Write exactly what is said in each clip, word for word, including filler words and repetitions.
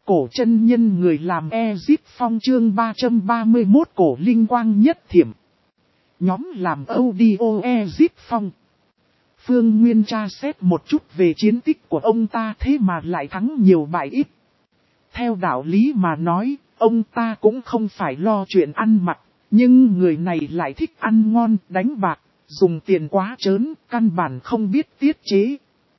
Cổ chân nhân người làm Ezip Phong chương ba trăm ba mươi mốt cổ linh quang nhất thiểm. Nhóm làm audio Ezip Phong. Phương Nguyên tra xét một chút về chiến tích của ông ta thế mà lại thắng nhiều bại ít. Theo đạo lý mà nói, ông ta cũng không phải lo chuyện ăn mặc, nhưng người này lại thích ăn ngon, đánh bạc, dùng tiền quá trớn, căn bản không biết tiết chế.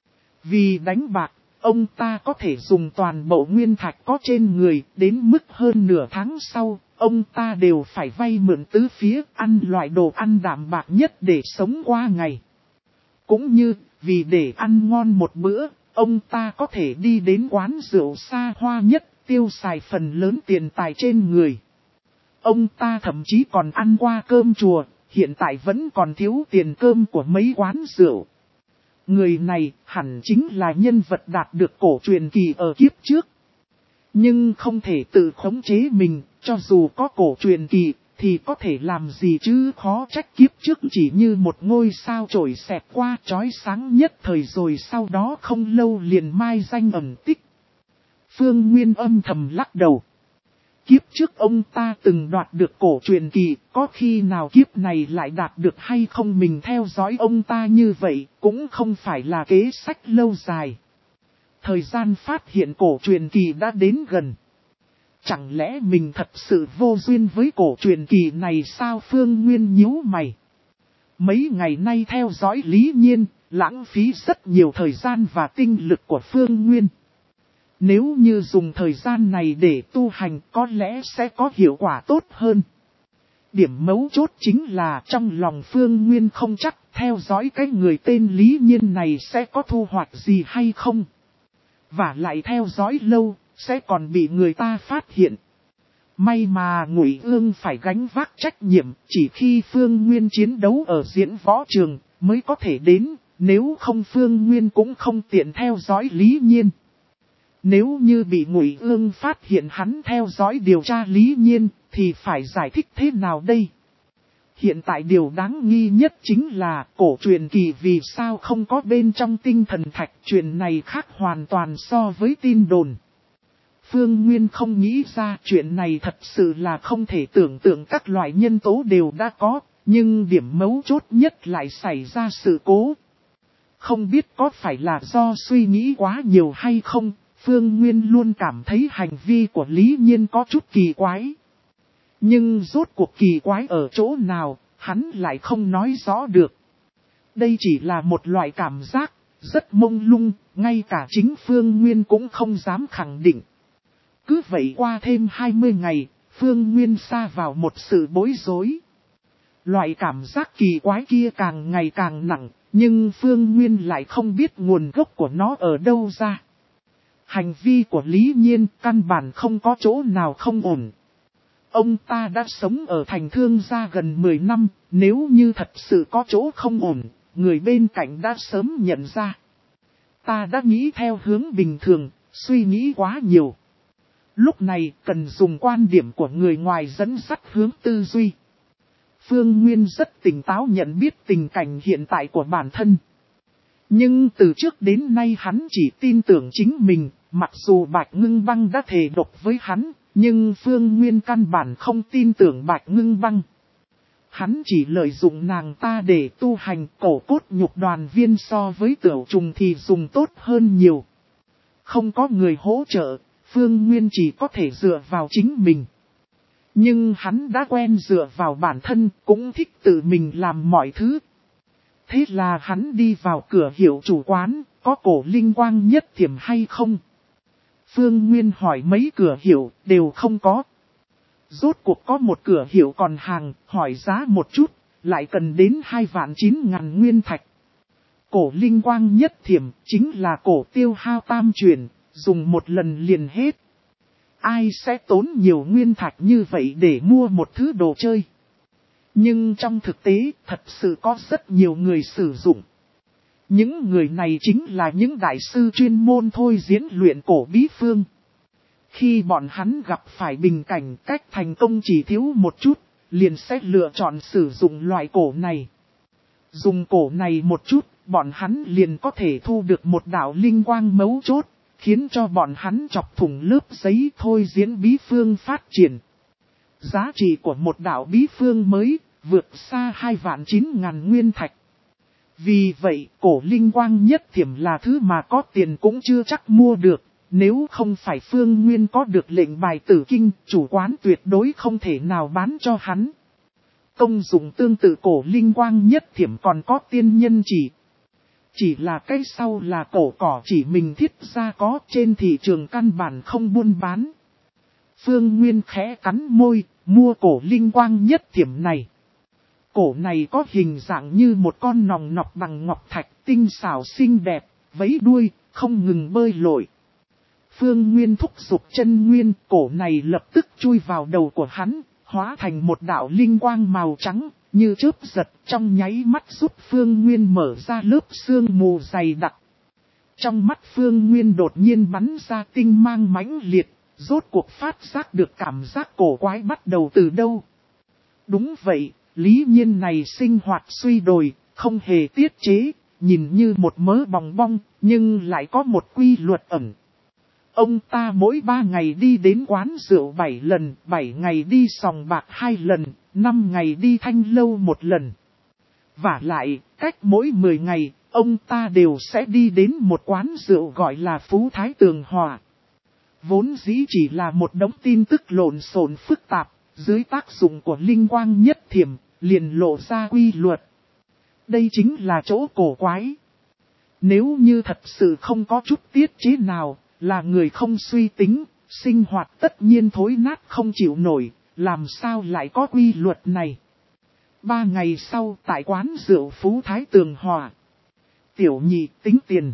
Vì đánh bạc, ông ta có thể dùng toàn bộ nguyên thạch có trên người, đến mức hơn nửa tháng sau, ông ta đều phải vay mượn tứ phía, ăn loại đồ ăn đạm bạc nhất để sống qua ngày. Cũng như, vì để ăn ngon một bữa, ông ta có thể đi đến quán rượu xa hoa nhất, tiêu xài phần lớn tiền tài trên người. Ông ta thậm chí còn ăn qua cơm chùa, hiện tại vẫn còn thiếu tiền cơm của mấy quán rượu. Người này hẳn chính là nhân vật đạt được cổ truyền kỳ ở kiếp trước. Nhưng không thể tự khống chế mình, cho dù có cổ truyền kỳ, thì có thể làm gì chứ, khó trách kiếp trước chỉ như một ngôi sao trổi xẹt qua chói sáng nhất thời rồi sau đó không lâu liền mai danh ẩn tích. Phương Nguyên âm thầm lắc đầu. Kiếp trước ông ta từng đoạt được cổ truyền kỳ, có khi nào kiếp này lại đạt được hay không, mình theo dõi ông ta như vậy, cũng không phải là kế sách lâu dài. Thời gian phát hiện cổ truyền kỳ đã đến gần. Chẳng lẽ mình thật sự vô duyên với cổ truyền kỳ này sao? Phương Nguyên nhíu mày. Mấy ngày nay theo dõi Lý Nhiên, lãng phí rất nhiều thời gian và tinh lực của Phương Nguyên. Nếu như dùng thời gian này để tu hành có lẽ sẽ có hiệu quả tốt hơn. Điểm mấu chốt chính là trong lòng Phương Nguyên không chắc theo dõi cái người tên Lý Nhiên này sẽ có thu hoạch gì hay không. Và lại theo dõi lâu, sẽ còn bị người ta phát hiện. May mà Ngụy Ương phải gánh vác trách nhiệm, chỉ khi Phương Nguyên chiến đấu ở diễn võ trường mới có thể đến, nếu không Phương Nguyên cũng không tiện theo dõi Lý Nhiên. Nếu như bị Ngụy Ương phát hiện hắn theo dõi điều tra Lý Nhiên, thì phải giải thích thế nào đây? Hiện tại điều đáng nghi nhất chính là cổ truyền kỳ vì sao không có bên trong tinh thần thạch, chuyện này khác hoàn toàn so với tin đồn. Phương Nguyên không nghĩ ra chuyện này thật sự là không thể tưởng tượng, các loại nhân tố đều đã có, nhưng điểm mấu chốt nhất lại xảy ra sự cố. Không biết có phải là do suy nghĩ quá nhiều hay không, Phương Nguyên luôn cảm thấy hành vi của Lý Nhiên có chút kỳ quái. Nhưng rốt cuộc kỳ quái ở chỗ nào, hắn lại không nói rõ được. Đây chỉ là một loại cảm giác, rất mông lung, ngay cả chính Phương Nguyên cũng không dám khẳng định. Cứ vậy qua thêm hai mươi ngày, Phương Nguyên sa vào một sự bối rối. Loại cảm giác kỳ quái kia càng ngày càng nặng, nhưng Phương Nguyên lại không biết nguồn gốc của nó ở đâu ra. Hành vi của Lý Nhiên căn bản không có chỗ nào không ổn. Ông ta đã sống ở thành Thương gia gần mười năm, nếu như thật sự có chỗ không ổn, người bên cạnh đã sớm nhận ra. Ta đã nghĩ theo hướng bình thường, suy nghĩ quá nhiều. Lúc này cần dùng quan điểm của người ngoài dẫn dắt hướng tư duy. Phương Nguyên rất tỉnh táo nhận biết tình cảnh hiện tại của bản thân. Nhưng từ trước đến nay hắn chỉ tin tưởng chính mình, mặc dù Bạch Ngưng Băng đã thề độc với hắn, nhưng Phương Nguyên căn bản không tin tưởng Bạch Ngưng Băng. Hắn chỉ lợi dụng nàng ta để tu hành, cổ cốt nhục đoàn viên so với Tiểu Trùng thì dùng tốt hơn nhiều. Không có người hỗ trợ, Phương Nguyên chỉ có thể dựa vào chính mình. Nhưng hắn đã quen dựa vào bản thân, cũng thích tự mình làm mọi thứ. Thế là hắn đi vào cửa hiệu chủ quán, có cổ linh quang nhất thiểm hay không? Phương Nguyên hỏi mấy cửa hiệu, đều không có. Rốt cuộc có một cửa hiệu còn hàng, hỏi giá một chút, lại cần đến hai vạn chín ngàn nguyên thạch. Cổ linh quang nhất thiểm, chính là cổ tiêu hao tam chuyển, dùng một lần liền hết. Ai sẽ tốn nhiều nguyên thạch như vậy để mua một thứ đồ chơi? Nhưng trong thực tế, thật sự có rất nhiều người sử dụng. Những người này chính là những đại sư chuyên môn thôi diễn luyện cổ bí phương. Khi bọn hắn gặp phải bình cảnh cách thành công chỉ thiếu một chút, liền sẽ lựa chọn sử dụng loại cổ này. Dùng cổ này một chút, bọn hắn liền có thể thu được một đạo linh quang mấu chốt, khiến cho bọn hắn chọc thủng lớp giấy thôi diễn bí phương phát triển. Giá trị của một đạo bí phương mới, vượt xa hai vạn chín ngàn nguyên thạch. Vì vậy, cổ linh quang nhất thiểm là thứ mà có tiền cũng chưa chắc mua được. Nếu không phải Phương Nguyên có được lệnh bài tử kinh, chủ quán tuyệt đối không thể nào bán cho hắn. Công dụng tương tự cổ linh quang nhất thiểm còn có tiên nhân chỉ. Chỉ là cái sau là cổ cỏ chỉ mình thiết ra có, trên thị trường căn bản không buôn bán. Phương Nguyên khẽ cắn môi, mua cổ linh quang nhất thiểm này. Cổ này có hình dạng như một con nòng nọc bằng ngọc thạch tinh xảo xinh đẹp, vẫy đuôi, không ngừng bơi lội. Phương Nguyên thúc giục chân nguyên, cổ này lập tức chui vào đầu của hắn, hóa thành một đạo linh quang màu trắng, như chớp giật trong nháy mắt giúp Phương Nguyên mở ra lớp sương mù dày đặc. Trong mắt Phương Nguyên đột nhiên bắn ra tinh mang mãnh liệt, rốt cuộc phát giác được cảm giác cổ quái bắt đầu từ đâu. Đúng vậy, Lý Nhiên này sinh hoạt suy đồi, không hề tiết chế, nhìn như một mớ bòng bong, nhưng lại có một quy luật ẩn. Ông ta mỗi ba ngày đi đến quán rượu bảy lần, bảy ngày đi sòng bạc hai lần, năm ngày đi thanh lâu một lần. Vả lại, cách mỗi mười ngày, ông ta đều sẽ đi đến một quán rượu gọi là Phú Thái Tường Hòa. Vốn dĩ chỉ là một đống tin tức lộn xộn phức tạp, dưới tác dụng của linh quang nhất thiểm, liền lộ ra quy luật. Đây chính là chỗ cổ quái. Nếu như thật sự không có chút tiết chế nào, là người không suy tính, sinh hoạt tất nhiên thối nát không chịu nổi, làm sao lại có quy luật này. Ba ngày sau tại quán rượu Phú Thái Tường Hòa. Tiểu nhị tính tiền.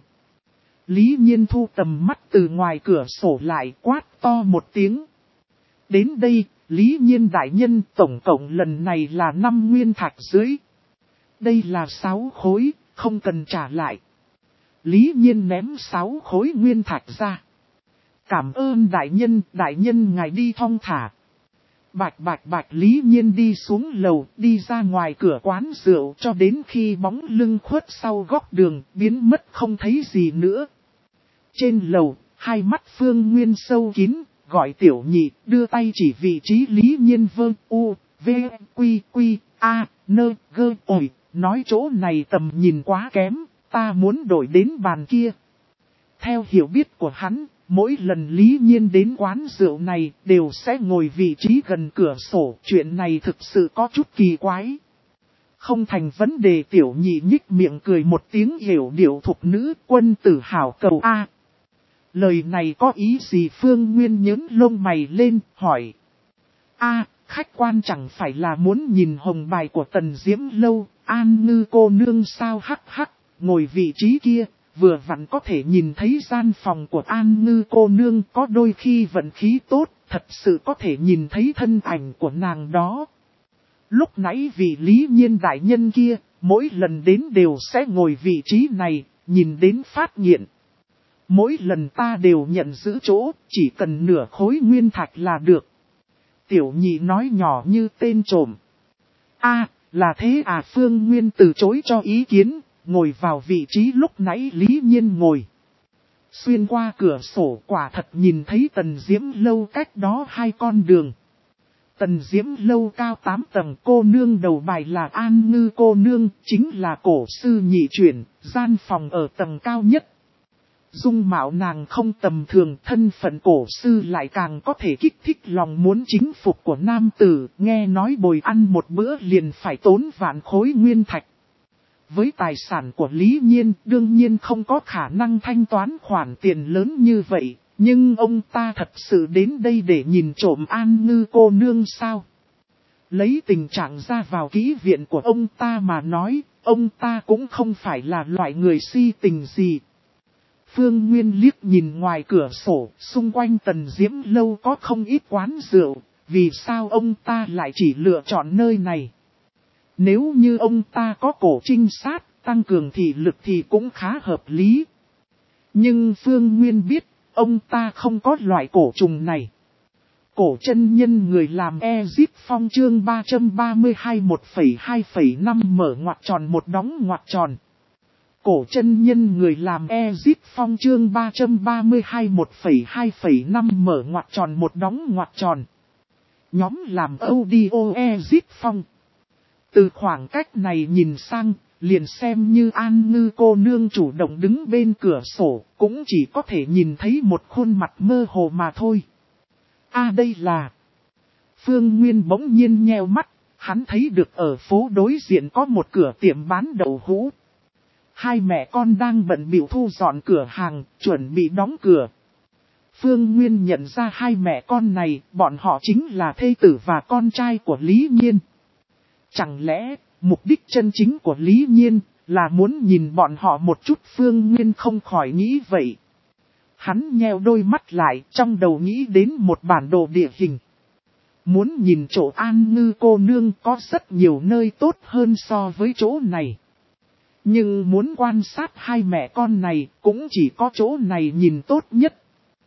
Lý Nhiên thu tầm mắt từ ngoài cửa sổ lại quát to một tiếng. Đến đây, Lý Nhiên đại nhân tổng cộng lần này là năm nguyên thạch dưới. Đây là sáu khối, không cần trả lại. Lý Nhiên ném sáu khối nguyên thạch ra. Cảm ơn đại nhân, đại nhân ngài đi thong thả. Bạch bạch bạch Lý Nhiên đi xuống lầu, đi ra ngoài cửa quán rượu cho đến khi bóng lưng khuất sau góc đường, biến mất không thấy gì nữa. Trên lầu, hai mắt Phương Nguyên sâu kín, gọi tiểu nhị, đưa tay chỉ vị trí Lý Nhiên vơ u, v, quy, quy, a, nơ, gơ, ổi, nói chỗ này tầm nhìn quá kém, ta muốn đổi đến bàn kia. Theo hiểu biết của hắn, mỗi lần Lý Nhiên đến quán rượu này đều sẽ ngồi vị trí gần cửa sổ, chuyện này thực sự có chút kỳ quái. Không thành vấn đề tiểu nhị nhích miệng cười một tiếng hiểu điệu thục nữ quân tử hảo cầu A. Lời này có ý gì Phương Nguyên nhướng lông mày lên, hỏi. A, khách quan chẳng phải là muốn nhìn hồng bài của Tần Diễm Lâu, An Ngư cô nương sao hắc hắc, ngồi vị trí kia, vừa vặn có thể nhìn thấy gian phòng của An Ngư cô nương có đôi khi vận khí tốt, thật sự có thể nhìn thấy thân ảnh của nàng đó. Lúc nãy vị Lý Nhiên đại nhân kia, mỗi lần đến đều sẽ ngồi vị trí này, nhìn đến phát nghiện. Mỗi lần ta đều nhận giữ chỗ, chỉ cần nửa khối nguyên thạch là được. Tiểu nhị nói nhỏ như tên trộm. A, là thế à Phương Nguyên từ chối cho ý kiến, ngồi vào vị trí lúc nãy Lý Nhiên ngồi. Xuyên qua cửa sổ quả thật nhìn thấy Tần Diễm Lâu cách đó hai con đường. Tần Diễm Lâu cao tám tầng, cô nương đầu bài là An Ngư cô nương, chính là cổ sư nhị chuyển, gian phòng ở tầng cao nhất. Dung mạo nàng không tầm thường, thân phận cổ sư lại càng có thể kích thích lòng muốn chính phục của nam tử, nghe nói bồi ăn một bữa liền phải tốn vạn khối nguyên thạch. Với tài sản của Lý Nhiên, đương nhiên không có khả năng thanh toán khoản tiền lớn như vậy, nhưng ông ta thật sự đến đây để nhìn trộm An Ngư cô nương sao? Lấy tình trạng ra vào kỹ viện của ông ta mà nói, ông ta cũng không phải là loại người si tình gì. Phương Nguyên liếc nhìn ngoài cửa sổ, xung quanh Tần Diễm Lâu có không ít quán rượu, vì sao ông ta lại chỉ lựa chọn nơi này? Nếu như ông ta có cổ trinh sát, tăng cường thị lực thì cũng khá hợp lý. Nhưng Phương Nguyên biết, ông ta không có loại cổ trùng này. Cổ chân nhân người làm Egypt Phong chương ba trăm ba mươi hai một phẩy hai phẩy năm mở ngoặc tròn một đóng ngoặc tròn. cổ chân nhân người làm Ezip Phong chương ba trăm ba mươi hai một phẩy hai phẩy năm mở ngoặc tròn một đóng ngoặc tròn. Nhóm làm audio Ezip Phong. Từ khoảng cách này nhìn sang, liền xem như An Ngư cô nương chủ động đứng bên cửa sổ, cũng chỉ có thể nhìn thấy một khuôn mặt mơ hồ mà thôi. À đây là... Phương Nguyên bỗng nhiên nheo mắt, hắn thấy được ở phố đối diện có một cửa tiệm bán đậu hũ. Hai mẹ con đang bận bịu thu dọn cửa hàng, chuẩn bị đóng cửa. Phương Nguyên nhận ra hai mẹ con này, bọn họ chính là thê tử và con trai của Lý Nhiên. Chẳng lẽ, mục đích chân chính của Lý Nhiên, là muốn nhìn bọn họ một chút? Phương Nguyên không khỏi nghĩ vậy. Hắn nheo đôi mắt lại, trong đầu nghĩ đến một bản đồ địa hình. Muốn nhìn chỗ An Ngư cô nương có rất nhiều nơi tốt hơn so với chỗ này. Nhưng muốn quan sát hai mẹ con này cũng chỉ có chỗ này nhìn tốt nhất.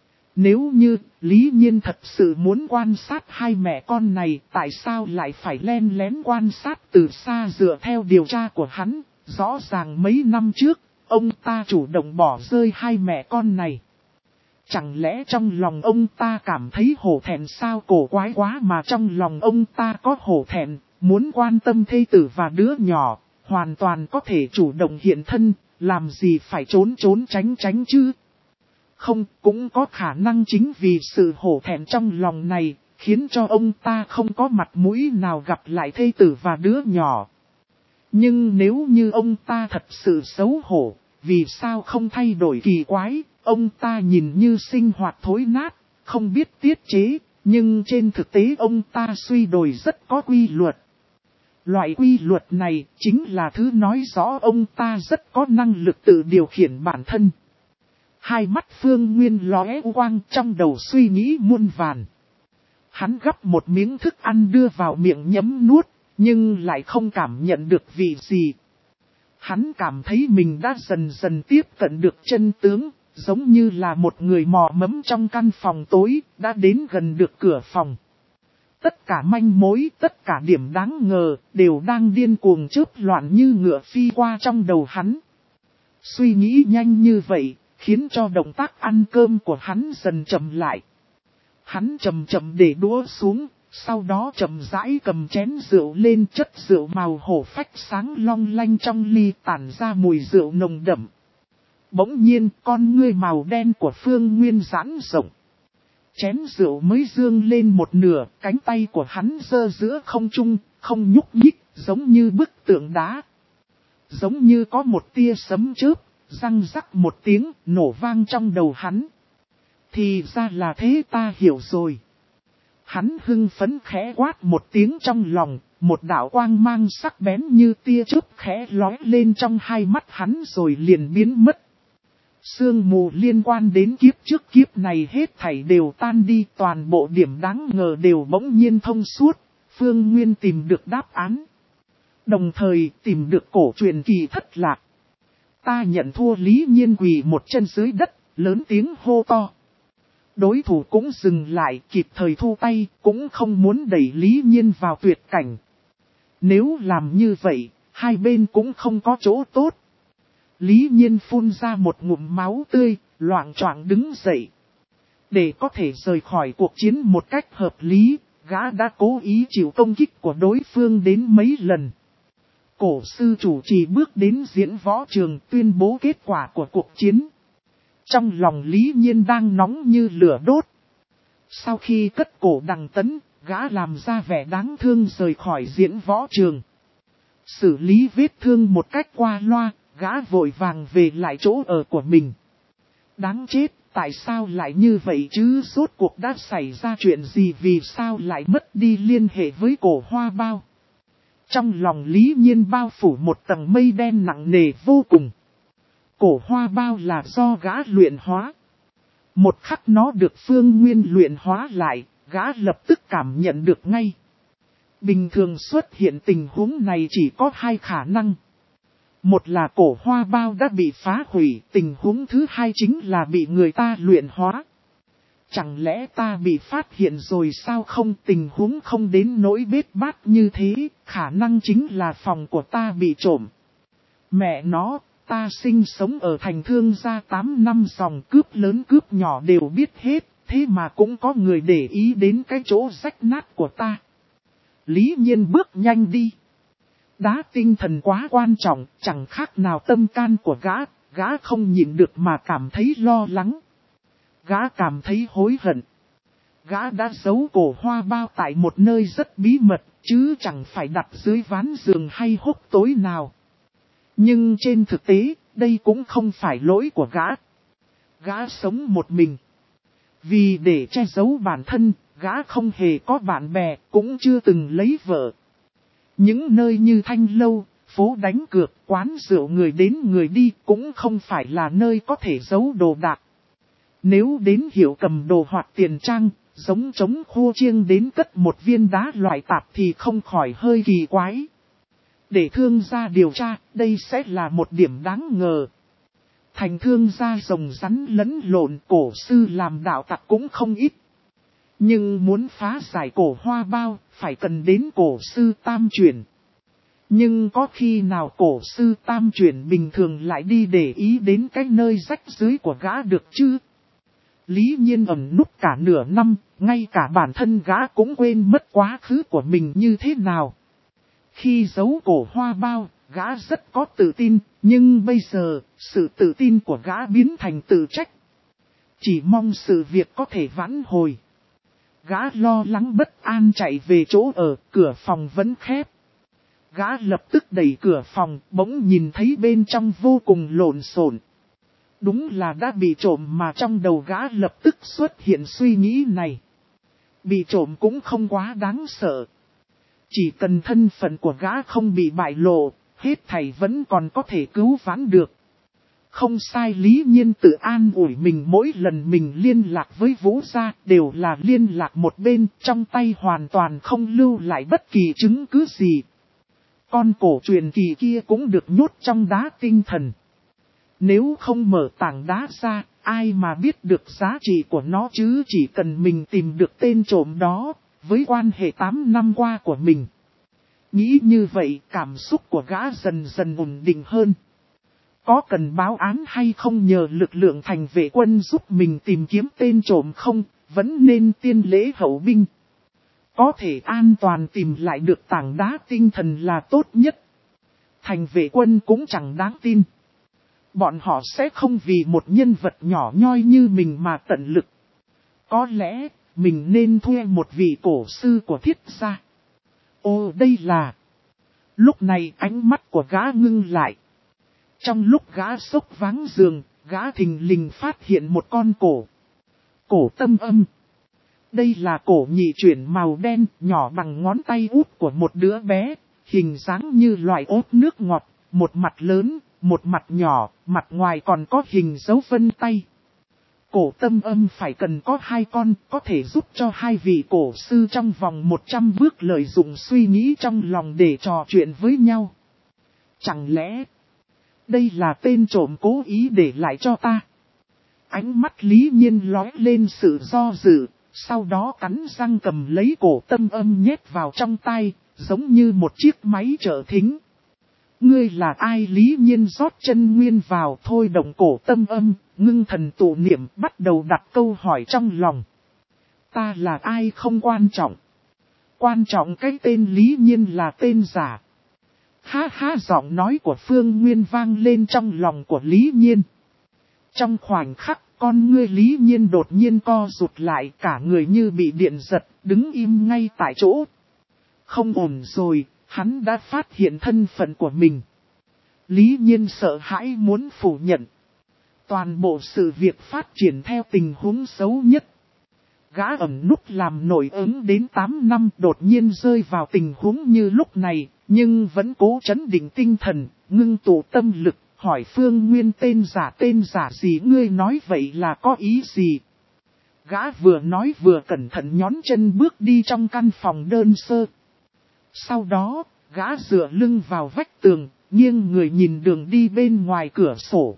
Nếu như Lý Nhiên thật sự muốn quan sát hai mẹ con này, tại sao lại phải len lén quan sát từ xa? Dựa theo điều tra của hắn, rõ ràng mấy năm trước, ông ta chủ động bỏ rơi hai mẹ con này. Chẳng lẽ trong lòng ông ta cảm thấy hổ thẹn sao? Cổ quái quá mà trong lòng ông ta có hổ thẹn, muốn quan tâm thê tử và đứa nhỏ, hoàn toàn có thể chủ động hiện thân, làm gì phải trốn trốn tránh tránh chứ? Không, cũng có khả năng chính vì sự hổ thẹn trong lòng này, khiến cho ông ta không có mặt mũi nào gặp lại thê tử và đứa nhỏ. Nhưng nếu như ông ta thật sự xấu hổ, vì sao không thay đổi? Kỳ quái, ông ta nhìn như sinh hoạt thối nát, không biết tiết chế, nhưng trên thực tế ông ta suy đồi rất có quy luật. Loại quy luật này chính là thứ nói rõ ông ta rất có năng lực tự điều khiển bản thân. Hai mắt Phương Nguyên lóe quang, trong đầu suy nghĩ muôn vàn. Hắn gắp một miếng thức ăn đưa vào miệng nhấm nuốt, nhưng lại không cảm nhận được vị gì. Hắn cảm thấy mình đã dần dần tiếp cận được chân tướng, giống như là một người mò mẫm trong căn phòng tối, đã đến gần được cửa phòng. Tất cả manh mối, tất cả điểm đáng ngờ, đều đang điên cuồng chớp loạn như ngựa phi qua trong đầu hắn. Suy nghĩ nhanh như vậy, khiến cho động tác ăn cơm của hắn dần chậm lại. Hắn chậm chậm để đũa xuống, sau đó chậm rãi cầm chén rượu lên, chất rượu màu hổ phách sáng long lanh trong ly tản ra mùi rượu nồng đậm. Bỗng nhiên con ngươi màu đen của Phương Nguyên giãn rộng. Chén rượu mới dương lên một nửa, cánh tay của hắn giơ giữa không trung, không nhúc nhích, giống như bức tượng đá. Giống như có một tia sấm chớp, răng rắc một tiếng, nổ vang trong đầu hắn. Thì ra là thế, ta hiểu rồi. Hắn hưng phấn khẽ quát một tiếng trong lòng, một đạo quang mang sắc bén như tia chớp khẽ lóe lên trong hai mắt hắn rồi liền biến mất. Sương mù liên quan đến kiếp trước kiếp này hết thảy đều tan đi, toàn bộ điểm đáng ngờ đều bỗng nhiên thông suốt, Phương Nguyên tìm được đáp án. Đồng thời tìm được cổ truyền kỳ thất lạc. Ta nhận thua. Lý Nhiên quỳ một chân dưới đất, lớn tiếng hô to. Đối thủ cũng dừng lại, kịp thời thu tay, cũng không muốn đẩy Lý Nhiên vào tuyệt cảnh. Nếu làm như vậy, hai bên cũng không có chỗ tốt. Lý Nhiên phun ra một ngụm máu tươi, loạng choạng đứng dậy. Để có thể rời khỏi cuộc chiến một cách hợp lý, gã đã cố ý chịu công kích của đối phương đến mấy lần. Cổ sư chủ trì bước đến diễn võ trường tuyên bố kết quả của cuộc chiến. Trong lòng Lý Nhiên đang nóng như lửa đốt. Sau khi cất cổ đằng tấn, gã làm ra vẻ đáng thương rời khỏi diễn võ trường. Xử lý vết thương một cách qua loa, gã vội vàng về lại chỗ ở của mình. Đáng chết, tại sao lại như vậy chứ? Rốt cuộc đã xảy ra chuyện gì? Vì sao lại mất đi liên hệ với Cổ Hoa Bao? Trong lòng Lý Nhiên bao phủ một tầng mây đen nặng nề vô cùng. Cổ Hoa Bao là do gã luyện hóa. Một khắc nó được Phương Nguyên luyện hóa lại, gã lập tức cảm nhận được ngay. Bình thường xuất hiện tình huống này chỉ có hai khả năng. Một là Cổ Hoa Bao đã bị phá hủy, tình huống thứ hai chính là bị người ta luyện hóa. Chẳng lẽ ta bị phát hiện rồi sao? Không, tình huống không đến nỗi bết bát như thế, khả năng chính là phòng của ta bị trộm. Mẹ nó, Ta sinh sống ở thành thương gia tám năm dòng, cướp lớn cướp nhỏ đều biết hết, thế mà cũng có người để ý đến cái chỗ rách nát của ta. Lý Nhiên bước nhanh đi. Đá tinh thần quá quan trọng, chẳng khác nào tâm can của gã, gã không nhịn được mà cảm thấy lo lắng. Gã cảm thấy hối hận. Gã đã giấu cổ hoa bao tại một nơi rất bí mật, chứ chẳng phải đặt dưới ván giường hay hốc tối nào. Nhưng trên thực tế, đây cũng không phải lỗi của gã. Gã sống một mình. Vì để che giấu bản thân, gã không hề có bạn bè, cũng chưa từng lấy vợ. Những nơi như Thanh Lâu, phố đánh cược, quán rượu người đến người đi cũng không phải là nơi có thể giấu đồ đạc. Nếu đến hiệu cầm đồ hoặc tiền trang, giống trống khô chiêng đến cất một viên đá loại tạp thì không khỏi hơi kỳ quái. Để thương gia điều tra, đây sẽ là một điểm đáng ngờ. Thành thương gia rồng rắn lẫn lộn, cổ sư làm đạo tặc cũng không ít. Nhưng muốn phá giải cổ hoa bao, phải cần đến cổ sư tam chuyển. Nhưng có khi nào cổ sư tam chuyển bình thường lại đi để ý đến cái nơi rách dưới của gã được chứ? Lý Nhiên ẩn núp cả nửa năm, ngay cả bản thân gã cũng quên mất quá khứ của mình như thế nào. Khi giấu cổ hoa bao, gã rất có tự tin, nhưng bây giờ, sự tự tin của gã biến thành tự trách. Chỉ mong sự việc có thể vãn hồi. Gã lo lắng bất an chạy về chỗ ở, cửa phòng vẫn khép. Gã lập tức đẩy cửa phòng, bỗng nhìn thấy bên trong vô cùng lộn xộn. Đúng là đã bị trộm mà trong đầu gã lập tức xuất hiện suy nghĩ này. Bị trộm cũng không quá đáng sợ. Chỉ cần thân phận của gã không bị bại lộ, hết thảy vẫn còn có thể cứu vãn được. Không sai, Lý Nhiên tự an ủi mình, mỗi lần mình liên lạc với Vũ gia đều là liên lạc một bên, trong tay hoàn toàn không lưu lại bất kỳ chứng cứ gì. Con cổ truyền kỳ kia cũng được nhốt trong đá tinh thần. Nếu không mở tảng đá ra, ai mà biết được giá trị của nó chứ, chỉ cần mình tìm được tên trộm đó, với quan hệ tám năm qua của mình. Nghĩ như vậy, cảm xúc của gã dần dần ổn định hơn. Có cần báo án hay không nhờ lực lượng thành vệ quân giúp mình tìm kiếm tên trộm không, vẫn nên tiên lễ hậu binh. Có thể an toàn tìm lại được tảng đá tinh thần là tốt nhất. Thành vệ quân cũng chẳng đáng tin. Bọn họ sẽ không vì một nhân vật nhỏ nhoi như mình mà tận lực. Có lẽ, mình nên thuê một vị cổ sư của Thiết gia. Ồ, đây là... Lúc này ánh mắt của gã ngưng lại. Trong lúc gã xốc váng giường, gã thình lình phát hiện một con cổ. Cổ tâm âm. Đây là cổ nhị chuyển màu đen, nhỏ bằng ngón tay út của một đứa bé, hình dáng như loại ốt nước ngọt, một mặt lớn, một mặt nhỏ, mặt ngoài còn có hình dấu vân tay. Cổ tâm âm phải cần có hai con, có thể giúp cho hai vị cổ sư trong vòng một trăm bước lợi dụng suy nghĩ trong lòng để trò chuyện với nhau. Chẳng lẽ, đây là tên trộm cố ý để lại cho ta? Ánh mắt Lý Nhiên lóe lên sự do dự, sau đó cắn răng cầm lấy cổ tâm âm nhét vào trong tay, giống như một chiếc máy trợ thính. Ngươi là ai? Lý Nhiên rót chân nguyên vào, thôi động cổ tâm âm, ngưng thần tụ niệm, bắt đầu đặt câu hỏi trong lòng. Ta là ai không quan trọng. Quan trọng cái tên Lý Nhiên là tên giả. Ha ha, giọng nói của Phương Nguyên vang lên trong lòng của Lý Nhiên. Trong khoảnh khắc, con ngươi Lý Nhiên đột nhiên co rụt lại, cả người như bị điện giật, đứng im ngay tại chỗ. Không ổn rồi, hắn đã phát hiện thân phận của mình. Lý Nhiên sợ hãi muốn phủ nhận. Toàn bộ sự việc phát triển theo tình huống xấu nhất. Gã ẩn núp làm nổi ứng đến tám năm, đột nhiên rơi vào tình huống như lúc này, nhưng vẫn cố trấn định tinh thần, ngưng tụ tâm lực, hỏi Phương Nguyên tên giả tên giả gì, ngươi nói vậy là có ý gì? Gã vừa nói vừa cẩn thận nhón chân bước đi trong căn phòng đơn sơ. Sau đó, gã dựa lưng vào vách tường, nghiêng người nhìn đường đi bên ngoài cửa sổ.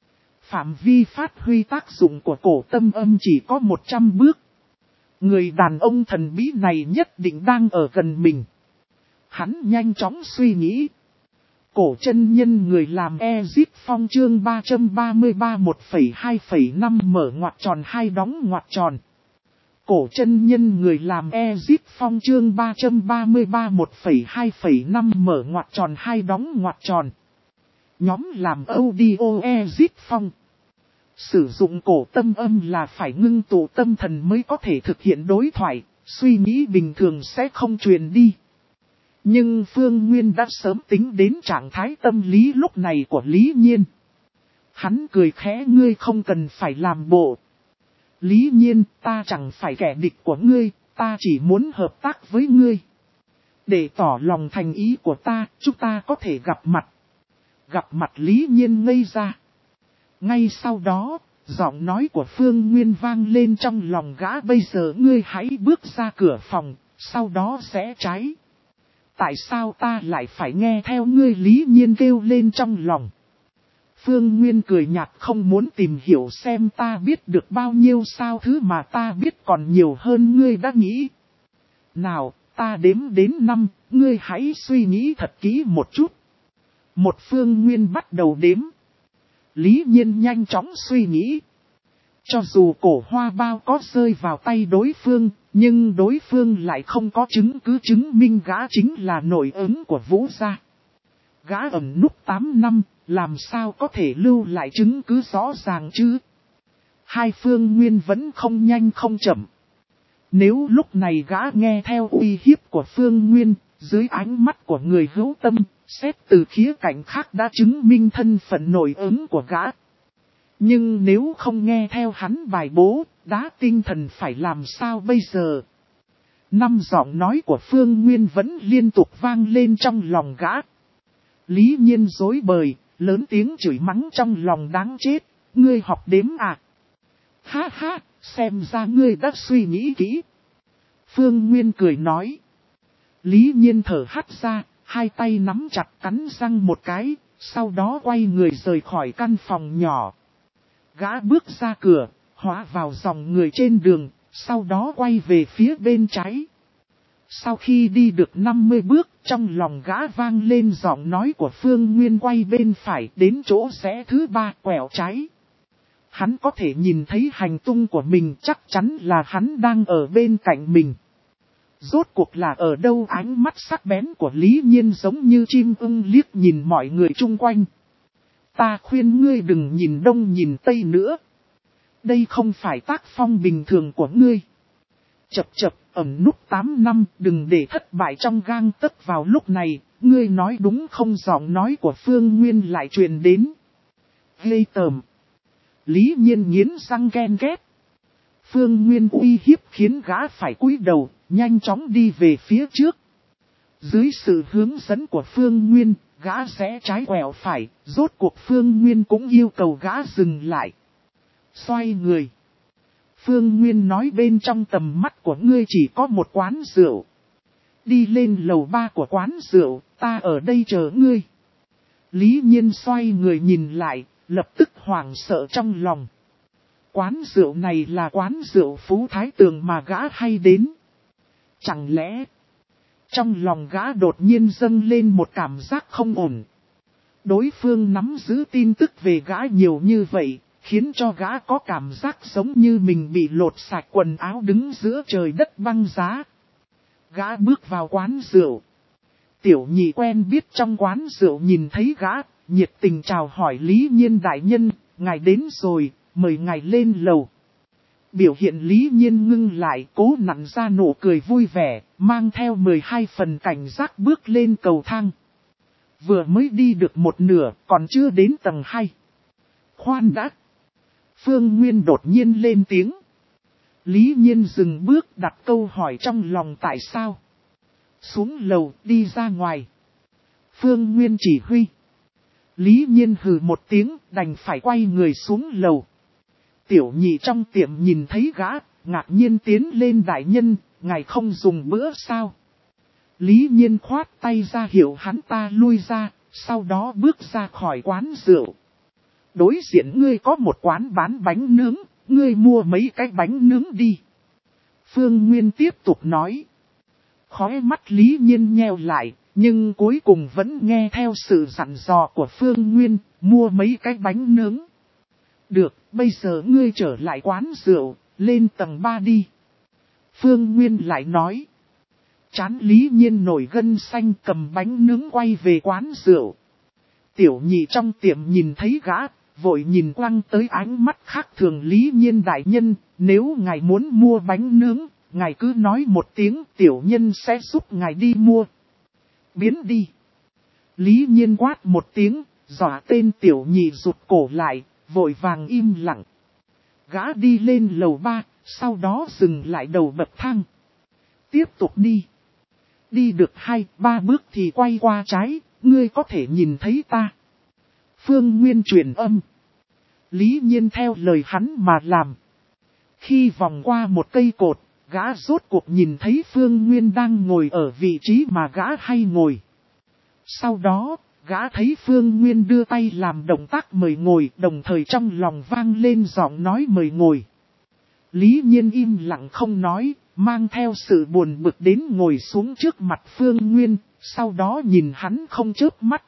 Phạm vi phát huy tác dụng của cổ tâm âm chỉ có một trăm bước. Người đàn ông thần bí này nhất định đang ở gần mình. Hắn nhanh chóng suy nghĩ. Cổ chân nhân người làm Ezip Phong chương ba trăm ba mươi ba một phẩy hai phẩy năm mở ngoặc tròn hai đóng ngoặc tròn. Cổ chân nhân người làm Ezip Phong chương ba trăm ba mươi ba một phẩy hai phẩy năm mở ngoặc tròn hai đóng ngoặc tròn. Nhóm làm audio Ezip Phong. Sử dụng cổ tâm âm là phải ngưng tụ tâm thần mới có thể thực hiện đối thoại, suy nghĩ bình thường sẽ không truyền đi. Nhưng Phương Nguyên đã sớm tính đến trạng thái tâm lý lúc này của Lý Nhiên. Hắn cười khẽ, ngươi không cần phải làm bộ. Lý Nhiên, ta chẳng phải kẻ địch của ngươi, ta chỉ muốn hợp tác với ngươi. Để tỏ lòng thành ý của ta, chúng ta có thể gặp mặt. Gặp mặt Lý Nhiên ngây ra. Ngay sau đó, giọng nói của Phương Nguyên vang lên trong lòng gã, bây giờ ngươi hãy bước ra cửa phòng, sau đó sẽ trái. Tại sao ta lại phải nghe theo ngươi? Lý Nhiên kêu lên trong lòng. Phương Nguyên cười nhạt, không muốn tìm hiểu xem ta biết được bao nhiêu sao, thứ mà ta biết còn nhiều hơn ngươi đã nghĩ. Nào, ta đếm đến năm, ngươi hãy suy nghĩ thật kỹ một chút. Một. Phương Nguyên bắt đầu đếm. Lý Nhiên nhanh chóng suy nghĩ. Cho dù cổ hoa bao có rơi vào tay đối phương, nhưng đối phương lại không có chứng cứ chứng minh gã chính là nội ứng của Vũ gia. Gã ẩn núp tám năm, làm sao có thể lưu lại chứng cứ rõ ràng chứ? Hai. Phương Nguyên vẫn không nhanh không chậm. Nếu lúc này gã nghe theo uy hiếp của Phương Nguyên, dưới ánh mắt của người hữu tâm, xét từ khía cạnh khác đã chứng minh thân phận nội ứng của gã. Nhưng nếu không nghe theo hắn bài bố, đá tinh thần phải làm sao bây giờ? Năm giọng nói của Phương Nguyên vẫn liên tục vang lên trong lòng gã. Lý Nhiên rối bời, lớn tiếng chửi mắng trong lòng, đáng chết, ngươi học đếm à? Ha ha, xem ra ngươi đã suy nghĩ kỹ. Phương Nguyên cười nói. Lý Nhiên thở hắt ra, hai tay nắm chặt cắn răng một cái, sau đó quay người rời khỏi căn phòng nhỏ. Gã bước ra cửa, hóa vào dòng người trên đường, sau đó quay về phía bên trái. Sau khi đi được năm mươi bước, trong lòng gã vang lên giọng nói của Phương Nguyên, quay bên phải đến chỗ rẽ thứ ba quẹo trái. Hắn có thể nhìn thấy hành tung của mình, chắc chắn là hắn đang ở bên cạnh mình. Rốt cuộc là ở đâu? Ánh mắt sắc bén của Lý Nhiên giống như chim ưng liếc nhìn mọi người chung quanh. Ta khuyên ngươi đừng nhìn đông nhìn tây nữa. Đây không phải tác phong bình thường của ngươi. Chập chập, ẩn núp tám năm, đừng để thất bại trong gang tấc. Vào lúc này, ngươi nói đúng không? Giọng nói của Phương Nguyên lại truyền đến. Ghê tởm. Lý Nhiên nghiến răng ghen ghét. Phương Nguyên uy hiếp khiến gã phải cúi đầu, nhanh chóng đi về phía trước. Dưới sự hướng dẫn của Phương Nguyên, gã rẽ trái quẹo phải, rốt cuộc Phương Nguyên cũng yêu cầu gã dừng lại. Xoay người. Phương Nguyên nói, bên trong tầm mắt của ngươi chỉ có một quán rượu. Đi lên lầu ba của quán rượu, ta ở đây chờ ngươi. Lý Nhiên xoay người nhìn lại, lập tức hoảng sợ trong lòng. Quán rượu này là quán rượu Phú Thái Tường mà gã hay đến. Chẳng lẽ... Trong lòng gã đột nhiên dâng lên một cảm giác không ổn. Đối phương nắm giữ tin tức về gã nhiều như vậy, khiến cho gã có cảm giác giống như mình bị lột sạch quần áo đứng giữa trời đất băng giá. Gã bước vào quán rượu. Tiểu nhị quen biết trong quán rượu nhìn thấy gã, nhiệt tình chào hỏi. Lý Nhiên đại nhân, ngài đến rồi, mời ngài lên lầu. Biểu hiện Lý Nhiên ngưng lại, cố nặn ra nụ cười vui vẻ, mang theo mười hai phần cảnh giác bước lên cầu thang. Vừa mới đi được một nửa, còn chưa đến tầng hai. Khoan đã! Phương Nguyên đột nhiên lên tiếng. Lý Nhiên dừng bước, đặt câu hỏi trong lòng, tại sao? Xuống lầu, đi ra ngoài. Phương Nguyên chỉ huy. Lý Nhiên hừ một tiếng, đành phải quay người xuống lầu. Tiểu nhị trong tiệm nhìn thấy gã, ngạc nhiên tiến lên, đại nhân, ngài không dùng bữa sao? Lý Nhiên khoát tay ra hiệu hắn ta lui ra, sau đó bước ra khỏi quán rượu. Đối diện ngươi có một quán bán bánh nướng, ngươi mua mấy cái bánh nướng đi. Phương Nguyên tiếp tục nói. Khóe mắt Lý Nhiên nheo lại, Nhưng cuối cùng vẫn nghe theo sự dặn dò của Phương Nguyên, mua mấy cái bánh nướng. Được, bây giờ ngươi trở lại quán rượu, lên tầng ba đi. Phương Nguyên lại nói. Trán Lý Nhiên nổi gân xanh cầm bánh nướng quay về quán rượu. Tiểu nhị trong tiệm nhìn thấy gã, vội nhìn quăng tới ánh mắt khác thường. Lý Nhiên đại nhân, nếu ngài muốn mua bánh nướng, ngài cứ nói một tiếng, tiểu nhân sẽ giúp ngài đi mua. Biến đi. Lý Nhiên quát một tiếng, dọa tên tiểu nhị rụt cổ lại, vội vàng im lặng. Gã đi lên lầu ba, sau đó dừng lại đầu bậc thang. Tiếp tục đi. Đi được hai, ba bước thì quay qua trái, ngươi có thể nhìn thấy ta. Phương Nguyên truyền âm. Lý Nhiên theo lời hắn mà làm. Khi vòng qua một cây cột, gã rốt cuộc nhìn thấy Phương Nguyên đang ngồi ở vị trí mà gã hay ngồi. Sau đó, gã thấy Phương Nguyên đưa tay làm động tác mời ngồi, đồng thời trong lòng vang lên giọng nói mời ngồi. Lý Nhiên im lặng không nói, mang theo sự buồn bực đến ngồi xuống trước mặt Phương Nguyên, sau đó nhìn hắn không chớp mắt.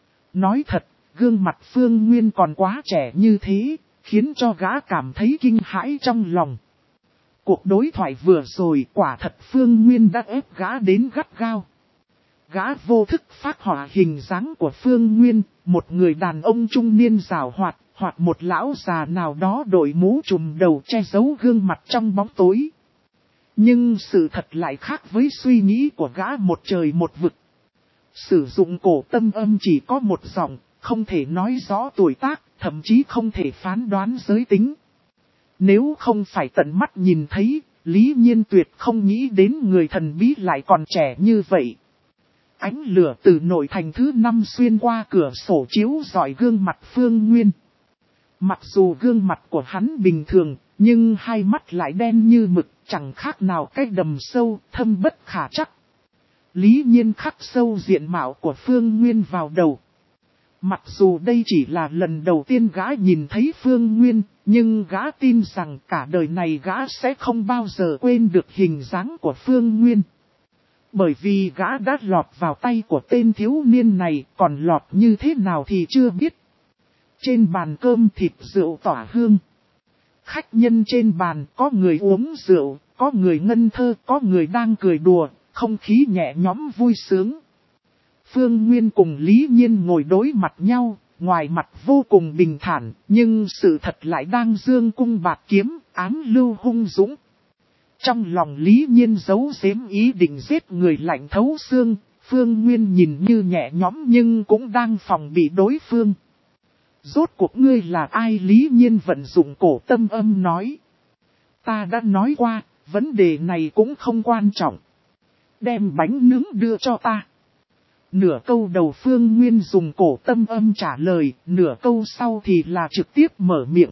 Nói thật, gương mặt Phương Nguyên còn quá trẻ như thế, khiến cho gã cảm thấy kinh hãi trong lòng. Cuộc đối thoại vừa rồi quả thật Phương Nguyên đã ép gã đến gắt gao. Gã vô thức phác họa hình dáng của Phương Nguyên, một người đàn ông trung niên giàu hoạt, hoặc một lão già nào đó đội mũ trùm đầu che giấu gương mặt trong bóng tối. Nhưng sự thật lại khác với suy nghĩ của gã một trời một vực. Sử dụng cổ tâm âm chỉ có một giọng, không thể nói rõ tuổi tác, thậm chí không thể phán đoán giới tính. Nếu không phải tận mắt nhìn thấy, Lý Nhiên tuyệt không nghĩ đến người thần bí lại còn trẻ như vậy. Ánh lửa từ nội thành thứ năm xuyên qua cửa sổ chiếu rọi gương mặt Phương Nguyên. Mặc dù gương mặt của hắn bình thường, nhưng hai mắt lại đen như mực, chẳng khác nào cái đầm sâu, thâm bất khả trắc. Lý Nhiên khắc sâu diện mạo của Phương Nguyên vào đầu. Mặc dù đây chỉ là lần đầu tiên gã nhìn thấy Phương Nguyên, nhưng gã tin rằng cả đời này gã sẽ không bao giờ quên được hình dáng của Phương Nguyên. Bởi vì gã đã lọt vào tay của tên thiếu niên này, còn lọt như thế nào thì chưa biết. Trên bàn cơm thịt rượu tỏa hương. Khách nhân trên bàn có người uống rượu, có người ngân thơ, có người đang cười đùa, không khí nhẹ nhõm vui sướng. Phương Nguyên cùng Lý Nhiên ngồi đối mặt nhau, ngoài mặt vô cùng bình thản, nhưng sự thật lại đang dương cung bạt kiếm, ám lưu hung dũng. Trong lòng Lý Nhiên giấu giếm ý định giết người lạnh thấu xương, Phương Nguyên nhìn như nhẹ nhõm nhưng cũng đang phòng bị đối phương. Rốt cuộc ngươi là ai? Lý Nhiên vận dụng cổ tâm âm nói. Ta đã nói qua, vấn đề này cũng không quan trọng. Đem bánh nướng đưa cho ta. Nửa câu đầu Phương Nguyên dùng cổ tâm âm trả lời, nửa câu sau thì là trực tiếp mở miệng.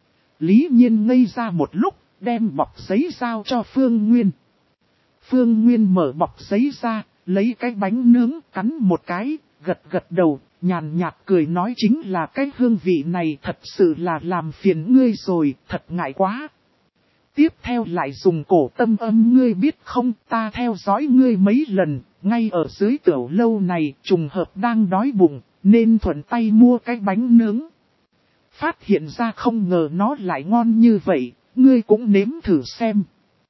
Lý Nhiên ngây ra một lúc, đem bọc giấy giao cho Phương Nguyên. Phương Nguyên mở bọc giấy ra, lấy cái bánh nướng cắn một cái, gật gật đầu, nhàn nhạt cười nói chính là cái hương vị này thật sự là làm phiền ngươi rồi, thật ngại quá. Tiếp theo lại dùng cổ tâm âm ngươi biết không, ta theo dõi ngươi mấy lần, ngay ở dưới tiểu lâu này trùng hợp đang đói bụng, nên thuận tay mua cái bánh nướng. Phát hiện ra không ngờ nó lại ngon như vậy, ngươi cũng nếm thử xem.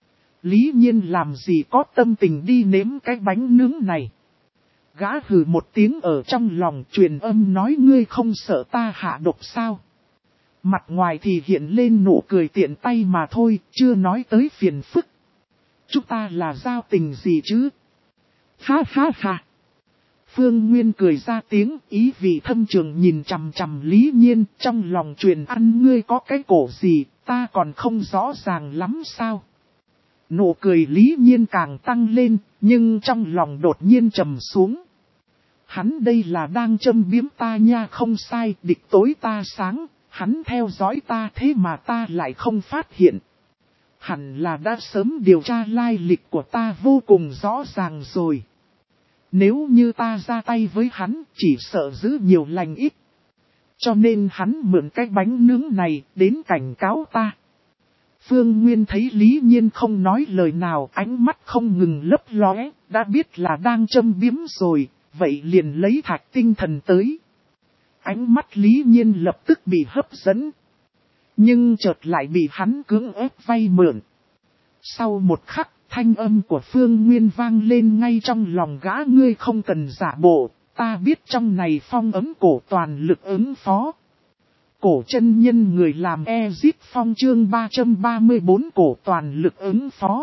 Lý Nhiên làm gì có tâm tình đi nếm cái bánh nướng này. Gã hừ một tiếng ở trong lòng truyền âm nói ngươi không sợ ta hạ độc sao. Mặt ngoài thì hiện lên nụ cười tiện tay mà thôi, chưa nói tới phiền phức. Chúng ta là giao tình gì chứ? Ha ha ha. Phương Nguyên cười ra tiếng, ý vị thâm trường nhìn chằm chằm Lý Nhiên, trong lòng truyền ăn ngươi có cái cổ gì, ta còn không rõ ràng lắm sao. Nụ cười Lý Nhiên càng tăng lên, nhưng trong lòng đột nhiên trầm xuống. Hắn đây là đang châm biếm ta nha, không sai, địch tối ta sáng, hắn theo dõi ta thế mà ta lại không phát hiện. Hẳn là đã sớm điều tra lai lịch của ta vô cùng rõ ràng rồi. Nếu như ta ra tay với hắn, chỉ sợ giữ nhiều lành ít. Cho nên hắn mượn cái bánh nướng này đến cảnh cáo ta. Phương Nguyên thấy Lý Nhiên không nói lời nào, ánh mắt không ngừng lấp lóe, đã biết là đang châm biếm rồi, vậy liền lấy thạch tinh thần tới. Ánh mắt Lý Nhiên lập tức bị hấp dẫn, nhưng chợt lại bị hắn cưỡng ép vay mượn. Sau một khắc, thanh âm của Phương Nguyên vang lên ngay trong lòng gã, ngươi không cần giả bộ, ta biết trong này phong ấm cổ toàn lực ứng phó. Cổ chân nhân người làm Ezip Phong chương ba trăm ba mươi tư cổ toàn lực ứng phó.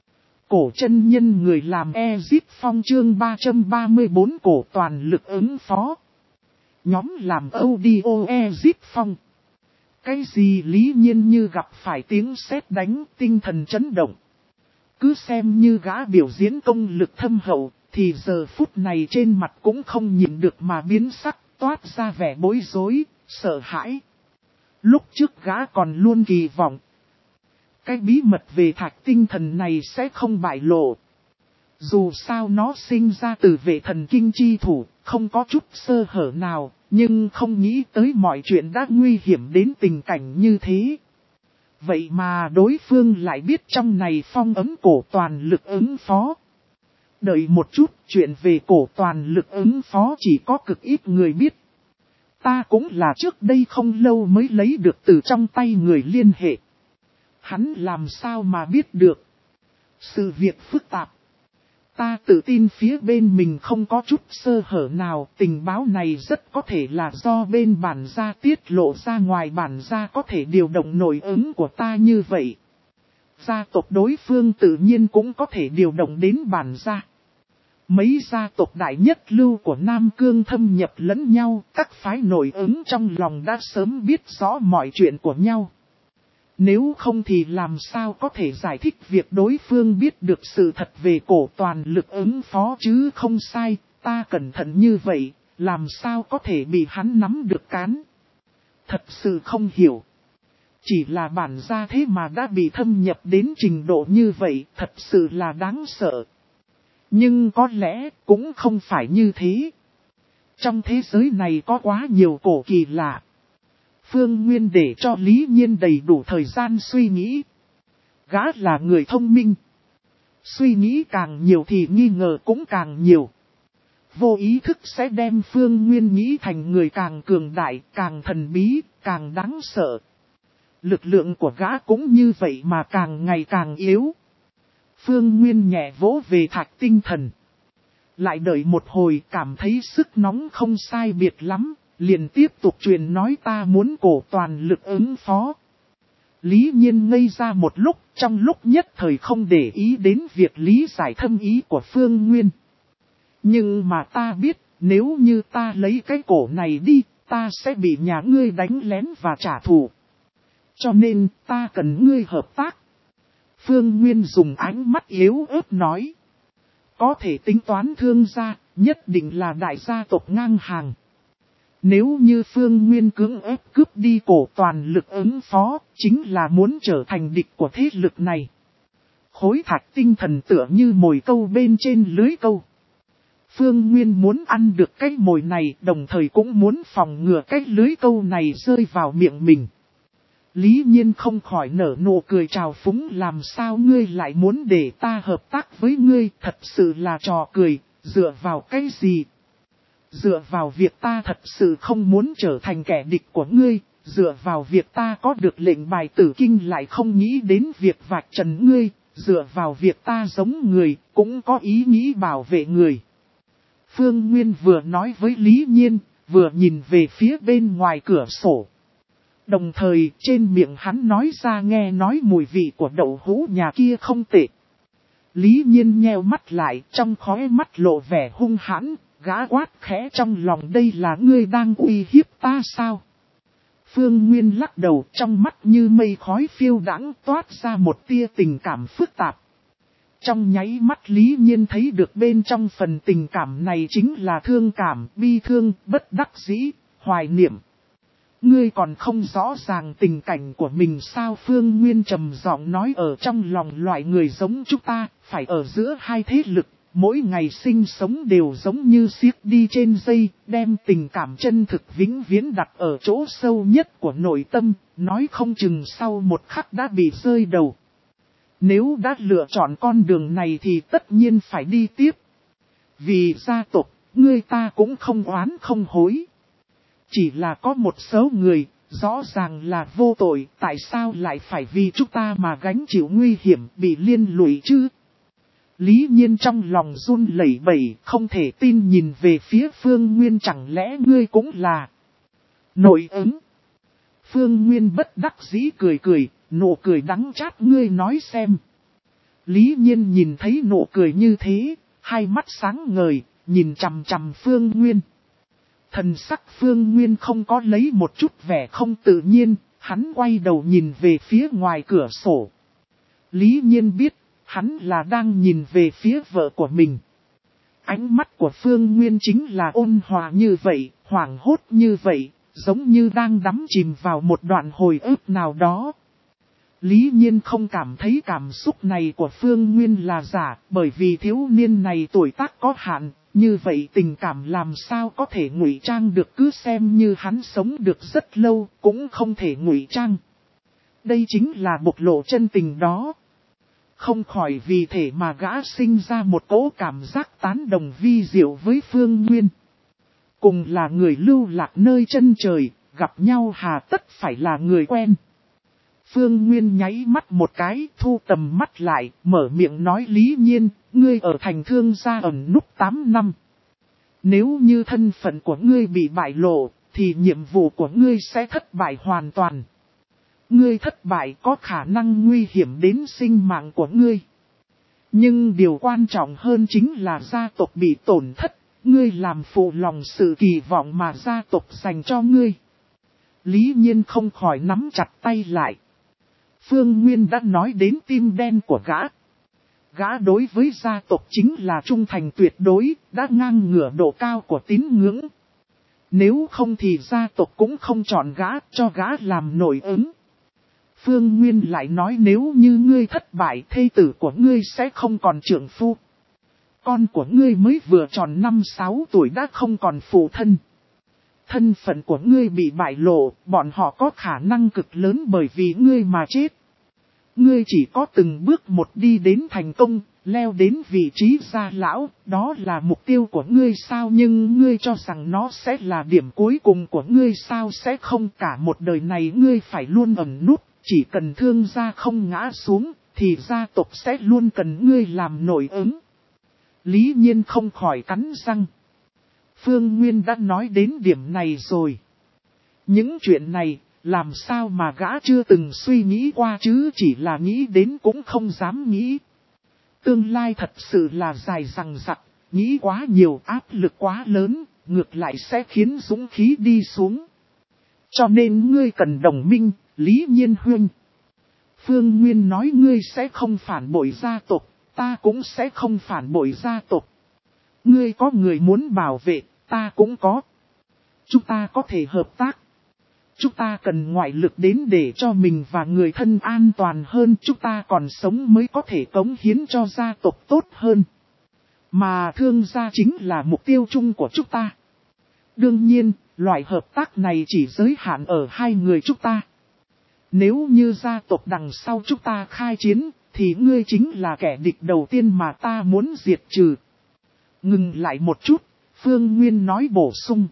Cổ chân nhân người làm Ezip Phong chương ba trăm ba mươi tư cổ toàn lực ứng phó. Nhóm làm audio Ezip Phong. Cái gì Lý Nhiên như gặp phải tiếng sét đánh, tinh thần chấn động. Cứ xem như gã biểu diễn công lực thâm hậu, thì giờ phút này trên mặt cũng không nhìn được mà biến sắc, toát ra vẻ bối rối, sợ hãi. Lúc trước gã còn luôn kỳ vọng cái bí mật về thạch tinh thần này sẽ không bại lộ. Dù sao nó sinh ra từ vệ thần kinh chi thủ, không có chút sơ hở nào, nhưng không nghĩ tới mọi chuyện đã nguy hiểm đến tình cảnh như thế. Vậy mà đối phương lại biết trong này phong ấm cổ toàn lực ứng phó. Đợi một chút, chuyện về cổ toàn lực ứng phó chỉ có cực ít người biết. Ta cũng là trước đây không lâu mới lấy được từ trong tay người liên hệ. Hắn làm sao mà biết được? Sự việc phức tạp. Ta tự tin phía bên mình không có chút sơ hở nào, tình báo này rất có thể là do bên bản gia tiết lộ ra ngoài, bản gia có thể điều động nội ứng của ta như vậy. Gia tộc đối phương tự nhiên cũng có thể điều động đến bản gia. Mấy gia tộc đại nhất lưu của Nam Cương thâm nhập lẫn nhau, các phái nội ứng trong lòng đã sớm biết rõ mọi chuyện của nhau. Nếu không thì làm sao có thể giải thích việc đối phương biết được sự thật về cổ toàn lực ứng phó chứ không sai, ta cẩn thận như vậy, làm sao có thể bị hắn nắm được cán. Thật sự không hiểu. Chỉ là bản gia thế mà đã bị thâm nhập đến trình độ như vậy, thật sự là đáng sợ. Nhưng có lẽ cũng không phải như thế. Trong thế giới này có quá nhiều cổ kỳ lạ. Phương Nguyên để cho Lý Nhiên đầy đủ thời gian suy nghĩ. Gã là người thông minh. Suy nghĩ càng nhiều thì nghi ngờ cũng càng nhiều. Vô ý thức sẽ đem Phương Nguyên nghĩ thành người càng cường đại, càng thần bí, càng đáng sợ. Lực lượng của gã cũng như vậy mà càng ngày càng yếu. Phương Nguyên nhẹ vỗ về thạch tinh thần. Lại đợi một hồi cảm thấy sức nóng không sai biệt lắm, liền tiếp tục truyền nói ta muốn cổ toàn lực ứng phó. Lý Nhiên ngây ra một lúc, trong lúc nhất thời không để ý đến việc lý giải thâm ý của Phương Nguyên. Nhưng mà ta biết, nếu như ta lấy cái cổ này đi, ta sẽ bị nhà ngươi đánh lén và trả thù. Cho nên, ta cần ngươi hợp tác. Phương Nguyên dùng ánh mắt yếu ớt nói. Có thể tính toán thương gia, nhất định là đại gia tộc ngang hàng. Nếu như Phương Nguyên cưỡng ép cướp đi cổ toàn lực ứng phó, chính là muốn trở thành địch của thế lực này. Khối thạch tinh thần tựa như mồi câu bên trên lưới câu. Phương Nguyên muốn ăn được cái mồi này, đồng thời cũng muốn phòng ngừa cái lưới câu này rơi vào miệng mình. Lý Nhiên không khỏi nở nụ cười trào phúng, làm sao ngươi lại muốn để ta hợp tác với ngươi, thật sự là trò cười, dựa vào cái gì? Dựa vào việc ta thật sự không muốn trở thành kẻ địch của ngươi, dựa vào việc ta có được lệnh bài tử kinh lại không nghĩ đến việc vạch trần ngươi, dựa vào việc ta giống người, cũng có ý nghĩ bảo vệ người. Phương Nguyên vừa nói với Lý Nhiên, vừa nhìn về phía bên ngoài cửa sổ. Đồng thời trên miệng hắn nói ra nghe nói mùi vị của đậu hũ nhà kia không tệ. Lý Nhiên nheo mắt lại, trong khóe mắt lộ vẻ hung hãn, gã quát khẽ trong lòng, đây là ngươi đang uy hiếp ta sao? Phương Nguyên lắc đầu, trong mắt như mây khói phiêu đãng toát ra một tia tình cảm phức tạp. Trong nháy mắt Lý Nhiên thấy được bên trong phần tình cảm này chính là thương cảm, bi thương, bất đắc dĩ, hoài niệm. Ngươi còn không rõ ràng tình cảnh của mình sao? Phương Nguyên trầm giọng nói, ở trong lòng loại người giống chúng ta, phải ở giữa hai thế lực, mỗi ngày sinh sống đều giống như xiếc đi trên dây, đem tình cảm chân thực vĩnh viễn đặt ở chỗ sâu nhất của nội tâm, nói không chừng sau một khắc đã bị rơi đầu. Nếu đã lựa chọn con đường này thì tất nhiên phải đi tiếp. Vì gia tộc, người ta cũng không oán không hối. Chỉ là có một số người, rõ ràng là vô tội, tại sao lại phải vì chúng ta mà gánh chịu nguy hiểm bị liên lụy chứ? Lý Nhiên trong lòng run lẩy bẩy, không thể tin nhìn về phía Phương Nguyên, chẳng lẽ ngươi cũng là nội ứng? Phương Nguyên bất đắc dĩ cười cười, nụ cười đắng chát, ngươi nói xem. Lý Nhiên nhìn thấy nụ cười như thế, hai mắt sáng ngời, nhìn chằm chằm Phương Nguyên. Thần sắc Phương Nguyên không có lấy một chút vẻ không tự nhiên, hắn quay đầu nhìn về phía ngoài cửa sổ. Lý Nhiên biết, hắn là đang nhìn về phía vợ của mình. Ánh mắt của Phương Nguyên chính là ôn hòa như vậy, hoảng hốt như vậy, giống như đang đắm chìm vào một đoạn hồi ức nào đó. Lý Nhiên không cảm thấy cảm xúc này của Phương Nguyên là giả, bởi vì thiếu niên này tuổi tác có hạn, như vậy tình cảm làm sao có thể ngụy trang được, cứ xem như hắn sống được rất lâu, cũng không thể ngụy trang. Đây chính là bộc lộ chân tình đó. Không khỏi vì thế mà gã sinh ra một cỗ cảm giác tán đồng vi diệu với Phương Nguyên. Cùng là người lưu lạc nơi chân trời, gặp nhau hà tất phải là người quen. Phương Nguyên nháy mắt một cái, thu tầm mắt lại, mở miệng nói, Lý Nhiên, ngươi ở thành Thương gia ẩn núp tám năm. Nếu như thân phận của ngươi bị bại lộ, thì nhiệm vụ của ngươi sẽ thất bại hoàn toàn. Ngươi thất bại có khả năng nguy hiểm đến sinh mạng của ngươi. Nhưng điều quan trọng hơn chính là gia tộc bị tổn thất, ngươi làm phụ lòng sự kỳ vọng mà gia tộc dành cho ngươi. Lý Nhiên không khỏi nắm chặt tay lại. Phương Nguyên đã nói đến tim đen của gã. Gã đối với gia tộc chính là trung thành tuyệt đối, đã ngang ngửa độ cao của tín ngưỡng. Nếu không thì gia tộc cũng không chọn gã, cho gã làm nội ứng. Phương Nguyên lại nói, nếu như ngươi thất bại, thê tử của ngươi sẽ không còn trượng phu. Con của ngươi mới vừa tròn năm sáu tuổi đã không còn phụ thân. Thân phận của ngươi bị bại lộ, bọn họ có khả năng cực lớn bởi vì ngươi mà chết. Ngươi chỉ có từng bước một đi đến thành công, leo đến vị trí gia lão, đó là mục tiêu của ngươi sao? Nhưng ngươi cho rằng nó sẽ là điểm cuối cùng của ngươi sao? Sẽ không, cả một đời này ngươi phải luôn ẩn núp, chỉ cần Thương gia không ngã xuống, thì gia tộc sẽ luôn cần ngươi làm nội ứng. Lý Nhiên không khỏi cắn răng. Phương Nguyên đã nói đến điểm này rồi. Những chuyện này, làm sao mà gã chưa từng suy nghĩ qua chứ, chỉ là nghĩ đến cũng không dám nghĩ. Tương lai thật sự là dài dằng dặc, nghĩ quá nhiều, áp lực quá lớn, ngược lại sẽ khiến dũng khí đi xuống. Cho nên ngươi cần đồng minh, Lý Nhiên huynh. Phương Nguyên nói, ngươi sẽ không phản bội gia tộc, ta cũng sẽ không phản bội gia tộc. Ngươi có người muốn bảo vệ, ta cũng có. Chúng ta có thể hợp tác. Chúng ta cần ngoại lực đến để cho mình và người thân an toàn hơn. Chúng ta còn sống mới có thể cống hiến cho gia tộc tốt hơn. Mà Thương gia chính là mục tiêu chung của chúng ta. Đương nhiên, loại hợp tác này chỉ giới hạn ở hai người chúng ta. Nếu như gia tộc đằng sau chúng ta khai chiến, thì ngươi chính là kẻ địch đầu tiên mà ta muốn diệt trừ. Ngừng lại một chút, Phương Nguyên nói bổ sung.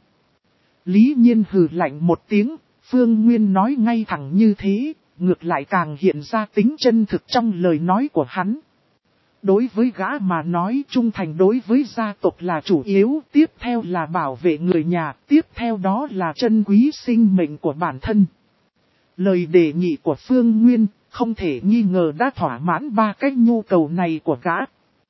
Lý Nhiên hừ lạnh một tiếng, Phương Nguyên nói ngay thẳng như thế, ngược lại càng hiện ra tính chân thực trong lời nói của hắn. Đối với gã mà nói, trung thành đối với gia tộc là chủ yếu, tiếp theo là bảo vệ người nhà, tiếp theo đó là trân quý sinh mệnh của bản thân. Lời đề nghị của Phương Nguyên không thể nghi ngờ đã thỏa mãn ba cái nhu cầu này của gã.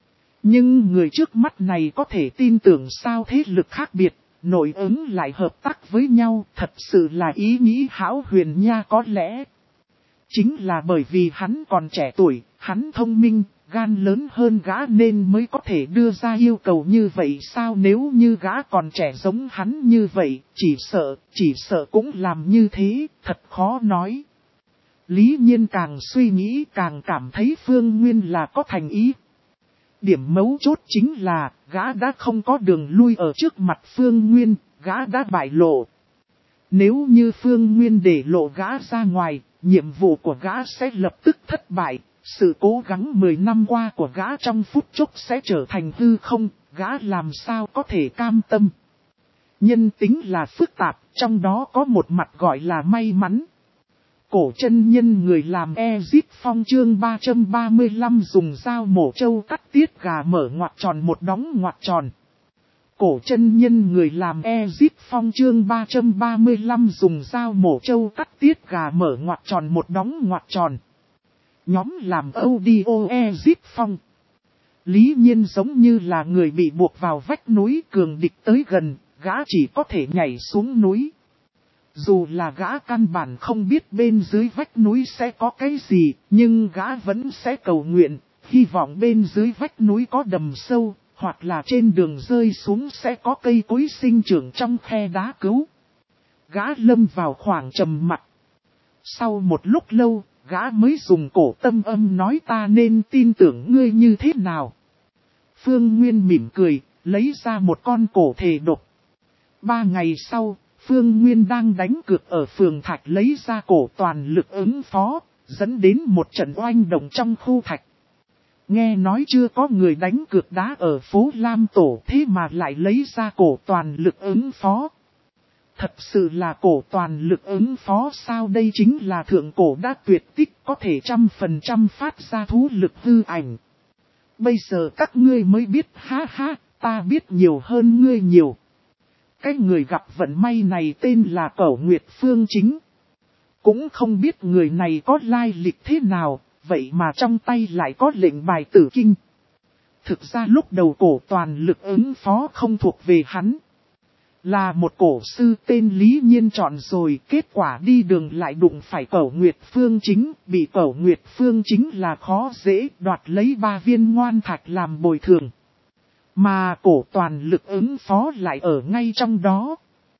Nhưng người trước mắt này có thể tin tưởng sao thế lực khác biệt, nội ứng lại hợp tác với nhau, thật sự là ý nghĩ hão huyền nha. Có lẽ chính là bởi vì hắn còn trẻ tuổi, hắn thông minh, gan lớn hơn gã nên mới có thể đưa ra yêu cầu như vậy sao? Nếu như gã còn trẻ giống hắn như vậy, chỉ sợ, chỉ sợ cũng làm như thế, thật khó nói. Lý Nhiên càng suy nghĩ càng cảm thấy Phương Nguyên là có thành ý. Điểm mấu chốt chính là, gã đã không có đường lui ở trước mặt Phương Nguyên, gã đã bại lộ. Nếu như Phương Nguyên để lộ gã ra ngoài, nhiệm vụ của gã sẽ lập tức thất bại, sự cố gắng mười năm qua của gã trong phút chốc sẽ trở thành hư không, gã làm sao có thể cam tâm. Nhân tính là phức tạp, trong đó có một mặt gọi là may mắn. Cổ chân nhân người làm Ezip Phong chương ba trăm ba mươi lăm dùng dao mổ trâu cắt tiết gà mở ngoặc tròn một đóng ngoặc tròn. Cổ chân nhân người làm Ezip Phong chương ba trăm ba mươi lăm dùng dao mổ trâu cắt tiết gà mở ngoặc tròn một đóng ngoặc tròn. Nhóm làm audio Ezip Phong. Lý Nhiên giống như là người bị buộc vào vách núi, cường địch tới gần, gã chỉ có thể nhảy xuống núi. Dù là gã căn bản không biết bên dưới vách núi sẽ có cái gì, nhưng gã vẫn sẽ cầu nguyện, hy vọng bên dưới vách núi có đầm sâu, hoặc là trên đường rơi xuống sẽ có cây cối sinh trưởng trong khe đá cứu. Gã lâm vào khoảng trầm mặc. Sau một lúc lâu, gã mới dùng cổ tâm âm nói ta nên tin tưởng ngươi như thế nào. Phương Nguyên mỉm cười, lấy ra một con cổ thề độc. Ba ngày sau, Phương Nguyên đang đánh cược ở phường Thạch lấy ra cổ toàn lực ứng phó, dẫn đến một trận oanh động trong khu Thạch. Nghe nói chưa có người đánh cược đá ở phố Lam Tổ thế mà lại lấy ra cổ toàn lực ứng phó. Thật sự là cổ toàn lực ứng phó sao, đây chính là thượng cổ đã tuyệt tích có thể trăm phần trăm phát ra thú lực hư ảnh. Bây giờ các ngươi mới biết, ha ha, ta biết nhiều hơn ngươi nhiều. Cái người gặp vận may này tên là Cẩu Nguyệt Phương Chính. Cũng không biết người này có lai lịch thế nào, vậy mà trong tay lại có lệnh bài tử kinh. Thực ra lúc đầu cổ toàn lực ứng phó không thuộc về hắn. Là một cổ sư tên Lý Nhiên chọn rồi, kết quả đi đường lại đụng phải Cẩu Nguyệt Phương Chính, bị Cẩu Nguyệt Phương Chính là khó dễ đoạt lấy ba viên ngoan thạch làm bồi thường. Mà cổ toàn lực ứng phó lại ở ngay trong đó.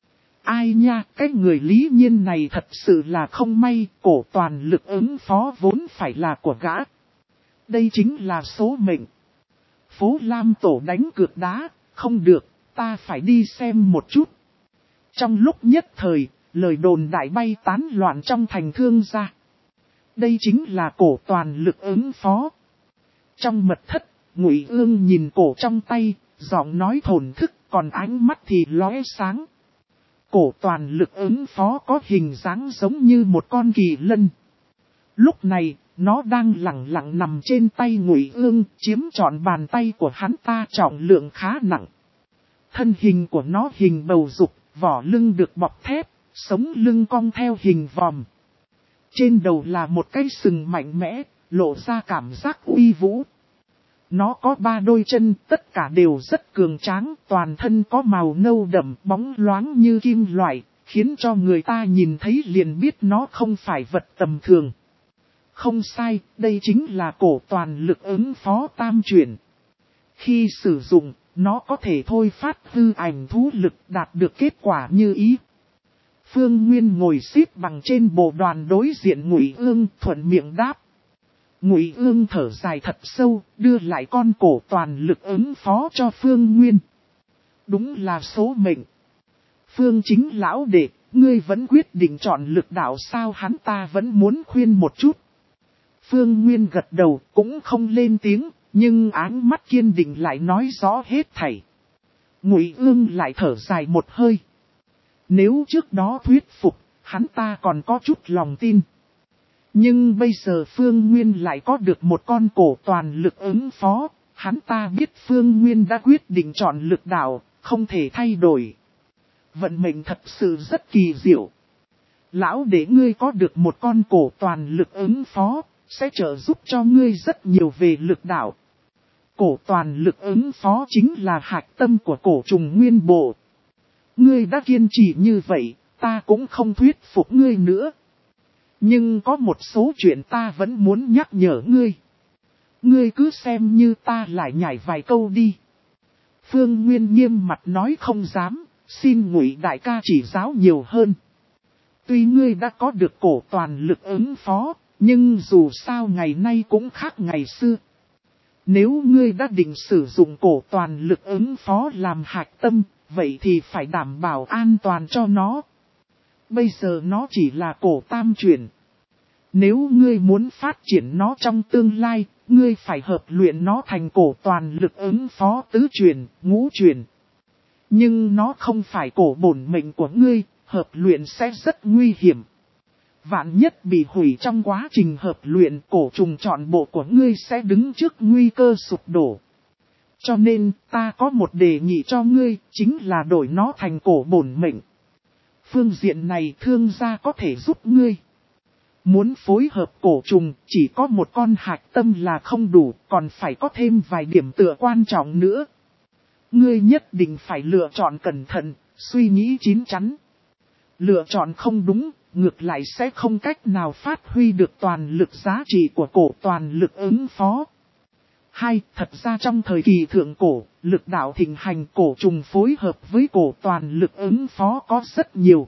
Ai nha, cái người Lý Nhiên này thật sự là không may, cổ toàn lực ứng phó vốn phải là của gã. Đây chính là số mệnh. Phố Lam Tổ đánh cược đá, không được, ta phải đi xem một chút. Trong lúc nhất thời, lời đồn đại bay tán loạn trong thành thương gia. Đây chính là cổ toàn lực ứng phó. Trong mật thất, Ngụy Ương nhìn cổ trong tay, giọng nói thổn thức, còn ánh mắt thì lóe sáng. Cổ toàn lực ứng phó có hình dáng giống như một con kỳ lân. Lúc này, nó đang lặng lặng nằm trên tay Ngụy Ương, chiếm trọn bàn tay của hắn ta, trọng lượng khá nặng. Thân hình của nó hình bầu dục, vỏ lưng được bọc thép, sống lưng cong theo hình vòm. Trên đầu là một cái sừng mạnh mẽ, lộ ra cảm giác uy vũ. Nó có ba đôi chân, tất cả đều rất cường tráng, toàn thân có màu nâu đậm, bóng loáng như kim loại, khiến cho người ta nhìn thấy liền biết nó không phải vật tầm thường. Không sai, đây chính là cổ toàn lực ứng phó tam chuyển. Khi sử dụng, nó có thể thôi phát hư ảnh thú lực đạt được kết quả như ý. Phương Nguyên ngồi xếp bằng trên bộ đoàn đối diện Ngụy Ương, thuận miệng đáp. Ngụy Ương thở dài thật sâu, đưa lại con cổ toàn lực ứng phó cho Phương Nguyên. Đúng là số mệnh. Phương Chính lão đệ, ngươi vẫn quyết định chọn lực đạo sao, hắn ta vẫn muốn khuyên một chút. Phương Nguyên gật đầu, cũng không lên tiếng, nhưng áng mắt kiên định lại nói rõ hết thảy. Ngụy Ương lại thở dài một hơi. Nếu trước đó thuyết phục, hắn ta còn có chút lòng tin. Nhưng bây giờ Phương Nguyên lại có được một con cổ toàn lực ứng phó, hắn ta biết Phương Nguyên đã quyết định chọn lực đạo, không thể thay đổi. Vận mệnh thật sự rất kỳ diệu. Lão để ngươi có được một con cổ toàn lực ứng phó, sẽ trợ giúp cho ngươi rất nhiều về lực đạo. Cổ toàn lực ứng phó chính là hạch tâm của cổ trùng nguyên bộ. Ngươi đã kiên trì như vậy, ta cũng không thuyết phục ngươi nữa. Nhưng có một số chuyện ta vẫn muốn nhắc nhở ngươi. Ngươi cứ xem như ta lại nhảy vài câu đi. Phương Nguyên nghiêm mặt nói không dám, xin Ngụy đại ca chỉ giáo nhiều hơn. Tuy ngươi đã có được cổ toàn lực ứng phó, nhưng dù sao ngày nay cũng khác ngày xưa. Nếu ngươi đã định sử dụng cổ toàn lực ứng phó làm hạch tâm, vậy thì phải đảm bảo an toàn cho nó. Bây giờ nó chỉ là cổ tam chuyển. Nếu ngươi muốn phát triển nó trong tương lai, ngươi phải hợp luyện nó thành cổ toàn lực ứng phó tứ chuyển, ngũ chuyển. Nhưng nó không phải cổ bổn mệnh của ngươi, hợp luyện sẽ rất nguy hiểm. Vạn nhất bị hủy trong quá trình hợp luyện, cổ trùng trọn bộ của ngươi sẽ đứng trước nguy cơ sụp đổ. Cho nên, ta có một đề nghị cho ngươi, chính là đổi nó thành cổ bổn mệnh. Phương diện này thương gia có thể giúp ngươi. Muốn phối hợp cổ trùng, chỉ có một con hạch tâm là không đủ, còn phải có thêm vài điểm tựa quan trọng nữa. Ngươi nhất định phải lựa chọn cẩn thận, suy nghĩ chín chắn. Lựa chọn không đúng, ngược lại sẽ không cách nào phát huy được toàn lực giá trị của cổ toàn lực ứng phó. Hai, thật ra trong thời kỳ thượng cổ, lực đạo thịnh hành cổ trùng phối hợp với cổ toàn lực ứng phó có rất nhiều.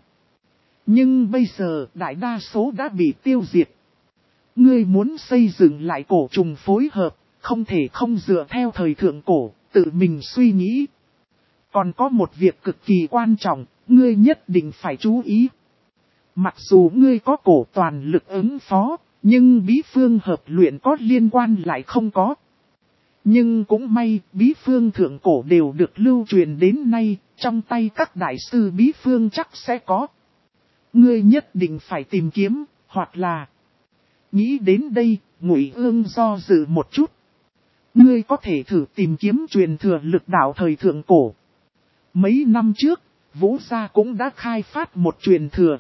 Nhưng bây giờ đại đa số đã bị tiêu diệt. Ngươi muốn xây dựng lại cổ trùng phối hợp, không thể không dựa theo thời thượng cổ, tự mình suy nghĩ. Còn có một việc cực kỳ quan trọng, ngươi nhất định phải chú ý. Mặc dù ngươi có cổ toàn lực ứng phó, nhưng bí phương hợp luyện có liên quan lại không có. Nhưng cũng may, bí phương thượng cổ đều được lưu truyền đến nay, trong tay các đại sư bí phương chắc sẽ có. Ngươi nhất định phải tìm kiếm, hoặc là... Nghĩ đến đây, Ngụy Ương do dự một chút. Ngươi có thể thử tìm kiếm truyền thừa lực đạo thời thượng cổ. Mấy năm trước, Vũ Gia cũng đã khai phát một truyền thừa.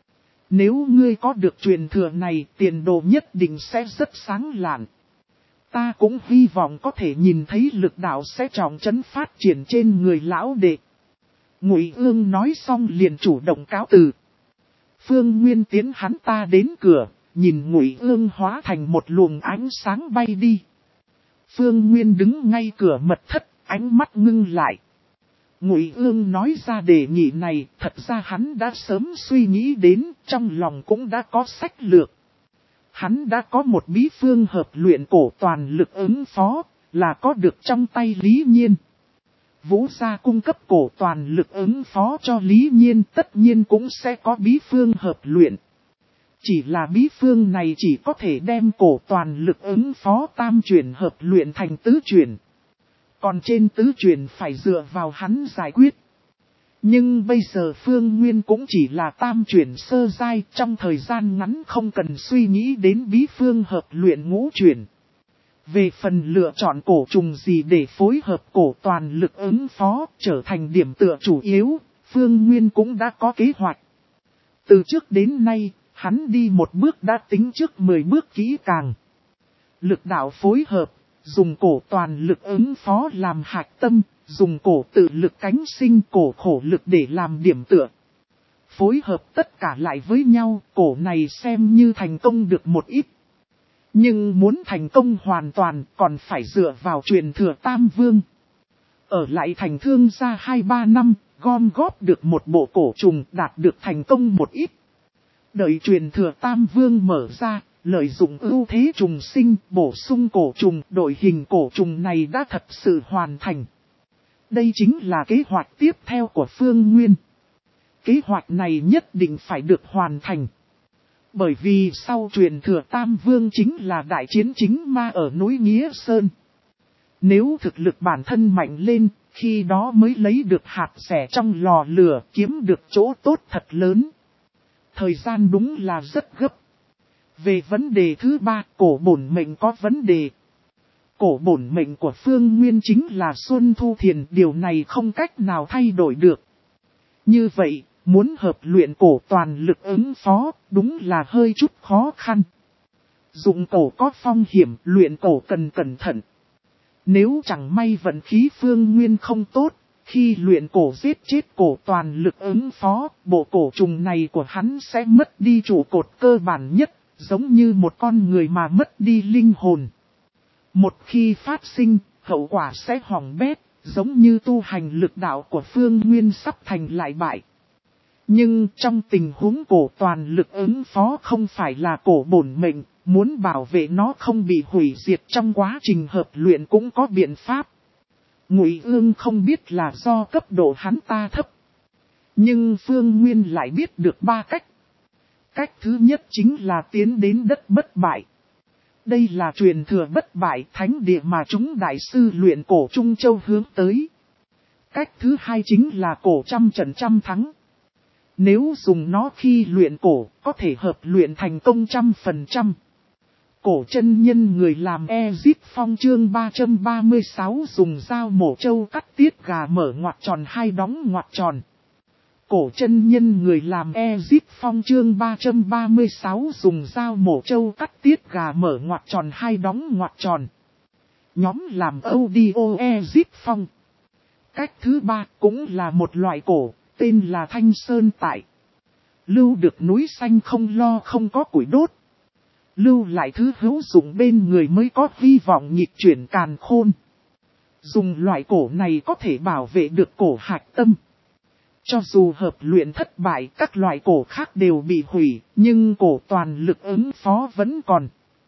Nếu ngươi có được truyền thừa này, tiền đồ nhất định sẽ rất sáng lạn. Ta cũng hy vọng có thể nhìn thấy lực đạo sẽ trọng trấn phát triển trên người lão đệ. Ngụy Ương nói xong liền chủ động cáo từ. Phương Nguyên tiến hắn ta đến cửa, nhìn Ngụy Ương hóa thành một luồng ánh sáng bay đi. Phương Nguyên đứng ngay cửa mật thất, ánh mắt ngưng lại. Ngụy Ương nói ra đề nghị này, thật ra hắn đã sớm suy nghĩ đến, trong lòng cũng đã có sách lược. Hắn đã có một bí phương hợp luyện cổ toàn lực ứng phó, là có được trong tay Lý Nhiên. Vũ Gia cung cấp cổ toàn lực ứng phó cho Lý Nhiên, tất nhiên cũng sẽ có bí phương hợp luyện. Chỉ là bí phương này chỉ có thể đem cổ toàn lực ứng phó tam chuyển hợp luyện thành tứ chuyển. Còn trên tứ chuyển phải dựa vào hắn giải quyết. Nhưng bây giờ Phương Nguyên cũng chỉ là tam chuyển sơ giai, trong thời gian ngắn không cần suy nghĩ đến bí phương hợp luyện ngũ chuyển. Về phần lựa chọn cổ trùng gì để phối hợp cổ toàn lực ứng phó trở thành điểm tựa chủ yếu, Phương Nguyên cũng đã có kế hoạch. Từ trước đến nay, hắn đi một bước đã tính trước mười bước kỹ càng. Lực đạo phối hợp, dùng cổ toàn lực ứng phó làm hạch tâm, dùng cổ tự lực cánh sinh cổ khổ lực để làm điểm tựa. Phối hợp tất cả lại với nhau, cổ này xem như thành công được một ít. Nhưng muốn thành công hoàn toàn còn phải dựa vào truyền thừa Tam Vương. Ở lại thành Thương gia hai ba năm, gom góp được một bộ cổ trùng đạt được thành công một ít. Đợi truyền thừa Tam Vương mở ra, lợi dụng ưu thế trùng sinh, bổ sung cổ trùng, đội hình cổ trùng này đã thật sự hoàn thành. Đây chính là kế hoạch tiếp theo của Phương Nguyên. Kế hoạch này nhất định phải được hoàn thành. Bởi vì sau truyền thừa Tam Vương chính là đại chiến chính ma ở núi Nghĩa Sơn. Nếu thực lực bản thân mạnh lên, khi đó mới lấy được hạt rẻ trong lò lửa, kiếm được chỗ tốt thật lớn. Thời gian đúng là rất gấp. Về vấn đề thứ ba, cổ bổn mệnh có vấn đề. Cổ bổn mệnh của Phương Nguyên chính là Xuân Thu Thiền, điều này không cách nào thay đổi được. Như vậy, muốn hợp luyện cổ toàn lực ứng phó, đúng là hơi chút khó khăn. Dụng cổ có phong hiểm, luyện cổ cần cẩn thận. Nếu chẳng may vận khí Phương Nguyên không tốt, khi luyện cổ giết chết cổ toàn lực ứng phó, bộ cổ trùng này của hắn sẽ mất đi trụ cột cơ bản nhất, giống như một con người mà mất đi linh hồn. Một khi phát sinh, hậu quả sẽ hỏng bét, giống như tu hành lực đạo của Phương Nguyên sắp thành lại bại. Nhưng trong tình huống cổ toàn lực ứng phó không phải là cổ bổn mệnh, muốn bảo vệ nó không bị hủy diệt trong quá trình hợp luyện cũng có biện pháp. Ngụy Ương không biết là do cấp độ hắn ta thấp. Nhưng Phương Nguyên lại biết được ba cách. Cách thứ nhất chính là tiến đến đất bất bại. Đây là truyền thừa bất bại thánh địa mà chúng đại sư luyện cổ Trung Châu hướng tới. Cách thứ hai chính là cổ trăm trận trăm thắng. Nếu dùng nó khi luyện cổ, có thể hợp luyện thành công trăm phần trăm. Cổ chân nhân người làm Ezip Phong chương ba trăm ba mươi sáu dùng dao mổ trâu cắt tiết gà mở ngoặc tròn hai đóng ngoặc tròn. Cổ chân nhân người làm Ezip Phong chương ba trăm ba mươi sáu dùng dao mổ trâu cắt tiết gà mở ngoặc tròn hai đóng ngoặc tròn. Nhóm làm audio Ezip Phong. Cách thứ ba cũng là một loại cổ, tên là Thanh Sơn Tại. Lưu được núi xanh không lo không có củi đốt. Lưu lại thứ hữu dụng bên người mới có hy vọng nhịp chuyển càn khôn. Dùng loại cổ này có thể bảo vệ được cổ hạch tâm. Cho dù hợp luyện thất bại các loại cổ khác đều bị hủy, nhưng cổ toàn lực ứng phó vẫn còn.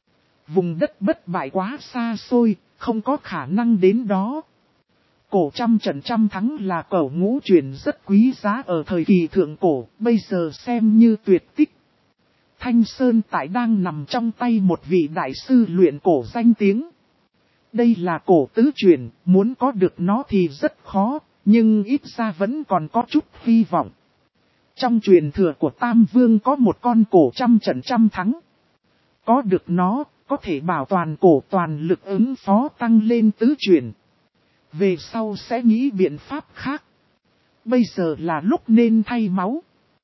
Vùng đất bất bại quá xa xôi, không có khả năng đến đó. Cổ trăm trận trăm thắng là cẩu ngũ truyền rất quý giá ở thời kỳ thượng cổ, bây giờ xem như tuyệt tích. Thanh Sơn Tại đang nằm trong tay một vị đại sư luyện cổ danh tiếng. Đây là cổ tứ truyền, muốn có được nó thì rất khó, nhưng ít ra vẫn còn có chút hy vọng. Trong truyền thừa của Tam Vương có một con cổ trăm trận trăm thắng. Có được nó, có thể bảo toàn cổ toàn lực ứng phó tăng lên tứ truyền. Về sau sẽ nghĩ biện pháp khác. Bây giờ là lúc nên thay máu.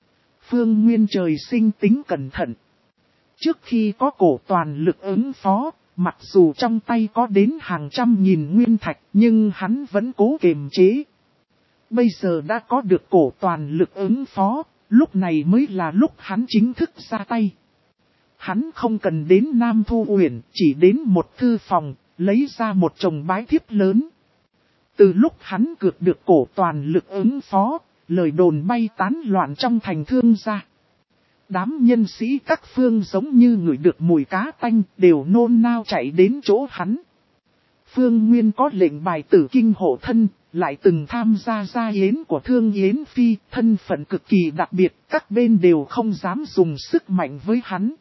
Phương Nguyên trời sinh tính cẩn thận. Trước khi có cổ toàn lực ứng phó, mặc dù trong tay có đến hàng trăm nghìn nguyên thạch nhưng hắn vẫn cố kiềm chế. Bây giờ đã có được cổ toàn lực ứng phó, lúc này mới là lúc hắn chính thức ra tay. Hắn không cần đến Nam Thu Uyển, chỉ đến một thư phòng, lấy ra một chồng bái thiếp lớn. Từ lúc hắn cược được cổ toàn lực ứng phó, lời đồn bay tán loạn trong thành Thương gia. Đám nhân sĩ các phương giống như ngửi được mùi cá tanh đều nôn nao chạy đến chỗ hắn. Phương Nguyên có lệnh bài tử kinh hộ thân, lại từng tham gia gia yến của Thương Yến Phi, thân phận cực kỳ đặc biệt, các bên đều không dám dùng sức mạnh với hắn.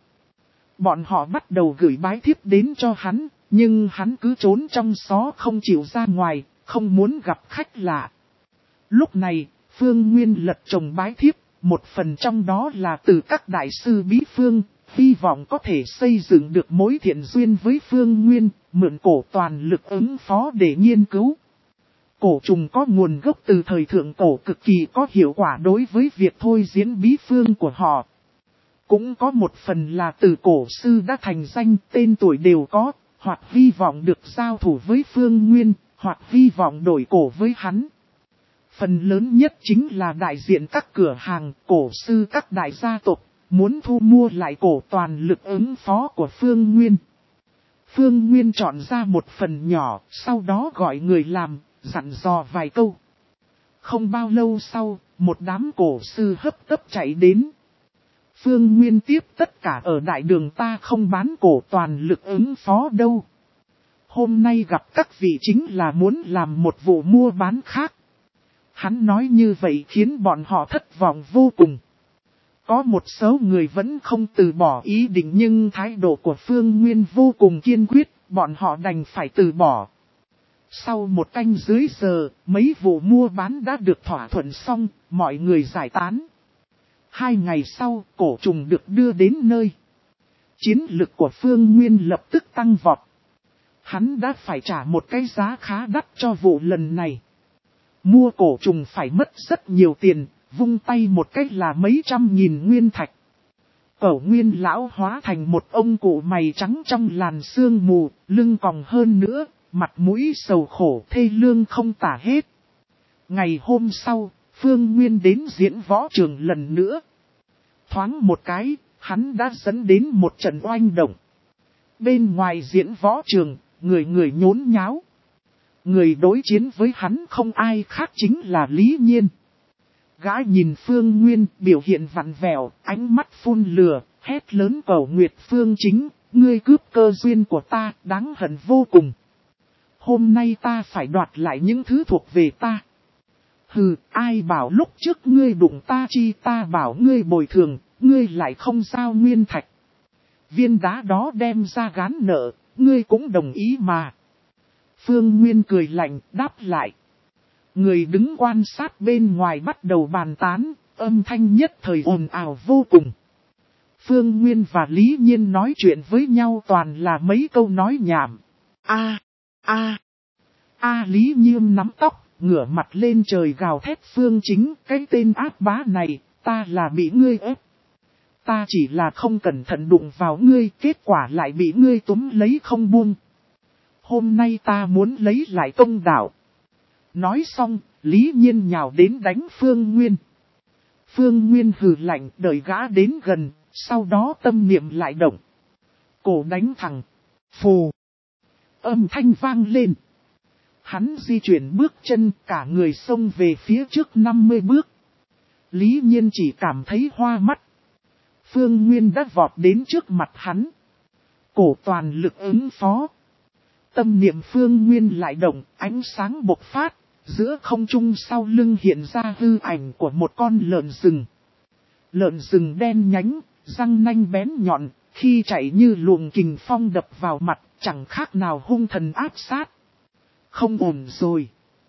Bọn họ bắt đầu gửi bái thiếp đến cho hắn, nhưng hắn cứ trốn trong xó không chịu ra ngoài, không muốn gặp khách lạ. Lúc này, Phương Nguyên lật chồng bái thiếp, một phần trong đó là từ các đại sư bí phương, hy vọng có thể xây dựng được mối thiện duyên với Phương Nguyên, mượn cổ toàn lực ứng phó để nghiên cứu. Cổ trùng có nguồn gốc từ thời thượng cổ cực kỳ có hiệu quả đối với việc thôi diễn bí phương của họ. Cũng có một phần là từ cổ sư đã thành danh, tên tuổi đều có, hoặc hy vọng được giao thủ với Phương Nguyên, hoặc hy vọng đổi cổ với hắn. Phần lớn nhất chính là đại diện các cửa hàng, cổ sư các đại gia tộc, muốn thu mua lại cổ toàn lực ứng phó của Phương Nguyên. Phương Nguyên chọn ra một phần nhỏ, sau đó gọi người làm, dặn dò vài câu. Không bao lâu sau, một đám cổ sư hấp tấp chạy đến. Phương Nguyên tiếp tất cả ở đại đường ta không bán cổ toàn lực ứng phó đâu. Hôm nay gặp các vị chính là muốn làm một vụ mua bán khác. Hắn nói như vậy khiến bọn họ thất vọng vô cùng. Có một số người vẫn không từ bỏ ý định nhưng thái độ của Phương Nguyên vô cùng kiên quyết, bọn họ đành phải từ bỏ. Sau một canh dưới giờ, mấy vụ mua bán đã được thỏa thuận xong, mọi người giải tán. Hai ngày sau, cổ trùng được đưa đến nơi. Chiến lực của Phương Nguyên lập tức tăng vọt. Hắn đã phải trả một cái giá khá đắt cho vụ lần này. Mua cổ trùng phải mất rất nhiều tiền, vung tay một cách là mấy trăm nghìn nguyên thạch. Cẩu Nguyên lão hóa thành một ông cụ mày trắng trong làn sương mù, lưng còng hơn nữa, mặt mũi sầu khổ thê lương không tả hết. Ngày hôm sau, Phương Nguyên đến diễn võ trường lần nữa. Thoáng một cái, hắn đã dẫn đến một trận oanh động. Bên ngoài diễn võ trường, người người nhốn nháo. Người đối chiến với hắn không ai khác chính là Lý Nhiên. Gã nhìn Phương Nguyên biểu hiện vặn vẹo, ánh mắt phun lửa, hét lớn cầu Nguyệt Phương Chính, ngươi cướp cơ duyên của ta, đáng hận vô cùng. Hôm nay ta phải đoạt lại những thứ thuộc về ta. Hừ, ai bảo lúc trước ngươi đụng ta chi ta bảo ngươi bồi thường, ngươi lại không giao nguyên thạch. Viên đá đó đem ra gán nợ, ngươi cũng đồng ý mà. Phương Nguyên cười lạnh, đáp lại. Người đứng quan sát bên ngoài bắt đầu bàn tán, âm thanh nhất thời ồn ào vô cùng. Phương Nguyên và Lý Nhiên nói chuyện với nhau toàn là mấy câu nói nhảm. A, a, a Lý Nhiên nắm tóc, ngửa mặt lên trời gào thét Phương Chính, cái tên ác bá này, ta là bị ngươi ép. Ta chỉ là không cẩn thận đụng vào ngươi, kết quả lại bị ngươi túm lấy không buông. Hôm nay ta muốn lấy lại công đạo. Nói xong, Lý Nhiên nhào đến đánh Phương Nguyên. Phương Nguyên hừ lạnh đợi gã đến gần, sau đó tâm niệm lại động. Cổ đánh thẳng. Phù. Âm thanh vang lên. Hắn di chuyển bước chân cả người xông về phía trước năm mươi bước. Lý Nhiên chỉ cảm thấy hoa mắt. Phương Nguyên đã vọt đến trước mặt hắn. Cổ toàn lực ứng phó. Tâm niệm Phương Nguyên lại động, ánh sáng bộc phát. Giữa không trung sau lưng hiện ra hư ảnh của một con lợn rừng. Lợn rừng đen nhánh, răng nanh bén nhọn, khi chạy như luồng kình phong đập vào mặt, chẳng khác nào hung thần áp sát. Không ổn rồi.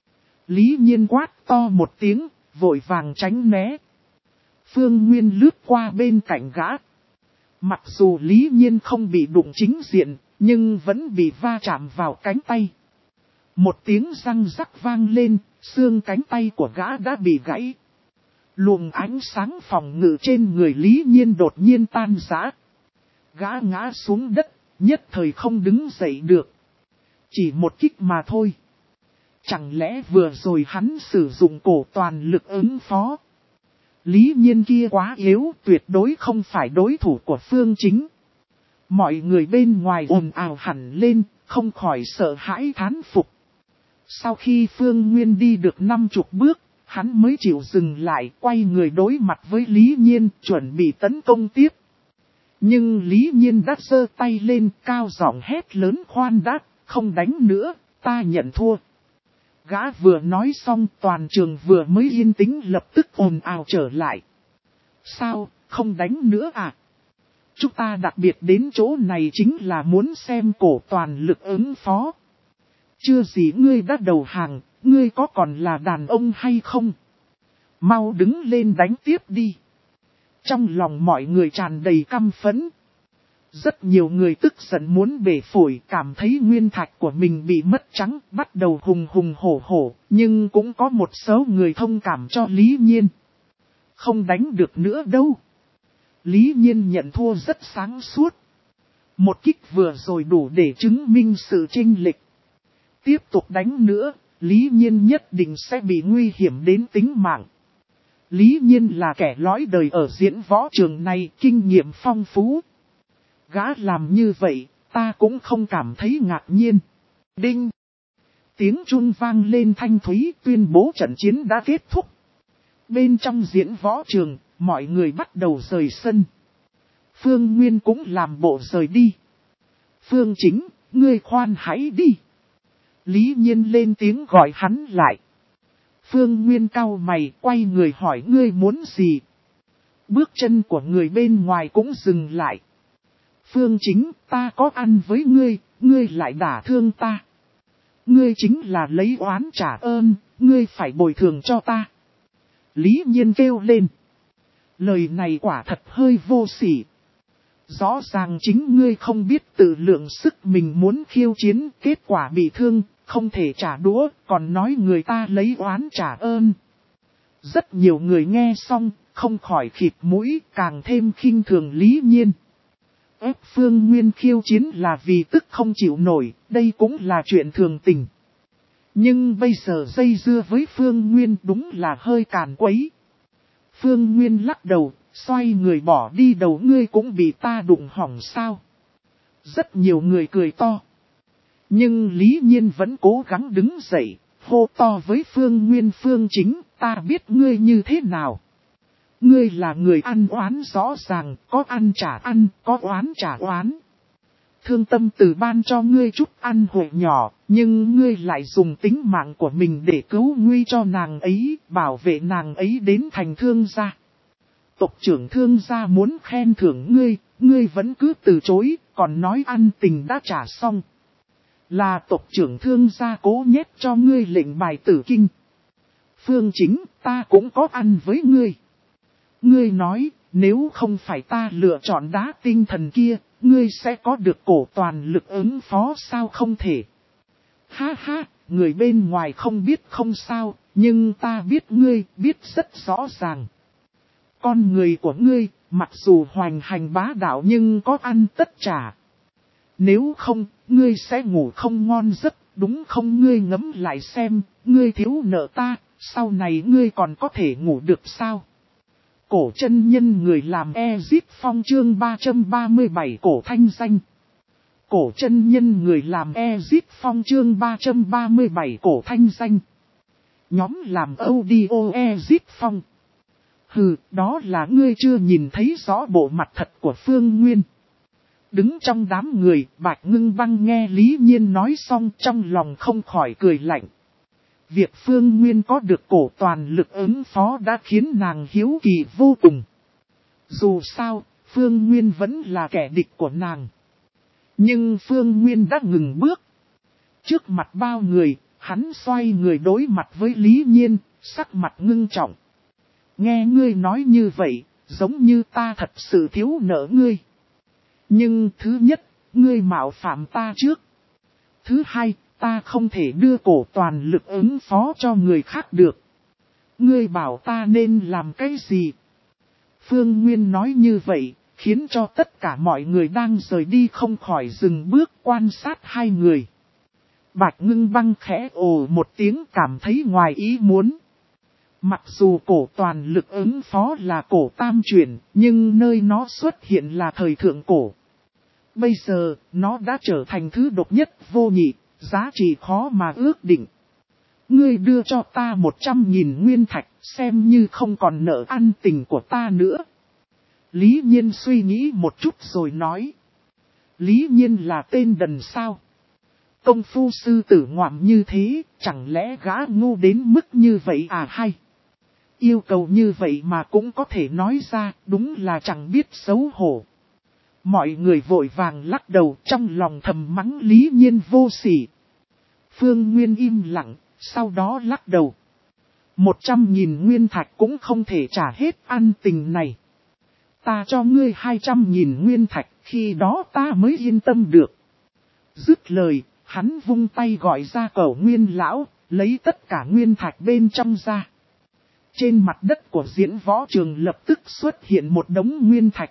Lý Nhiên quát to một tiếng, vội vàng tránh né. Phương Nguyên lướt qua bên cạnh gã. Mặc dù Lý Nhiên không bị đụng chính diện, nhưng vẫn bị va chạm vào cánh tay. Một tiếng răng rắc vang lên, xương cánh tay của gã đã bị gãy. Luồng ánh sáng phòng ngự trên người Lý Nhiên đột nhiên tan rã. Gã ngã xuống đất, nhất thời không đứng dậy được. Chỉ một kích mà thôi. Chẳng lẽ vừa rồi hắn sử dụng cổ toàn lực ứng phó. Lý Nhiên kia quá yếu, tuyệt đối không phải đối thủ của Phương Chính. Mọi người bên ngoài ồn ào hẳn lên, không khỏi sợ hãi thán phục. Sau khi Phương Nguyên đi được năm chục bước, hắn mới chịu dừng lại, quay người đối mặt với Lý Nhiên, chuẩn bị tấn công tiếp. Nhưng Lý Nhiên đã giơ tay lên, cao giọng hét lớn khoan đã, không đánh nữa, ta nhận thua. Gã vừa nói xong, toàn trường vừa mới yên tĩnh lập tức ồn ào trở lại. Sao, không đánh nữa à? Chúng ta đặc biệt đến chỗ này chính là muốn xem cổ toàn lực ứng phó. Chưa gì ngươi đã đầu hàng, ngươi có còn là đàn ông hay không? Mau đứng lên đánh tiếp đi. Trong lòng mọi người tràn đầy căm phẫn. Rất nhiều người tức giận muốn bể phổi, cảm thấy nguyên thạch của mình bị mất trắng, bắt đầu hùng hùng hổ hổ, nhưng cũng có một số người thông cảm cho Lý Nhiên. Không đánh được nữa đâu. Lý Nhiên nhận thua rất sáng suốt. Một kích vừa rồi đủ để chứng minh sự chênh lệch. Tiếp tục đánh nữa, Lý Nhiên nhất định sẽ bị nguy hiểm đến tính mạng. Lý Nhiên là kẻ lõi đời ở diễn võ trường này, kinh nghiệm phong phú. Gã làm như vậy, ta cũng không cảm thấy ngạc nhiên. Đinh! Tiếng chuông vang lên thanh thúy tuyên bố trận chiến đã kết thúc. Bên trong diễn võ trường, mọi người bắt đầu rời sân. Phương Nguyên cũng làm bộ rời đi. Phương Chính, ngươi khoan hãy đi. Lý Nhiên lên tiếng gọi hắn lại. Phương Nguyên cau mày quay người hỏi ngươi muốn gì. Bước chân của người bên ngoài cũng dừng lại. Phương Chính, ta có ăn với ngươi, ngươi lại đả thương ta. Ngươi chính là lấy oán trả ơn, ngươi phải bồi thường cho ta. Lý Nhiên kêu lên. Lời này quả thật hơi vô sỉ. Rõ ràng chính ngươi không biết tự lượng sức mình muốn khiêu chiến, kết quả bị thương, không thể trả đũa, còn nói người ta lấy oán trả ơn. Rất nhiều người nghe xong, không khỏi khịt mũi, càng thêm khinh thường Lý Nhiên. Ép Phương Nguyên khiêu chiến là vì tức không chịu nổi, đây cũng là chuyện thường tình. Nhưng bây giờ dây dưa với Phương Nguyên đúng là hơi càn quấy. Phương Nguyên lắc đầu, xoay người bỏ đi đầu ngươi cũng bị ta đụng hỏng sao. Rất nhiều người cười to. Nhưng Lý Nhiên vẫn cố gắng đứng dậy, hô to với Phương Nguyên Phương Chính, ta biết ngươi như thế nào. Ngươi là người ăn oán rõ ràng, có ăn trả ăn, có oán trả oán. thương tâm từ ban cho ngươi chút ăn hội nhỏ, nhưng ngươi lại dùng tính mạng của mình để cứu nguy cho nàng ấy, bảo vệ nàng ấy đến thành thương gia. Tộc trưởng thương gia muốn khen thưởng ngươi, ngươi vẫn cứ từ chối, còn nói ăn tình đã trả xong. Là tộc trưởng thương gia cố nhét cho ngươi lệnh bài tử kinh. Phương Chính, ta cũng có ăn với ngươi. Ngươi nói, nếu không phải ta lựa chọn đá tinh thần kia, ngươi sẽ có được cổ toàn lực ứng phó sao không thể. Ha ha, người bên ngoài không biết không sao, nhưng ta biết ngươi, biết rất rõ ràng. Con người của ngươi, mặc dù hoành hành bá đạo nhưng có ăn tất trả. Nếu không, ngươi sẽ ngủ không ngon giấc, đúng không? Ngươi ngẫm lại xem, ngươi thiếu nợ ta, sau này ngươi còn có thể ngủ được sao? Cổ chân nhân người làm Ezip Phong chương ba trăm ba mươi bảy cổ thanh danh. Cổ chân nhân người làm Ezip Phong chương ba trăm ba mươi bảy cổ thanh danh. Nhóm làm audio Ezip Phong. Hừ, đó là ngươi chưa nhìn thấy rõ bộ mặt thật của Phương Nguyên. Đứng trong đám người, Bạch Ngưng Băng nghe Lý Nhiên nói xong trong lòng không khỏi cười lạnh. Việc Phương Nguyên có được cổ toàn lực ứng phó đã khiến nàng hiếu kỳ vô cùng. Dù sao, Phương Nguyên vẫn là kẻ địch của nàng. Nhưng Phương Nguyên đã ngừng bước. Trước mặt bao người, hắn xoay người đối mặt với Lý Nhiên, sắc mặt ngưng trọng. Nghe ngươi nói như vậy, giống như ta thật sự thiếu nợ ngươi. Nhưng thứ nhất, ngươi mạo phạm ta trước. Thứ hai, ta không thể đưa cổ toàn lực ứng phó cho người khác được. Ngươi bảo ta nên làm cái gì? Phương Nguyên nói như vậy, khiến cho tất cả mọi người đang rời đi không khỏi dừng bước quan sát hai người. Bạch Ngưng Băng khẽ ồ một tiếng cảm thấy ngoài ý muốn. Mặc dù cổ toàn lực ứng phó là cổ tam chuyển, nhưng nơi nó xuất hiện là thời thượng cổ. Bây giờ, nó đã trở thành thứ độc nhất vô nhị, giá trị khó mà ước định. Ngươi đưa cho ta một trăm nghìn nguyên thạch, xem như không còn nợ ăn tình của ta nữa. Lý Nhiên suy nghĩ một chút rồi nói. Lý Nhiên là tên đần sao? Công phu sư tử ngoạm như thế, chẳng lẽ gã ngu đến mức như vậy à hay? Yêu cầu như vậy mà cũng có thể nói ra, đúng là chẳng biết xấu hổ. Mọi người vội vàng lắc đầu trong lòng thầm mắng Lý Nhiên vô sỉ. Phương Nguyên im lặng, sau đó lắc đầu. Một trăm nghìn nguyên thạch cũng không thể trả hết ăn tình này. Ta cho ngươi hai trăm nghìn nguyên thạch, khi đó ta mới yên tâm được. Dứt lời, hắn vung tay gọi ra Cẩu Nguyên lão, lấy tất cả nguyên thạch bên trong ra. Trên mặt đất của diễn võ trường lập tức xuất hiện một đống nguyên thạch.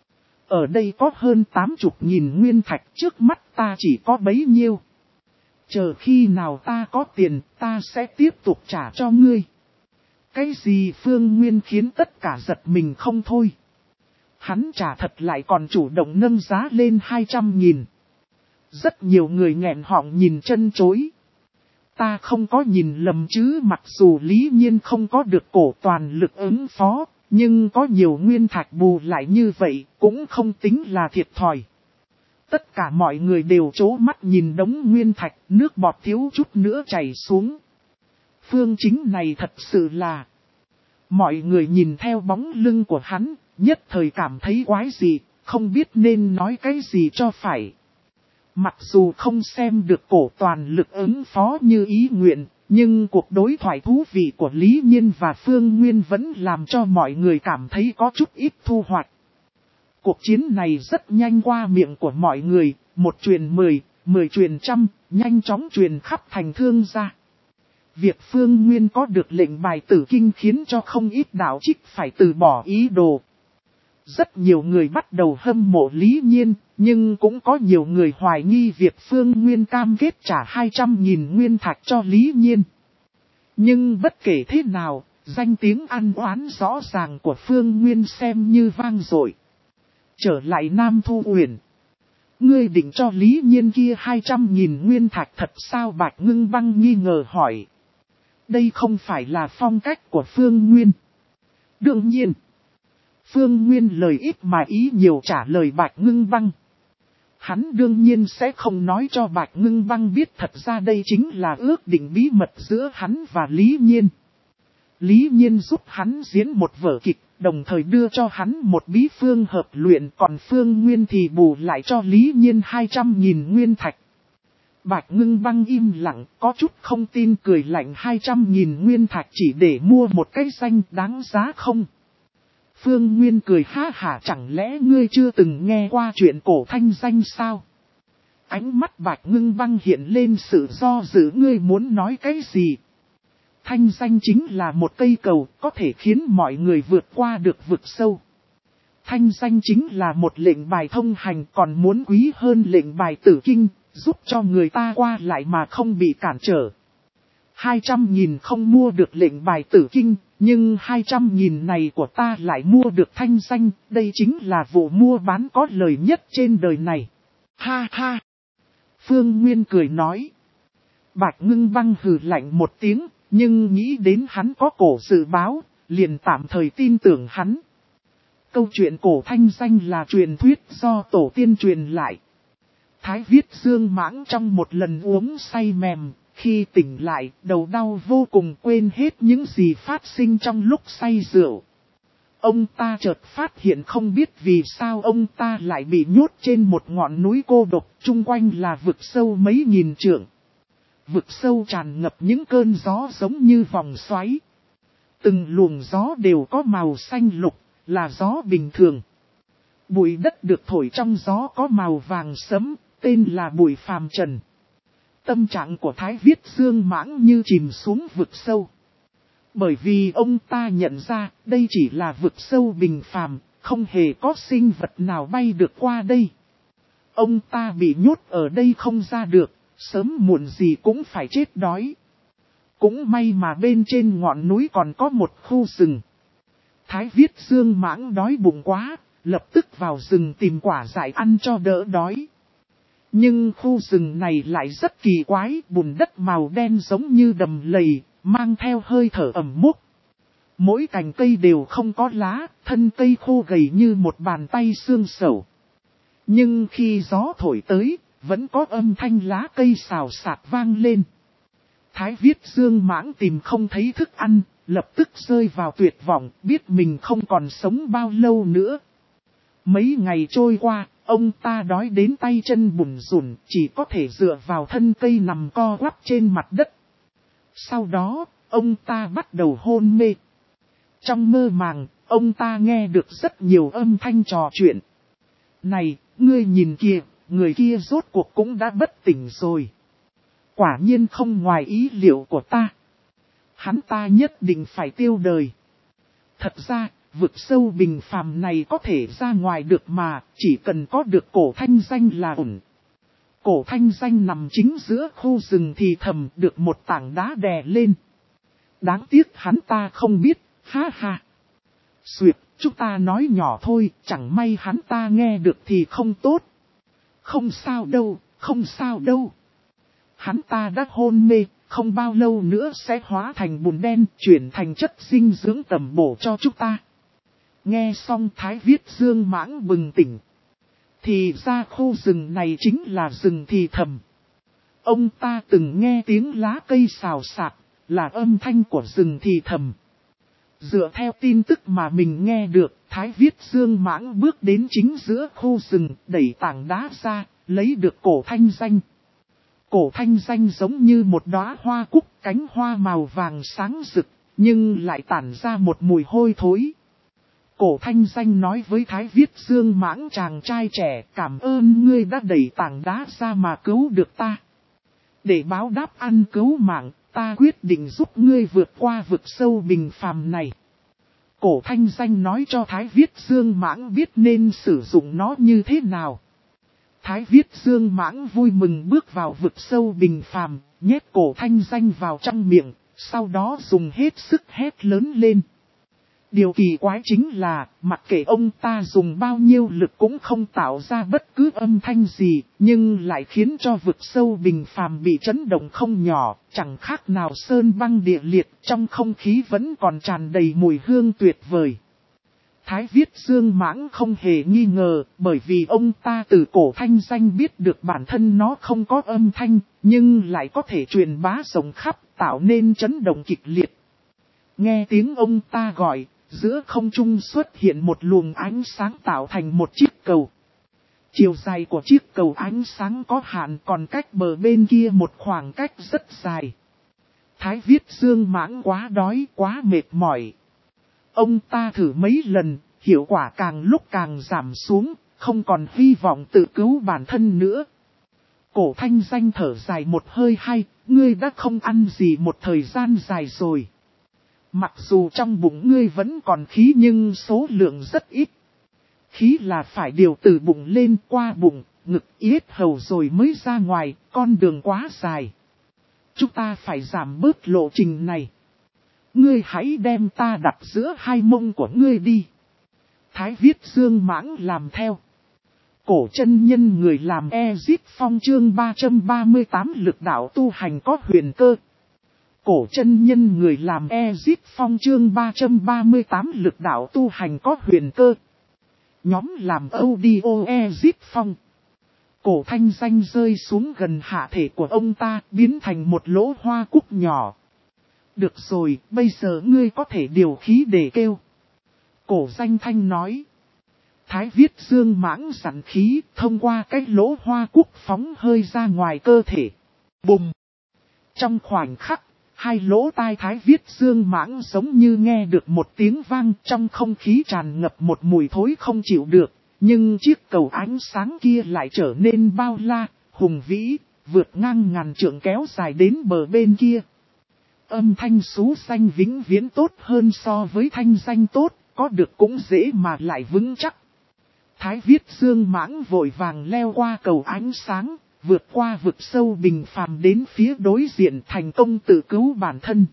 Ở đây có hơn tám chục nghìn nguyên thạch, trước mắt ta chỉ có bấy nhiêu. Chờ khi nào ta có tiền, ta sẽ tiếp tục trả cho ngươi. Cái gì? Phương Nguyên khiến tất cả giật mình không thôi. Hắn trả thật lại còn chủ động nâng giá lên hai trăm nghìn. Rất nhiều người nghẹn họng nhìn chân chối. Ta không có nhìn lầm chứ, mặc dù Lý Nhiên không có được cổ toàn lực ứng phó, nhưng có nhiều nguyên thạch bù lại như vậy cũng không tính là thiệt thòi. Tất cả mọi người đều trố mắt nhìn đống nguyên thạch, nước bọt thiếu chút nữa chảy xuống. Phương Chính này thật sự là... Mọi người nhìn theo bóng lưng của hắn, nhất thời cảm thấy quái gì, không biết nên nói cái gì cho phải. Mặc dù không xem được cổ toàn lực ứng phó như ý nguyện, nhưng cuộc đối thoại thú vị của Lý Nhiên và Phương Nguyên vẫn làm cho mọi người cảm thấy có chút ít thu hoạch. Cuộc chiến này rất nhanh qua miệng của mọi người, một truyền mười, mười truyền trăm, nhanh chóng truyền khắp thành thương gia. Việc Phương Nguyên có được lệnh bài tử kinh khiến cho không ít đạo trích phải từ bỏ ý đồ. Rất nhiều người bắt đầu hâm mộ Lý Nhiên, nhưng cũng có nhiều người hoài nghi việc Phương Nguyên cam kết trả hai trăm nghìn nguyên thạch cho Lý Nhiên. Nhưng bất kể thế nào, danh tiếng ăn oán rõ ràng của Phương Nguyên xem như vang dội. Trở lại Nam Thu Uyển. Ngươi định cho Lý Nhiên kia hai trăm nghìn nguyên thạch thật sao? Bạch Ngưng Băng nghi ngờ hỏi. Đây không phải là phong cách của Phương Nguyên. Đương nhiên. Phương Nguyên lời ít mà ý nhiều trả lời Bạch Ngưng Băng. Hắn đương nhiên sẽ không nói cho Bạch Ngưng Băng biết thật ra đây chính là ước định bí mật giữa hắn và Lý Nhiên. Lý Nhiên giúp hắn diễn một vở kịch, đồng thời đưa cho hắn một bí phương hợp luyện, còn Phương Nguyên thì bù lại cho Lý Nhiên hai trăm nghìn nguyên thạch. Bạch Ngưng Băng im lặng, có chút không tin, cười lạnh, hai trăm nghìn nguyên thạch chỉ để mua một cái danh đáng giá không? Phương Nguyên cười ha hả, chẳng lẽ ngươi chưa từng nghe qua chuyện cổ thanh danh sao? Ánh mắt Bạch Ngưng Băng hiện lên sự do dự, ngươi muốn nói cái gì? Thanh danh chính là một cây cầu, có thể khiến mọi người vượt qua được vực sâu. Thanh danh chính là một lệnh bài thông hành, còn muốn quý hơn lệnh bài tử kinh, giúp cho người ta qua lại mà không bị cản trở. Hai trăm nghìn không mua được lệnh bài tử kinh, nhưng hai trăm nghìn này của ta lại mua được thanh danh, đây chính là vụ mua bán có lời nhất trên đời này. Ha ha! Phương Nguyên cười nói. Bạch Ngưng Băng hừ lạnh một tiếng, nhưng nghĩ đến hắn có cổ dự báo, liền tạm thời tin tưởng hắn. Câu chuyện cổ thanh danh là truyền thuyết do tổ tiên truyền lại. Thái Viết Dương Mãng trong một lần uống say mềm, khi tỉnh lại, đầu đau vô cùng, quên hết những gì phát sinh trong lúc say rượu. Ông ta chợt phát hiện không biết vì sao ông ta lại bị nhốt trên một ngọn núi cô độc, chung quanh là vực sâu mấy nghìn trượng. Vực sâu tràn ngập những cơn gió giống như vòng xoáy. Từng luồng gió đều có màu xanh lục, là gió bình thường. Bụi đất được thổi trong gió có màu vàng sẫm, tên là bụi phàm trần. Tâm trạng của Thái Viết Dương Mãng như chìm xuống vực sâu. Bởi vì ông ta nhận ra đây chỉ là vực sâu bình phàm, không hề có sinh vật nào bay được qua đây. Ông ta bị nhốt ở đây không ra được, sớm muộn gì cũng phải chết đói. Cũng may mà bên trên ngọn núi còn có một khu rừng. Thái Viết Dương Mãng đói bụng quá, lập tức vào rừng tìm quả dại ăn cho đỡ đói. Nhưng khu rừng này lại rất kỳ quái, bùn đất màu đen giống như đầm lầy, mang theo hơi thở ẩm mốc. Mỗi cành cây đều không có lá, thân cây khô gầy như một bàn tay xương sẩu. Nhưng khi gió thổi tới, vẫn có âm thanh lá cây xào xạc vang lên. Thái Viết Dương Mãng tìm không thấy thức ăn, lập tức rơi vào tuyệt vọng, biết mình không còn sống bao lâu nữa. Mấy ngày trôi qua, ông ta đói đến tay chân bủn rủn, chỉ có thể dựa vào thân cây nằm co quắp trên mặt đất. Sau đó, ông ta bắt đầu hôn mê. Trong mơ màng, ông ta nghe được rất nhiều âm thanh trò chuyện. Này, ngươi nhìn kìa, người kia rốt cuộc cũng đã bất tỉnh rồi. Quả nhiên không ngoài ý liệu của ta. Hắn ta nhất định phải tiêu đời. Thật ra, vực sâu bình phàm này có thể ra ngoài được mà, chỉ cần có được cổ thanh danh là ổn. Cổ thanh danh nằm chính giữa khu rừng thì thầm, được một tảng đá đè lên. Đáng tiếc hắn ta không biết, ha ha. Xuyệt, chúng ta nói nhỏ thôi, chẳng may hắn ta nghe được thì không tốt. Không sao đâu, không sao đâu. Hắn ta đã hôn mê, không bao lâu nữa sẽ hóa thành bùn đen, chuyển thành chất dinh dưỡng tầm bổ cho chúng ta. Nghe xong Thái Viết Dương Mãng bừng tỉnh. Thì ra khu rừng này chính là rừng thì thầm. Ông ta từng nghe tiếng lá cây xào xạc, là âm thanh của rừng thì thầm. Dựa theo tin tức mà mình nghe được, Thái Viết Dương Mãng bước đến chính giữa khu rừng, đẩy tảng đá ra, lấy được cổ thanh danh. Cổ thanh danh giống như một đóa hoa cúc, cánh hoa màu vàng sáng rực, nhưng lại tản ra một mùi hôi thối. Cổ thanh danh nói với Thái Viết Dương Mãng, chàng trai trẻ, cảm ơn ngươi đã đẩy tảng đá ra mà cứu được ta. Để báo đáp ăn cứu mạng, ta quyết định giúp ngươi vượt qua vực sâu bình phàm này. Cổ thanh danh nói cho Thái Viết Dương Mãng biết nên sử dụng nó như thế nào. Thái Viết Dương Mãng vui mừng bước vào vực sâu bình phàm, nhét cổ thanh danh vào trong miệng, sau đó dùng hết sức hét lớn lên. Điều kỳ quái chính là, mặc kệ ông ta dùng bao nhiêu lực cũng không tạo ra bất cứ âm thanh gì, nhưng lại khiến cho vực sâu bình phàm bị chấn động không nhỏ, chẳng khác nào sơn băng địa liệt, trong không khí vẫn còn tràn đầy mùi hương tuyệt vời. Thái Viết Dương Mãng không hề nghi ngờ, bởi vì ông ta từ cổ thanh danh biết được bản thân nó không có âm thanh, nhưng lại có thể truyền bá rộng khắp, tạo nên chấn động kịch liệt. Nghe tiếng ông ta gọi, giữa không trung xuất hiện một luồng ánh sáng tạo thành một chiếc cầu. Chiều dài của chiếc cầu ánh sáng có hạn, còn cách bờ bên kia một khoảng cách rất dài. Thái Viết Dương Mãng quá đói, quá mệt mỏi. Ông ta thử mấy lần, hiệu quả càng lúc càng giảm xuống, không còn hy vọng tự cứu bản thân nữa. Cổ thanh danh thở dài một hơi hay, ngươi đã không ăn gì một thời gian dài rồi. Mặc dù trong bụng ngươi vẫn còn khí nhưng số lượng rất ít. Khí là phải điều từ bụng lên qua bụng, ngực yết hầu rồi mới ra ngoài, con đường quá dài. Chúng ta phải giảm bớt lộ trình này. Ngươi hãy đem ta đặt giữa hai mông của ngươi đi. Thái Viết Dương Mãng làm theo. Cổ chân nhân người làm E-Zip Phong chương ba trăm ba mươi tám lực đạo tu hành có huyền cơ. Cổ chân nhân người làm E-Zip Phong chương ba trăm ba mươi tám lực đạo tu hành có huyền cơ. Nhóm làm audio E-Zip Phong. Cổ thanh danh rơi xuống gần hạ thể của ông ta, biến thành một lỗ hoa cúc nhỏ. Được rồi, bây giờ ngươi có thể điều khí để kêu. Cổ danh thanh nói. Thái Viết Dương Mãng sẵn khí, thông qua cái lỗ hoa cúc phóng hơi ra ngoài cơ thể. Bùng! Trong khoảnh khắc, hai lỗ tai Thái Viết Dương Mãng giống như nghe được một tiếng vang, trong không khí tràn ngập một mùi thối không chịu được. Nhưng chiếc cầu ánh sáng kia lại trở nên bao la, hùng vĩ, vượt ngang ngàn trượng kéo dài đến bờ bên kia. Âm thanh xú xanh vĩnh viễn tốt hơn so với thanh danh tốt, có được cũng dễ mà lại vững chắc. Thái Viết Dương Mãng vội vàng leo qua cầu ánh sáng, vượt qua vực sâu bình phàm đến phía đối diện, thành công tự cứu bản thân.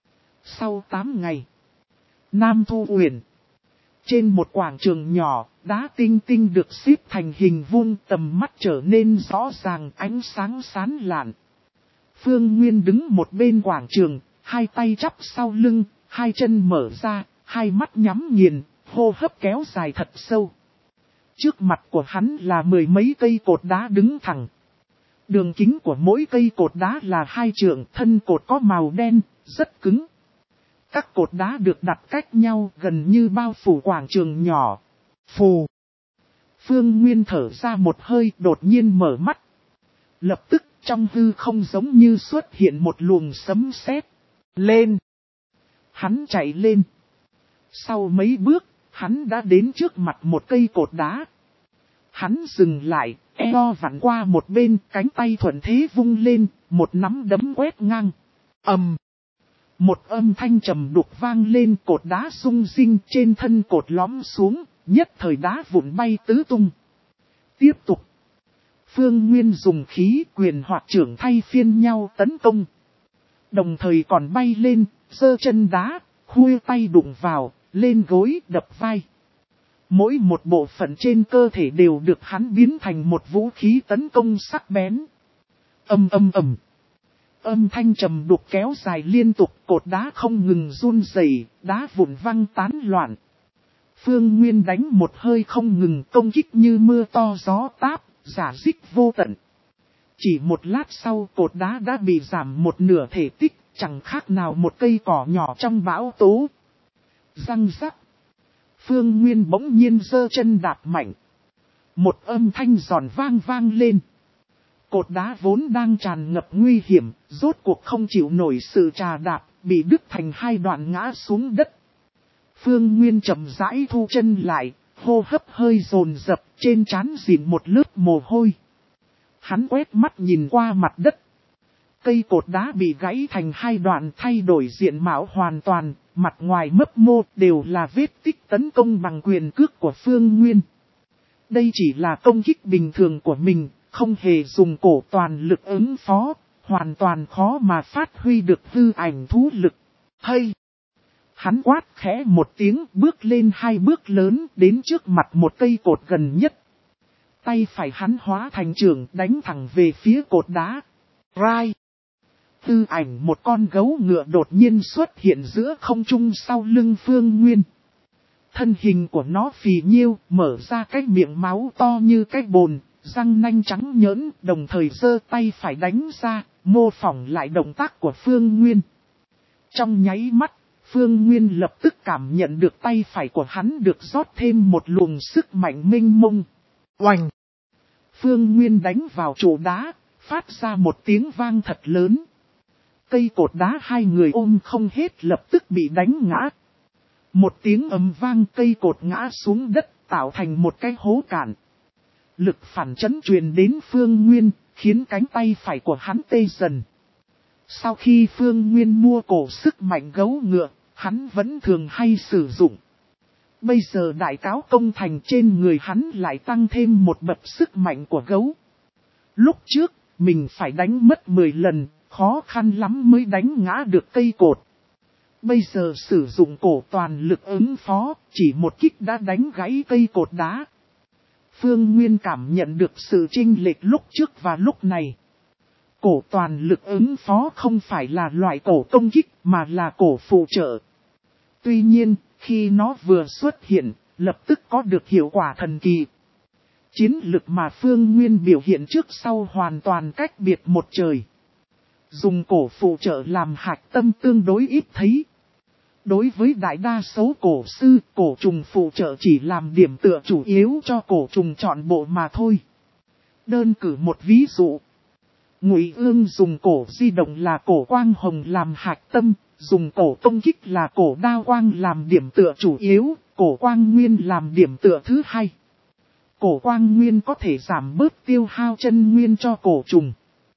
Sau tám ngày, Nam Thu Uyển. Trên một quảng trường nhỏ, đá tinh tinh được xếp thành hình vuông, tầm mắt trở nên rõ ràng, ánh sáng sáng lạn. Phương Nguyên đứng một bên quảng trường, hai tay chắp sau lưng, hai chân mở ra, hai mắt nhắm nghiền, hô hấp kéo dài thật sâu. Trước mặt của hắn là mười mấy cây cột đá đứng thẳng. Đường kính của mỗi cây cột đá là hai trượng, thân cột có màu đen, rất cứng. Các cột đá được đặt cách nhau gần như bao phủ quảng trường nhỏ. Phù! Phương Nguyên thở ra một hơi, đột nhiên mở mắt. Lập tức trong hư không giống như xuất hiện một luồng sấm sét. Lên! Hắn chạy lên. Sau mấy bước, hắn đã đến trước mặt một cây cột đá. Hắn dừng lại, eo vặn qua một bên, cánh tay thuận thế vung lên, một nắm đấm quét ngang. Ầm! Một âm thanh trầm đục vang lên, cột đá rung rinh, trên thân cột lõm xuống, nhất thời đá vụn bay tứ tung. Tiếp tục. Phương Nguyên dùng khí quyền hoạt trưởng thay phiên nhau tấn công. Đồng thời còn bay lên, giơ chân đá, khuỷu tay đụng vào, lên gối, đập vai. Mỗi một bộ phận trên cơ thể đều được hắn biến thành một vũ khí tấn công sắc bén. Âm âm ầm. Âm thanh trầm đục kéo dài liên tục, cột đá không ngừng run rẩy, đá vụn văng tán loạn. Phương Nguyên đánh một hơi không ngừng, công kích như mưa to gió táp, rả rích vô tận. Chỉ một lát sau, cột đá đã bị giảm một nửa thể tích, chẳng khác nào một cây cỏ nhỏ trong bão tố. Răng rắc. Phương Nguyên bỗng nhiên giơ chân đạp mạnh. Một âm thanh giòn vang vang lên. Cột đá vốn đang tràn ngập nguy hiểm, rốt cuộc không chịu nổi sự trà đạp, bị đứt thành hai đoạn ngã xuống đất. Phương Nguyên chậm rãi thu chân lại, hô hấp hơi dồn dập, trên trán dịn một lớp mồ hôi. Hắn quét mắt nhìn qua mặt đất. Cây cột đá bị gãy thành hai đoạn, thay đổi diện mạo hoàn toàn, mặt ngoài mấp mô đều là vết tích tấn công bằng quyền cước của Phương Nguyên. Đây chỉ là công kích bình thường của mình, không hề dùng cổ toàn lực ứng phó, hoàn toàn khó mà phát huy được hư ảnh thú lực. Hay! Hắn quát khẽ một tiếng, bước lên hai bước lớn, đến trước mặt một cây cột gần nhất. Tay phải hắn hóa thành trường, đánh thẳng về phía cột đá. Rai! Tư ảnh một con gấu ngựa đột nhiên xuất hiện giữa không trung sau lưng Phương Nguyên. Thân hình của nó phì nhiêu, mở ra cái miệng máu to như cái bồn, răng nanh trắng nhỡn, đồng thời giơ tay phải đánh ra, mô phỏng lại động tác của Phương Nguyên. Trong nháy mắt, Phương Nguyên lập tức cảm nhận được tay phải của hắn được rót thêm một luồng sức mạnh mênh mông. Oành! Phương Nguyên đánh vào trụ đá, phát ra một tiếng vang thật lớn. Cây cột đá hai người ôm không hết lập tức bị đánh ngã. Một tiếng ầm vang, cây cột ngã xuống đất, tạo thành một cái hố cạn. Lực phản chấn truyền đến Phương Nguyên, khiến cánh tay phải của hắn tê dần. Sau khi Phương Nguyên mua cổ sức mạnh gấu ngựa, hắn vẫn thường hay sử dụng. Bây giờ đại cáo công thành, trên người hắn lại tăng thêm một bậc sức mạnh của gấu. Lúc trước, mình phải đánh mất mười lần, khó khăn lắm mới đánh ngã được cây cột. Bây giờ sử dụng cổ toàn lực ứng phó, chỉ một kích đã đánh gãy cây cột đá. Phương Nguyên cảm nhận được sự chênh lệch lúc trước và lúc này. Cổ toàn lực ứng phó không phải là loại cổ công kích mà là cổ phụ trợ. Tuy nhiên, khi nó vừa xuất hiện, lập tức có được hiệu quả thần kỳ. Chiến lực mà Phương Nguyên biểu hiện trước sau hoàn toàn cách biệt một trời. Dùng cổ phụ trợ làm hạch tâm tương đối ít thấy. Đối với đại đa số cổ sư, cổ trùng phụ trợ chỉ làm điểm tựa chủ yếu cho cổ trùng chọn bộ mà thôi. Đơn cử một ví dụ. Ngụy Ương dùng cổ di động là cổ quang hồng làm hạch tâm, dùng cổ công kích là cổ đao quang làm điểm tựa chủ yếu, cổ quang nguyên làm điểm tựa thứ hai. Cổ quang nguyên có thể giảm bớt tiêu hao chân nguyên cho cổ trùng.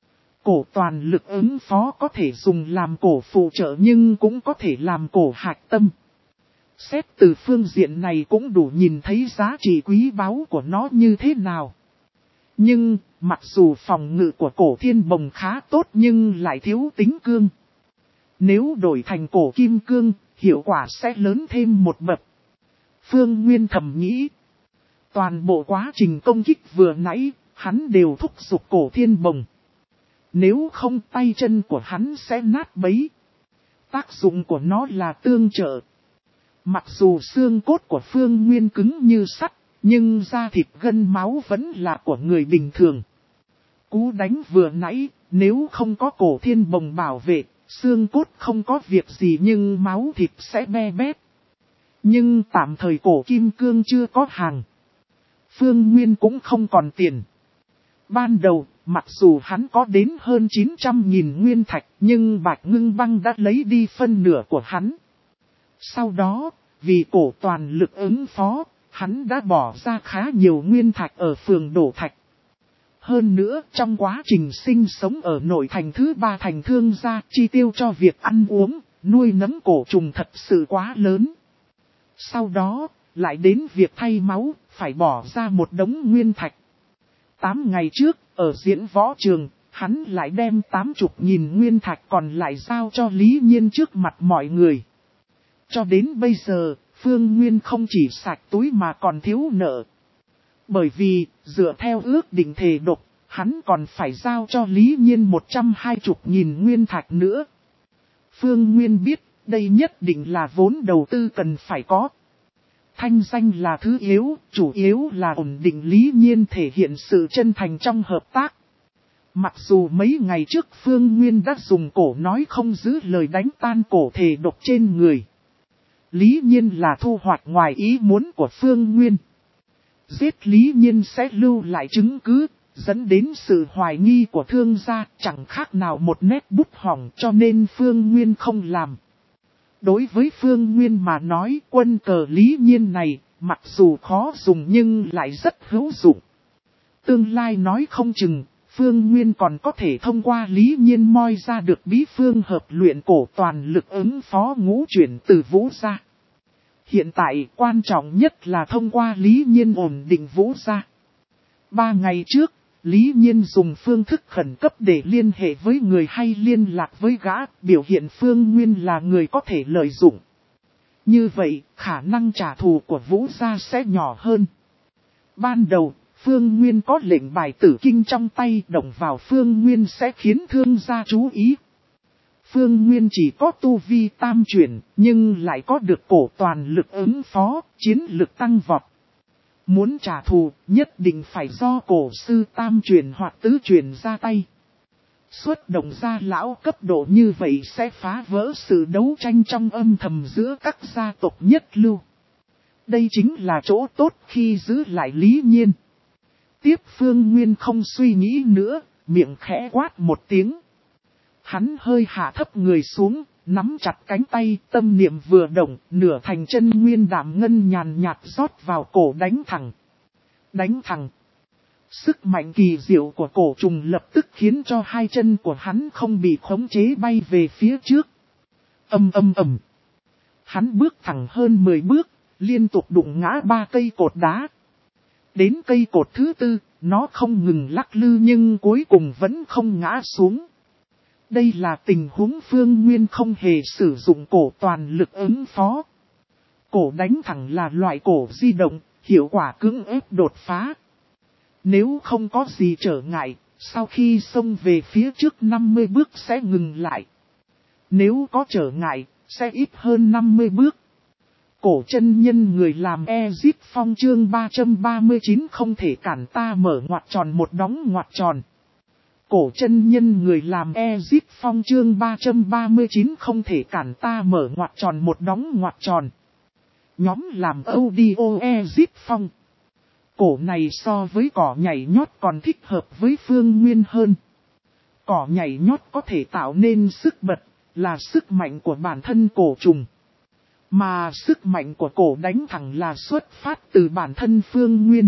Cổ toàn lực ứng phó có thể dùng làm cổ phụ trợ nhưng cũng có thể làm cổ hạch tâm. Xét từ phương diện này cũng đủ nhìn thấy giá trị quý báu của nó như thế nào. Nhưng, mặc dù phòng ngự của cổ thiên bồng khá tốt nhưng lại thiếu tính cương. Nếu đổi thành cổ kim cương, hiệu quả sẽ lớn thêm một bậc. Phương Nguyên thầm nghĩ. Toàn bộ quá trình công kích vừa nãy, hắn đều thúc giục cổ thiên bồng. Nếu không tay chân của hắn sẽ nát bấy. Tác dụng của nó là tương trợ. Mặc dù xương cốt của Phương Nguyên cứng như sắt, nhưng da thịt gân máu vẫn là của người bình thường. Cú đánh vừa nãy, nếu không có cổ thiên bồng bảo vệ, xương cốt không có việc gì nhưng máu thịt sẽ be bét. Nhưng tạm thời cổ kim cương chưa có hàng. Phương Nguyên cũng không còn tiền. Ban đầu, mặc dù hắn có đến hơn chín trăm nghìn nguyên thạch, nhưng Bạch Ngưng Băng đã lấy đi phân nửa của hắn. Sau đó, vì cổ toàn lực ứng phó, hắn đã bỏ ra khá nhiều nguyên thạch ở phường Đổ Thạch. Hơn nữa, trong quá trình sinh sống ở nội thành thứ ba thành Thương gia, chi tiêu cho việc ăn uống, nuôi nấng cổ trùng thật sự quá lớn. Sau đó, lại đến việc thay máu, phải bỏ ra một đống nguyên thạch. Tám ngày trước, ở diễn võ trường, hắn lại đem tám chục nghìn nguyên thạch còn lại giao cho Lý Nhiên trước mặt mọi người. Cho đến bây giờ, Phương Nguyên không chỉ sạch túi mà còn thiếu nợ. Bởi vì, dựa theo ước định thề độc, hắn còn phải giao cho Lý Nhiên một trăm hai mươi nghìn nguyên thạch nữa. Phương Nguyên biết, đây nhất định là vốn đầu tư cần phải có. Thanh danh là thứ yếu, chủ yếu là ổn định Lý Nhiên thể hiện sự chân thành trong hợp tác. Mặc dù mấy ngày trước Phương Nguyên đã dùng cổ nói không giữ lời đánh tan cổ thể độc trên người. Lý Nhiên là thu hoạch ngoài ý muốn của Phương Nguyên. Giết Lý Nhiên sẽ lưu lại chứng cứ, dẫn đến sự hoài nghi của thương gia, chẳng khác nào một nét bút hỏng cho nên Phương Nguyên không làm. Đối với Phương Nguyên mà nói quân cờ Lý Nhiên này, mặc dù khó dùng nhưng lại rất hữu dụng. Tương lai nói không chừng, Phương Nguyên còn có thể thông qua Lý Nhiên moi ra được bí phương hợp luyện cổ toàn lực ứng phó ngũ chuyển từ Vũ gia. Hiện tại quan trọng nhất là thông qua Lý Nhiên ổn định Vũ gia. Ba ngày trước, Lý Nhiên dùng phương thức khẩn cấp để liên hệ với người hay liên lạc với gã, biểu hiện Phương Nguyên là người có thể lợi dụng. Như vậy, khả năng trả thù của Vũ gia sẽ nhỏ hơn. Ban đầu, Phương Nguyên có lệnh bài tử kinh trong tay, động vào Phương Nguyên sẽ khiến thương gia chú ý. Phương Nguyên chỉ có tu vi tam chuyển, nhưng lại có được cổ toàn lực ứng phó, chiến lực tăng vọt. Muốn trả thù, nhất định phải do cổ sư tam chuyển hoặc tứ chuyển ra tay. Xuất động ra lão cấp độ như vậy sẽ phá vỡ sự đấu tranh trong âm thầm giữa các gia tộc nhất lưu. Đây chính là chỗ tốt khi giữ lại Lý Nhiên. Tiếp Phương Nguyên không suy nghĩ nữa, miệng khẽ quát một tiếng. Hắn hơi hạ thấp người xuống, nắm chặt cánh tay, tâm niệm vừa động, nửa thành chân nguyên đảm ngân nhàn nhạt rót vào cổ đánh thẳng. Đánh thẳng. Sức mạnh kỳ diệu của cổ trùng lập tức khiến cho hai chân của hắn không bị khống chế bay về phía trước. Âm âm ầm. Hắn bước thẳng hơn mười bước, liên tục đụng ngã ba cây cột đá. Đến cây cột thứ tư, nó không ngừng lắc lư nhưng cuối cùng vẫn không ngã xuống. Đây là tình huống Phương Nguyên không hề sử dụng cổ toàn lực ứng phó. Cổ đánh thẳng là loại cổ di động, hiệu quả cưỡng ép đột phá. Nếu không có gì trở ngại, sau khi xông về phía trước năm mươi bước sẽ ngừng lại. Nếu có trở ngại, sẽ ít hơn năm mươi bước. Cổ chân nhân người làm Ezip Phong chương ba trăm ba mươi chín không thể cản ta mở ngoặc tròn một đóng ngoặc tròn. Cổ chân nhân người làm Ezip Phong chương ba trăm ba mươi chín không thể cản ta mở ngoặc tròn một đóng ngoặc tròn. Nhóm làm audio Ezip Phong. Cổ này so với cỏ nhảy nhót còn thích hợp với Phương Nguyên hơn. Cỏ nhảy nhót có thể tạo nên sức bật, là sức mạnh của bản thân cổ trùng. Mà sức mạnh của cổ đánh thẳng là xuất phát từ bản thân Phương Nguyên.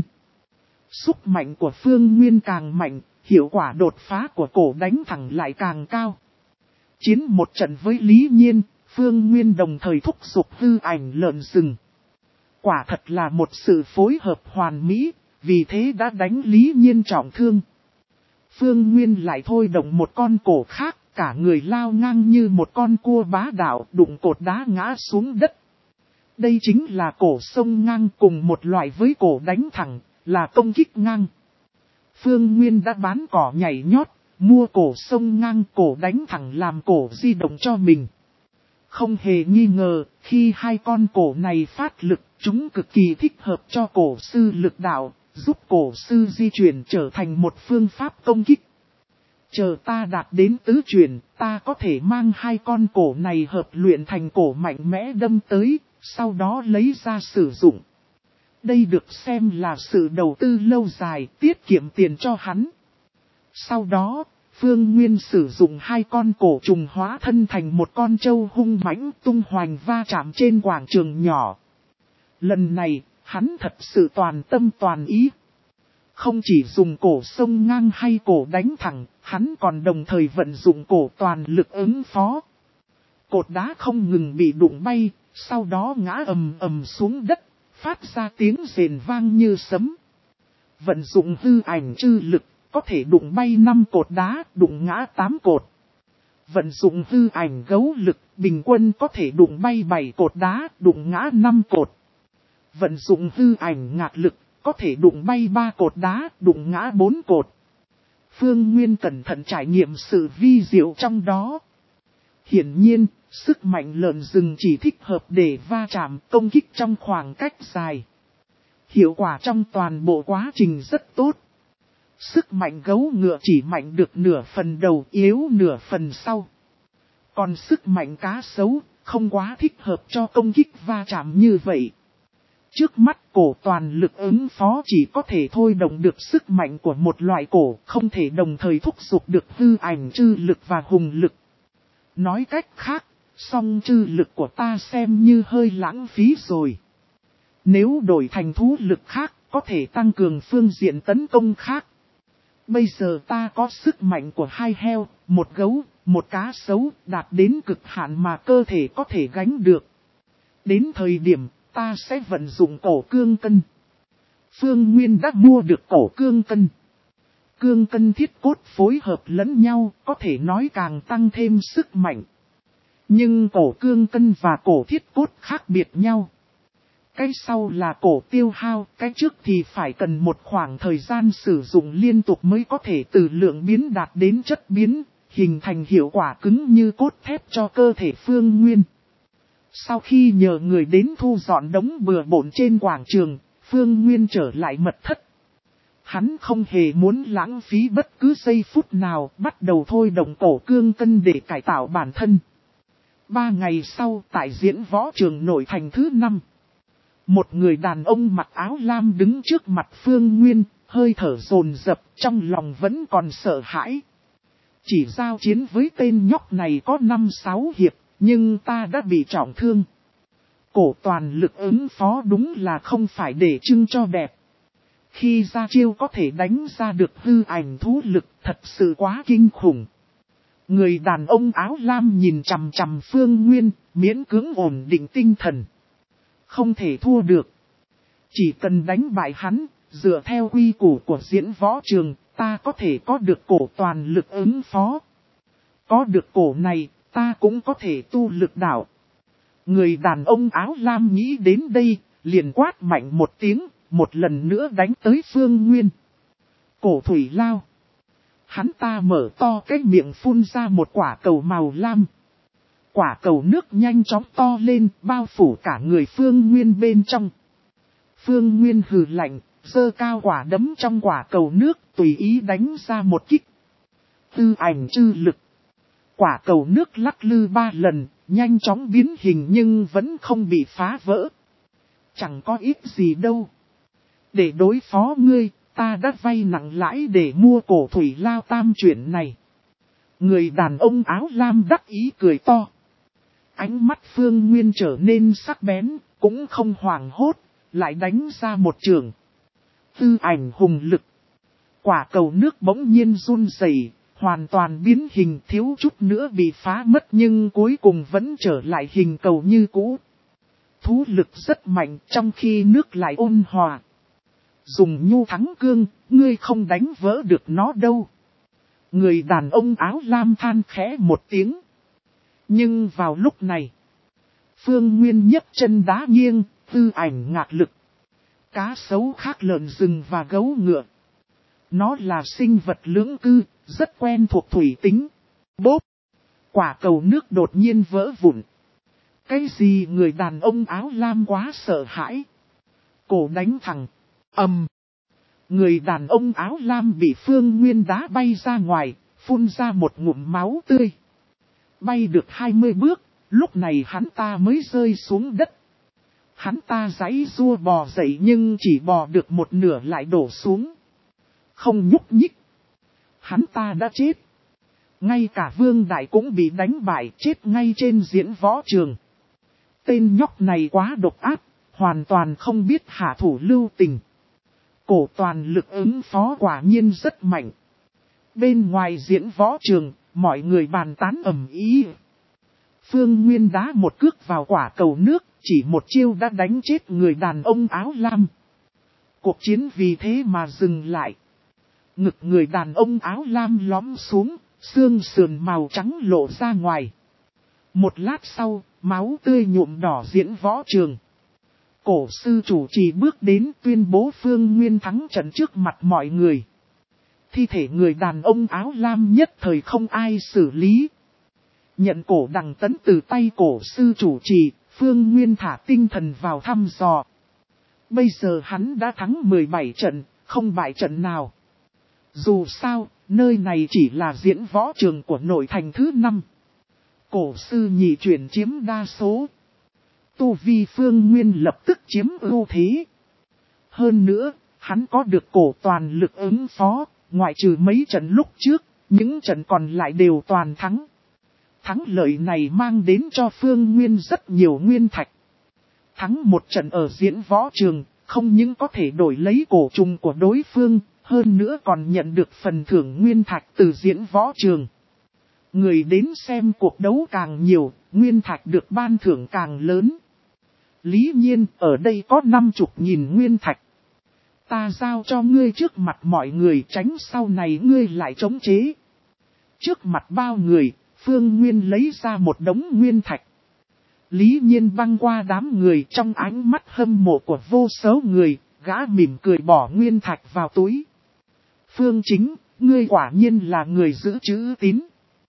Sức mạnh của Phương Nguyên càng mạnh, hiệu quả đột phá của cổ đánh thẳng lại càng cao. Chiến một trận với Lý Nhiên, Phương Nguyên đồng thời thúc giục hư ảnh lợn rừng. Quả thật là một sự phối hợp hoàn mỹ, vì thế đã đánh Lý Nhiên trọng thương. Phương Nguyên lại thôi động một con cổ khác, cả người lao ngang như một con cua bá đạo đụng cột đá ngã xuống đất. Đây chính là cổ sông ngang cùng một loại với cổ đánh thẳng, là công kích ngang. Phương Nguyên đã bán cỏ nhảy nhót, mua cổ sông ngang cổ đánh thẳng làm cổ di động cho mình. Không hề nghi ngờ, khi hai con cổ này phát lực, chúng cực kỳ thích hợp cho cổ sư lực đạo, giúp cổ sư di chuyển trở thành một phương pháp công kích. Chờ ta đạt đến tứ chuyển, ta có thể mang hai con cổ này hợp luyện thành cổ mạnh mẽ đâm tới, sau đó lấy ra sử dụng. Đây được xem là sự đầu tư lâu dài, tiết kiệm tiền cho hắn. Sau đó, Phương Nguyên sử dụng hai con cổ trùng hóa thân thành một con trâu hung mãnh tung hoành va chạm trên quảng trường nhỏ. Lần này, hắn thật sự toàn tâm toàn ý. Không chỉ dùng cổ sông ngang hay cổ đánh thẳng, hắn còn đồng thời vận dụng cổ toàn lực ứng phó. Cột đá không ngừng bị đụng bay, sau đó ngã ầm ầm xuống đất, phát ra tiếng rền vang như sấm. Vận dụng hư ảnh chư lực, có thể đụng bay năm cột đá, đụng ngã tám cột. Vận dụng hư ảnh gấu lực, bình quân có thể đụng bay bảy cột đá, đụng ngã năm cột. Vận dụng hư ảnh ngạt lực, có thể đụng bay ba cột đá, đụng ngã bốn cột. Phương Nguyên cẩn thận trải nghiệm sự vi diệu trong đó. Hiển nhiên, sức mạnh lợn rừng chỉ thích hợp để va chạm công kích trong khoảng cách dài. Hiệu quả trong toàn bộ quá trình rất tốt. Sức mạnh gấu ngựa chỉ mạnh được nửa phần đầu, yếu nửa phần sau. Còn sức mạnh cá sấu không quá thích hợp cho công kích va chạm như vậy. Trước mắt cổ toàn lực ứng phó chỉ có thể thôi động được sức mạnh của một loại cổ, không thể đồng thời thúc giục được hư ảnh chư lực và hùng lực. Nói cách khác, song chư lực của ta xem như hơi lãng phí rồi. Nếu đổi thành thú lực khác, có thể tăng cường phương diện tấn công khác. Bây giờ ta có sức mạnh của hai heo, một gấu, một cá sấu, đạt đến cực hạn mà cơ thể có thể gánh được. Đến thời điểm, ta sẽ vận dụng cổ cương cân. Phương Nguyên đã mua được cổ cương cân. Cương cân thiết cốt phối hợp lẫn nhau, có thể nói càng tăng thêm sức mạnh. Nhưng cổ cương cân và cổ thiết cốt khác biệt nhau. Cái sau là cổ tiêu hao, cái trước thì phải cần một khoảng thời gian sử dụng liên tục mới có thể từ lượng biến đạt đến chất biến, hình thành hiệu quả cứng như cốt thép cho cơ thể Phương Nguyên. Sau khi nhờ người đến thu dọn đống bừa bộn trên quảng trường, Phương Nguyên trở lại mật thất. Hắn không hề muốn lãng phí bất cứ giây phút nào, bắt đầu thôi động cổ cương cân để cải tạo bản thân. Ba ngày sau, tại diễn võ trường nội thành thứ năm, một người đàn ông mặc áo lam đứng trước mặt Phương Nguyên, hơi thở dồn dập, trong lòng vẫn còn sợ hãi. Chỉ giao chiến với tên nhóc này có năm sáu hiệp, nhưng ta đã bị trọng thương. Cổ toàn lực ứng phó đúng là không phải để trưng cho đẹp. Khi ra chiêu có thể đánh ra được hư ảnh thú lực, thật sự quá kinh khủng. Người đàn ông áo lam nhìn chằm chằm Phương Nguyên, miễn cưỡng ổn định tinh thần. Không thể thua được. Chỉ cần đánh bại hắn, dựa theo quy củ của diễn võ trường, ta có thể có được cổ toàn lực ứng phó. Có được cổ này, ta cũng có thể tu lực đạo. Người đàn ông áo lam nghĩ đến đây, liền quát mạnh một tiếng, một lần nữa đánh tới Phương Nguyên. Cổ thủy lao. Hắn ta mở to cái miệng phun ra một quả cầu màu lam. Quả cầu nước nhanh chóng to lên, bao phủ cả người Phương Nguyên bên trong. Phương Nguyên hừ lạnh, giơ cao quả đấm trong quả cầu nước, tùy ý đánh ra một kích. Tư ảnh chư lực. Quả cầu nước lắc lư ba lần, nhanh chóng biến hình nhưng vẫn không bị phá vỡ. Chẳng có ít gì đâu. Để đối phó ngươi, ta đã vay nặng lãi để mua cổ thủy lao tam chuyển này. Người đàn ông áo lam đắc ý cười to. Ánh mắt Phương Nguyên trở nên sắc bén, cũng không hoảng hốt, lại đánh ra một trường. Tư ảnh hùng lực. Quả cầu nước bỗng nhiên run rẩy, hoàn toàn biến hình, thiếu chút nữa bị phá mất nhưng cuối cùng vẫn trở lại hình cầu như cũ. Thú lực rất mạnh trong khi nước lại ôn hòa. Dùng nhu thắng cương, ngươi không đánh vỡ được nó đâu. Người đàn ông áo lam than khẽ một tiếng. Nhưng vào lúc này, Phương Nguyên nhấc chân đá nghiêng, tư ảnh ngạc lực. Cá sấu khác lợn rừng và gấu ngựa. Nó là sinh vật lưỡng cư, rất quen thuộc thủy tính. Bốp! Quả cầu nước đột nhiên vỡ vụn. Cái gì người đàn ông áo lam quá sợ hãi. Cổ đánh thẳng. Ầm! Người đàn ông áo lam bị Phương Nguyên đá bay ra ngoài, phun ra một ngụm máu tươi. Bay được hai mươi bước, lúc này hắn ta mới rơi xuống đất. Hắn ta giãy giụa bò dậy nhưng chỉ bò được một nửa lại đổ xuống. Không nhúc nhích. Hắn ta đã chết. Ngay cả Vương Đại cũng bị đánh bại, chết ngay trên diễn võ trường. Tên nhóc này quá độc ác, hoàn toàn không biết hạ thủ lưu tình. Cổ toàn lực ứng phó quả nhiên rất mạnh. Bên ngoài diễn võ trường, mọi người bàn tán ầm ĩ. Phương Nguyên đá một cước vào quả cầu nước, chỉ một chiêu đã đánh chết người đàn ông áo lam. Cuộc chiến vì thế mà dừng lại. Ngực người đàn ông áo lam lõm xuống, xương sườn màu trắng lộ ra ngoài. Một lát sau, máu tươi nhuộm đỏ diễn võ trường. Cổ sư chủ trì bước đến tuyên bố Phương Nguyên thắng trận trước mặt mọi người. Thi thể người đàn ông áo lam nhất thời không ai xử lý. Nhận cổ đằng tấn từ tay cổ sư chủ trì, Phương Nguyên thả tinh thần vào thăm dò. Bây giờ hắn đã thắng mười bảy trận, không bại trận nào. Dù sao, nơi này chỉ là diễn võ trường của nội thành thứ năm. Cổ sư nhị chuyển chiếm đa số. Tu vi Phương Nguyên lập tức chiếm ưu thế. Hơn nữa, hắn có được cổ toàn lực ứng phó, ngoại trừ mấy trận lúc trước, những trận còn lại đều toàn thắng. Thắng lợi này mang đến cho Phương Nguyên rất nhiều nguyên thạch. Thắng một trận ở diễn võ trường, không những có thể đổi lấy cổ trùng của đối phương, hơn nữa còn nhận được phần thưởng nguyên thạch từ diễn võ trường. Người đến xem cuộc đấu càng nhiều, nguyên thạch được ban thưởng càng lớn. Lý nhiên, ở đây có năm chục nghìn nguyên thạch. Ta giao cho ngươi trước mặt mọi người, tránh sau này ngươi lại chống chế. Trước mặt bao người, Phương Nguyên lấy ra một đống nguyên thạch. Lý nhiên băng qua đám người, trong ánh mắt hâm mộ của vô số người, gã mỉm cười bỏ nguyên thạch vào túi. Phương Chính, ngươi quả nhiên là người giữ chữ tín.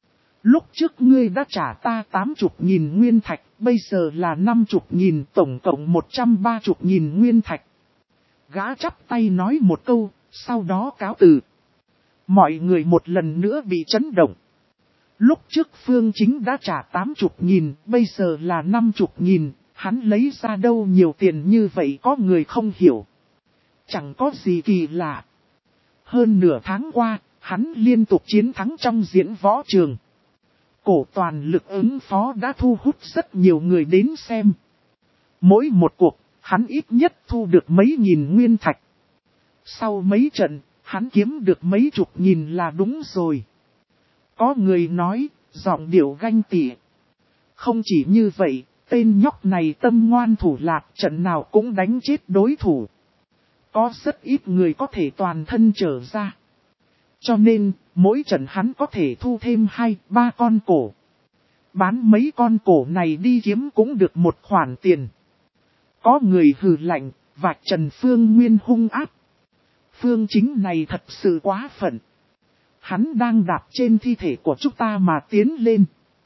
Lúc trước ngươi đã trả ta tám chục nghìn nguyên thạch, bây giờ là năm chục nghìn, tổng cộng một trăm ba chục nghìn nguyên thạch. Gã chắp tay nói một câu, sau đó cáo từ. Mọi người một lần nữa bị chấn động. Lúc trước Phương Chính đã trả tám chục nghìn, bây giờ là năm chục nghìn, hắn lấy ra đâu nhiều tiền như vậy có người không hiểu. Chẳng có gì kỳ lạ. Hơn nửa tháng qua, hắn liên tục chiến thắng trong diễn võ trường. Cổ toàn lực ứng phó đã thu hút rất nhiều người đến xem. Mỗi một cuộc, hắn ít nhất thu được mấy nghìn nguyên thạch. Sau mấy trận, hắn kiếm được mấy chục nghìn là đúng rồi. Có người nói, giọng điệu ganh tị. Không chỉ như vậy, tên nhóc này tâm ngoan thủ lạc, trận nào cũng đánh chết đối thủ. Có rất ít người có thể toàn thân trở ra. Cho nên, mỗi trận hắn có thể thu thêm hai, ba con cổ. Bán mấy con cổ này đi kiếm cũng được một khoản tiền. Có người hừ lạnh, vạch trần Phương Nguyên hung ác. Phương Chính này thật sự quá phận. Hắn đang đạp trên thi thể của chúng ta mà tiến lên.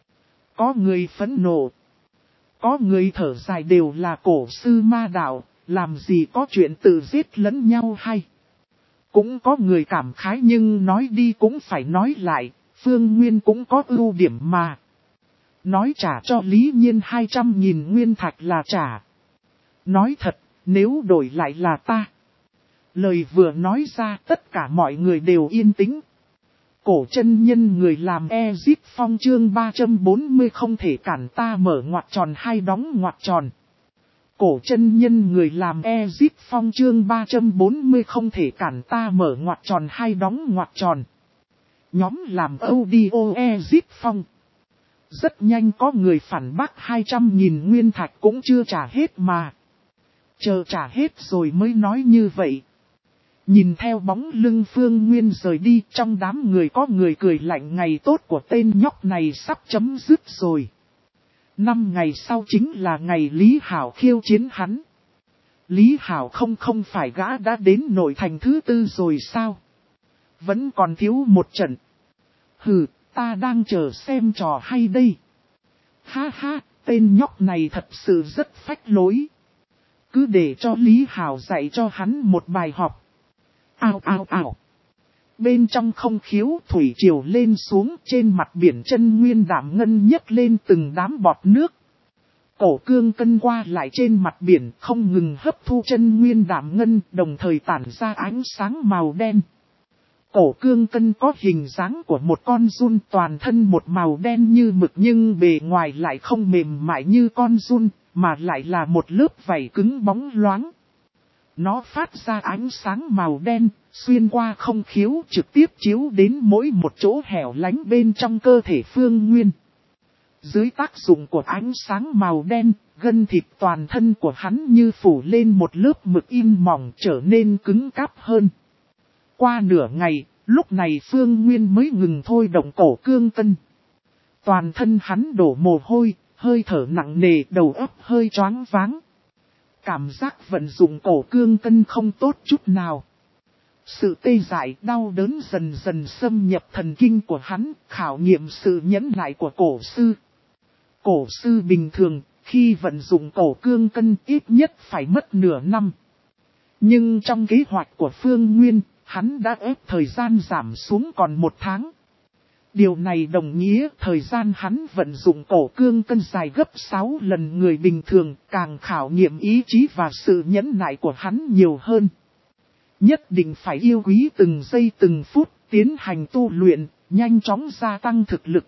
Có người phẫn nộ. Có người thở dài đều là cổ sư ma đạo, làm gì có chuyện tự giết lẫn nhau hay. Cũng có người cảm khái nhưng nói đi cũng phải nói lại, Phương Nguyên cũng có ưu điểm mà. Nói trả cho Lý Nhiên hai trăm nghìn nguyên thạch là trả. Nói thật, nếu đổi lại là ta. Lời vừa nói ra tất cả mọi người đều yên tĩnh. Cổ chân nhân người làm Ezip Phong chương ba trăm bốn mươi không thể cản ta mở ngoặc tròn hay đóng ngoặc tròn. Cổ chân nhân người làm Ezip Phong chương ba trăm bốn mươi không thể cản ta mở ngoặc tròn hay đóng ngoặc tròn. Nhóm làm audio Ezip Phong. Rất nhanh có người phản bác hai trăm nghìn nguyên thạch cũng chưa trả hết mà. Chờ trả hết rồi mới nói như vậy. Nhìn theo bóng lưng Phương Nguyên rời đi, trong đám người có người cười lạnh, ngày tốt của tên nhóc này sắp chấm dứt rồi. Năm ngày sau chính là ngày Lý Hảo khiêu chiến hắn. Lý Hảo không không phải gã đã đến nội thành thứ tư rồi sao? Vẫn còn thiếu một trận. Hừ, ta đang chờ xem trò hay đây. Ha ha, tên nhóc này thật sự rất phách lối. Cứ để cho Lý Hảo dạy cho hắn một bài học. Ao ao ao. Bên trong không khiếu thủy triều lên xuống, trên mặt biển chân nguyên đảm ngân nhấc lên từng đám bọt nước. Cổ cương cân qua lại trên mặt biển không ngừng hấp thu chân nguyên đảm ngân, đồng thời tản ra ánh sáng màu đen. Cổ cương cân có hình dáng của một con giun, toàn thân một màu đen như mực nhưng bề ngoài lại không mềm mại như con giun, mà lại là một lớp vảy cứng bóng loáng. Nó phát ra ánh sáng màu đen, xuyên qua không khiếu trực tiếp chiếu đến mỗi một chỗ hẻo lánh bên trong cơ thể Phương Nguyên. Dưới tác dụng của ánh sáng màu đen, gân thịt toàn thân của hắn như phủ lên một lớp mực in mỏng trở nên cứng cáp hơn. Qua nửa ngày, lúc này Phương Nguyên mới ngừng thôi động cổ cương cân. Toàn thân hắn đổ mồ hôi, hơi thở nặng nề, đầu óc hơi choáng váng. Cảm giác vận dụng cổ cương cân không tốt chút nào. Sự tê dại đau đớn dần dần xâm nhập thần kinh của hắn, khảo nghiệm sự nhẫn nại của cổ sư. Cổ sư bình thường, khi vận dụng cổ cương cân ít nhất phải mất nửa năm. Nhưng trong kế hoạch của Phương Nguyên, hắn đã ép thời gian giảm xuống còn một tháng. Điều này đồng nghĩa thời gian hắn vận dụng cổ cương cân dài gấp sáu lần người bình thường, càng khảo nghiệm ý chí và sự nhẫn nại của hắn nhiều hơn. Nhất định phải yêu quý từng giây từng phút, tiến hành tu luyện, nhanh chóng gia tăng thực lực.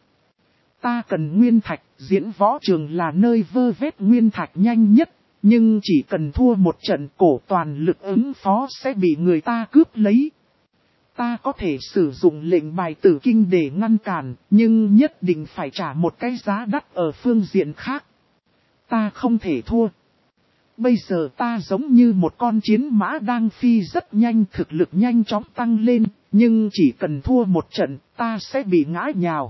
Ta cần nguyên thạch, diễn võ trường là nơi vơ vét nguyên thạch nhanh nhất, nhưng chỉ cần thua một trận cổ toàn lực ứng phó sẽ bị người ta cướp lấy. Ta có thể sử dụng lệnh bài tử kinh để ngăn cản, nhưng nhất định phải trả một cái giá đắt ở phương diện khác. Ta không thể thua. Bây giờ ta giống như một con chiến mã đang phi rất nhanh, thực lực nhanh chóng tăng lên, nhưng chỉ cần thua một trận, ta sẽ bị ngã nhào.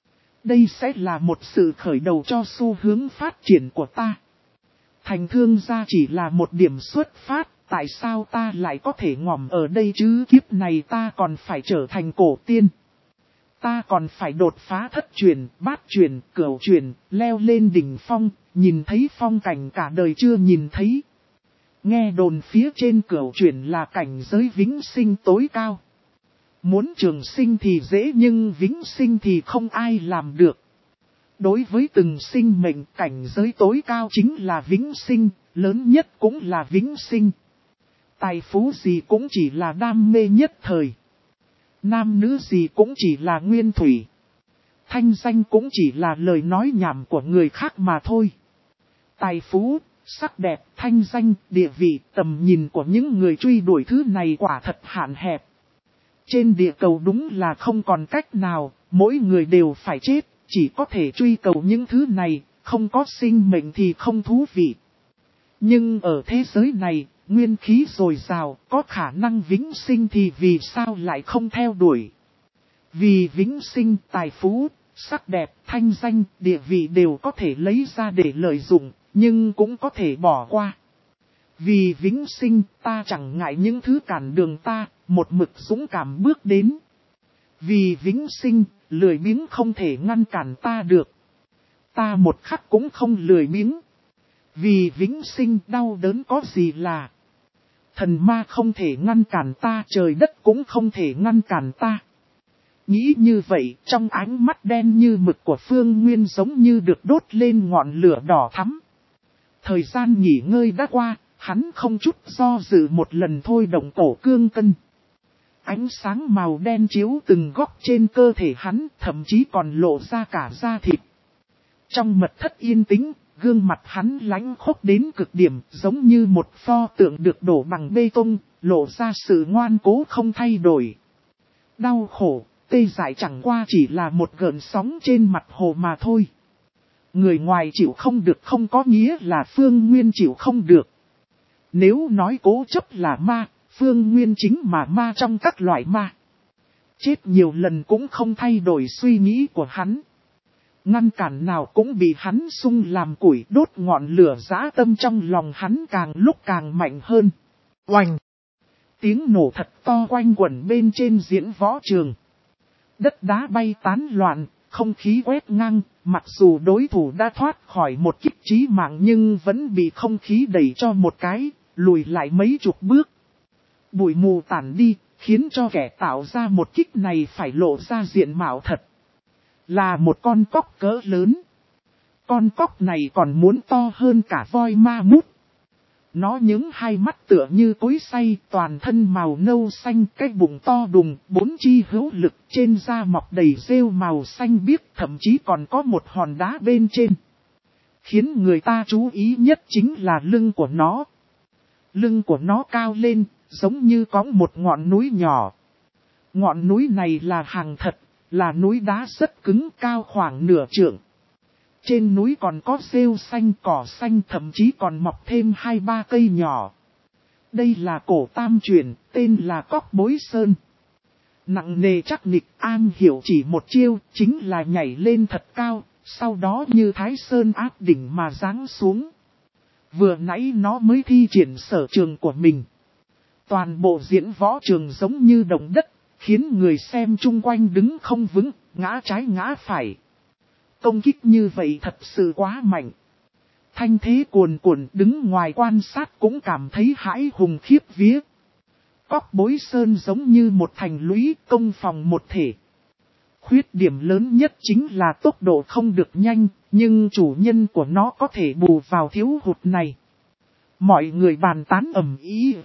Đây sẽ là một sự khởi đầu cho xu hướng phát triển của ta. Thành thương gia chỉ là một điểm xuất phát, tại sao ta lại có thể ngỏm ở đây chứ? Kiếp này ta còn phải trở thành cổ tiên. ta còn phải đột phá thất truyền, bát truyền, cửu truyền, leo lên đỉnh phong, nhìn thấy phong cảnh cả đời chưa nhìn thấy. Nghe đồn phía trên cửu truyền là cảnh giới vĩnh sinh tối cao. Muốn trường sinh thì dễ nhưng vĩnh sinh thì không ai làm được. Đối với từng sinh mệnh, cảnh giới tối cao chính là vĩnh sinh, lớn nhất cũng là vĩnh sinh. Tài phú gì cũng chỉ là đam mê nhất thời. Nam nữ gì cũng chỉ là nguyên thủy. Thanh danh cũng chỉ là lời nói nhảm của người khác mà thôi. Tài phú, sắc đẹp, thanh danh, địa vị, tầm nhìn của những người truy đuổi thứ này quả thật hạn hẹp. Trên địa cầu đúng là không còn cách nào, mỗi người đều phải chết, chỉ có thể truy cầu những thứ này, không có sinh mệnh thì không thú vị. Nhưng ở thế giới này, nguyên khí dồi dào, có khả năng vĩnh sinh thì vì sao lại không theo đuổi. Vì vĩnh sinh, tài phú, sắc đẹp, thanh danh, địa vị đều có thể lấy ra để lợi dụng, nhưng cũng có thể bỏ qua. Vì vĩnh sinh, ta chẳng ngại những thứ cản đường ta, một mực dũng cảm bước đến. Vì vĩnh sinh, lười biếng không thể ngăn cản ta được. Ta một khắc cũng không lười biếng. Vì vĩnh sinh, đau đớn có gì là. Thần ma không thể ngăn cản ta, trời đất cũng không thể ngăn cản ta. Nghĩ như vậy, trong ánh mắt đen như mực của Phương Nguyên giống như được đốt lên ngọn lửa đỏ thắm. Thời gian nghỉ ngơi đã qua, hắn không chút do dự một lần thôi động cổ cương cân. Ánh sáng màu đen chiếu từng góc trên cơ thể hắn, thậm chí còn lộ ra cả da thịt. Trong mật thất yên tĩnh, gương mặt hắn lãnh khốc đến cực điểm, giống như một pho tượng được đổ bằng bê tông, lộ ra sự ngoan cố không thay đổi. Đau khổ, tê dại chẳng qua chỉ là một gợn sóng trên mặt hồ mà thôi. Người ngoài chịu không được không có nghĩa là Phương Nguyên chịu không được. Nếu nói cố chấp là ma, Phương Nguyên chính mà ma trong các loại ma. Chết nhiều lần cũng không thay đổi suy nghĩ của hắn. Ngăn cản nào cũng bị hắn sung làm củi, đốt ngọn lửa dã tâm trong lòng hắn càng lúc càng mạnh hơn. Oành! Tiếng nổ thật to quanh quẩn bên trên diễn võ trường. Đất đá bay tán loạn, không khí quét ngang, mặc dù đối thủ đã thoát khỏi một kích chí mạng nhưng vẫn bị không khí đẩy cho một cái, lùi lại mấy chục bước. Bụi mù tản đi, khiến cho kẻ tạo ra một kích này phải lộ ra diện mạo thật. Là một con cóc cỡ lớn. Con cóc này còn muốn to hơn cả voi ma mút. Nó những hai mắt tựa như cối xay, toàn thân màu nâu xanh, cái bụng to đùng, bốn chi hữu lực, trên da mọc đầy rêu màu xanh biếc, thậm chí còn có một hòn đá bên trên. Khiến người ta chú ý nhất chính là lưng của nó. Lưng của nó cao lên, giống như có một ngọn núi nhỏ. Ngọn núi này là hàng thật, là núi đá rất cứng, cao khoảng nửa trượng. Trên núi còn có rêu xanh, cỏ xanh, thậm chí còn mọc thêm hai ba cây nhỏ. Đây là cổ tam truyền, tên là Cóc Bối Sơn. Nặng nề chắc nịch, an hiểu chỉ một chiêu, chính là nhảy lên thật cao, sau đó như Thái Sơn áp đỉnh mà giáng xuống. Vừa nãy nó mới thi triển sở trường của mình. Toàn bộ diễn võ trường giống như động đất, khiến người xem chung quanh đứng không vững, ngã trái ngã phải. Công kích như vậy thật sự quá mạnh. Thanh thế cuồn cuộn, đứng ngoài quan sát cũng cảm thấy hãi hùng khiếp vía. Cóc Bối Sơn giống như một thành lũy, công phòng một thể. Khuyết điểm lớn nhất chính là tốc độ không được nhanh, nhưng chủ nhân của nó có thể bù vào thiếu hụt này. Mọi người bàn tán ầm ĩ.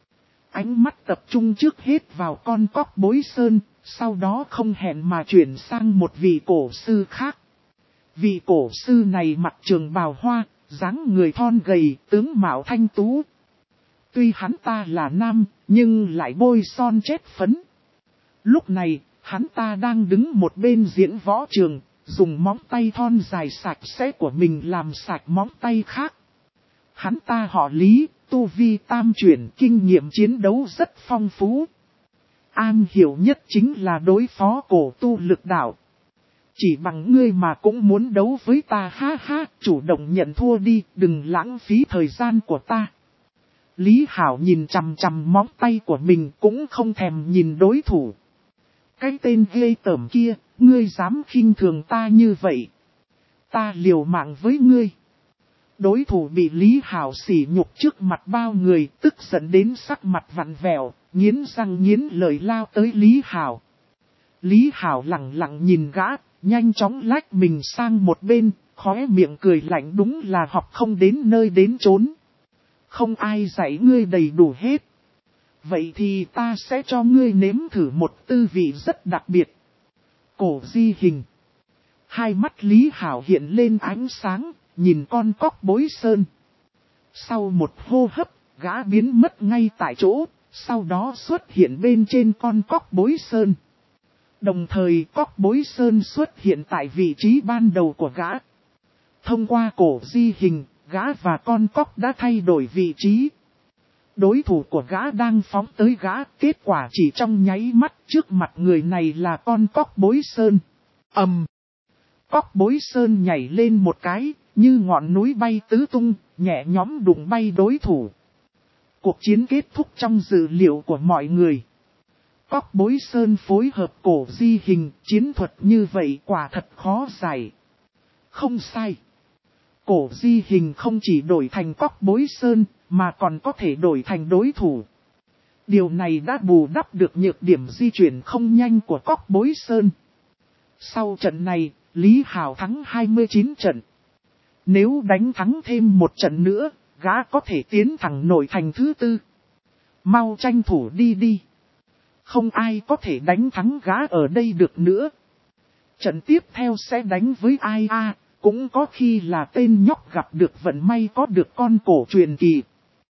Ánh mắt tập trung trước hết vào con Cóc Bối Sơn, sau đó không hẹn mà chuyển sang một vị cổ sư khác. Vị cổ sư này mặc trường bào hoa, dáng người thon gầy, tướng mạo thanh tú. Tuy hắn ta là nam, nhưng lại bôi son chết phấn. Lúc này, hắn ta đang đứng một bên diễn võ trường, dùng móng tay thon dài sạch sẽ của mình làm sạch móng tay khác. Hắn ta họ Lý, tu vi tam chuyển, kinh nghiệm chiến đấu rất phong phú. An hiểu nhất chính là đối phó cổ tu lực đạo. Chỉ bằng ngươi mà cũng muốn đấu với ta, ha ha, chủ động nhận thua đi, đừng lãng phí thời gian của ta. Lý Hảo nhìn chằm chằm móng tay của mình cũng không thèm nhìn đối thủ. Cái tên ghê tởm kia, ngươi dám khinh thường ta như vậy. Ta liều mạng với ngươi. Đối thủ bị Lý Hảo sỉ nhục trước mặt bao người, tức giận đến sắc mặt vặn vẹo, nghiến răng nghiến lời lao tới Lý Hảo. Lý Hảo lặng lặng nhìn gã, nhanh chóng lách mình sang một bên, khóe miệng cười lạnh, đúng là học không đến nơi đến chốn. Không ai dạy ngươi đầy đủ hết. Vậy thì ta sẽ cho ngươi nếm thử một tư vị rất đặc biệt. Cổ di hình. Hai mắt Lý Hảo hiện lên ánh sáng, nhìn con cóc bối sơn. Sau một hô hấp, gã biến mất ngay tại chỗ, sau đó xuất hiện bên trên con cóc bối sơn. Đồng thời cóc bối sơn xuất hiện tại vị trí ban đầu của gã. Thông qua cổ di hình, gã và con cóc đã thay đổi vị trí. Đối thủ của gã đang phóng tới gã, kết quả chỉ trong nháy mắt trước mặt người này là con cóc bối sơn. Ầm! Um, Cóc bối sơn nhảy lên một cái, như ngọn núi bay tứ tung, nhẹ nhõm đụng bay đối thủ. Cuộc chiến kết thúc trong dữ liệu của mọi người. Cóc bối sơn phối hợp cổ di hình, chiến thuật như vậy quả thật khó giải. Không sai. Cổ di hình không chỉ đổi thành cóc bối sơn, mà còn có thể đổi thành đối thủ. Điều này đã bù đắp được nhược điểm di chuyển không nhanh của cóc bối sơn. Sau trận này, Lý Hảo thắng hai mươi chín trận. Nếu đánh thắng thêm một trận nữa, gã có thể tiến thẳng nổi thành thứ tư. Mau tranh thủ đi đi. Không ai có thể đánh thắng gã ở đây được nữa. Trận tiếp theo sẽ đánh với ai a, cũng có khi là tên nhóc gặp được vận may có được con cổ truyền kỳ.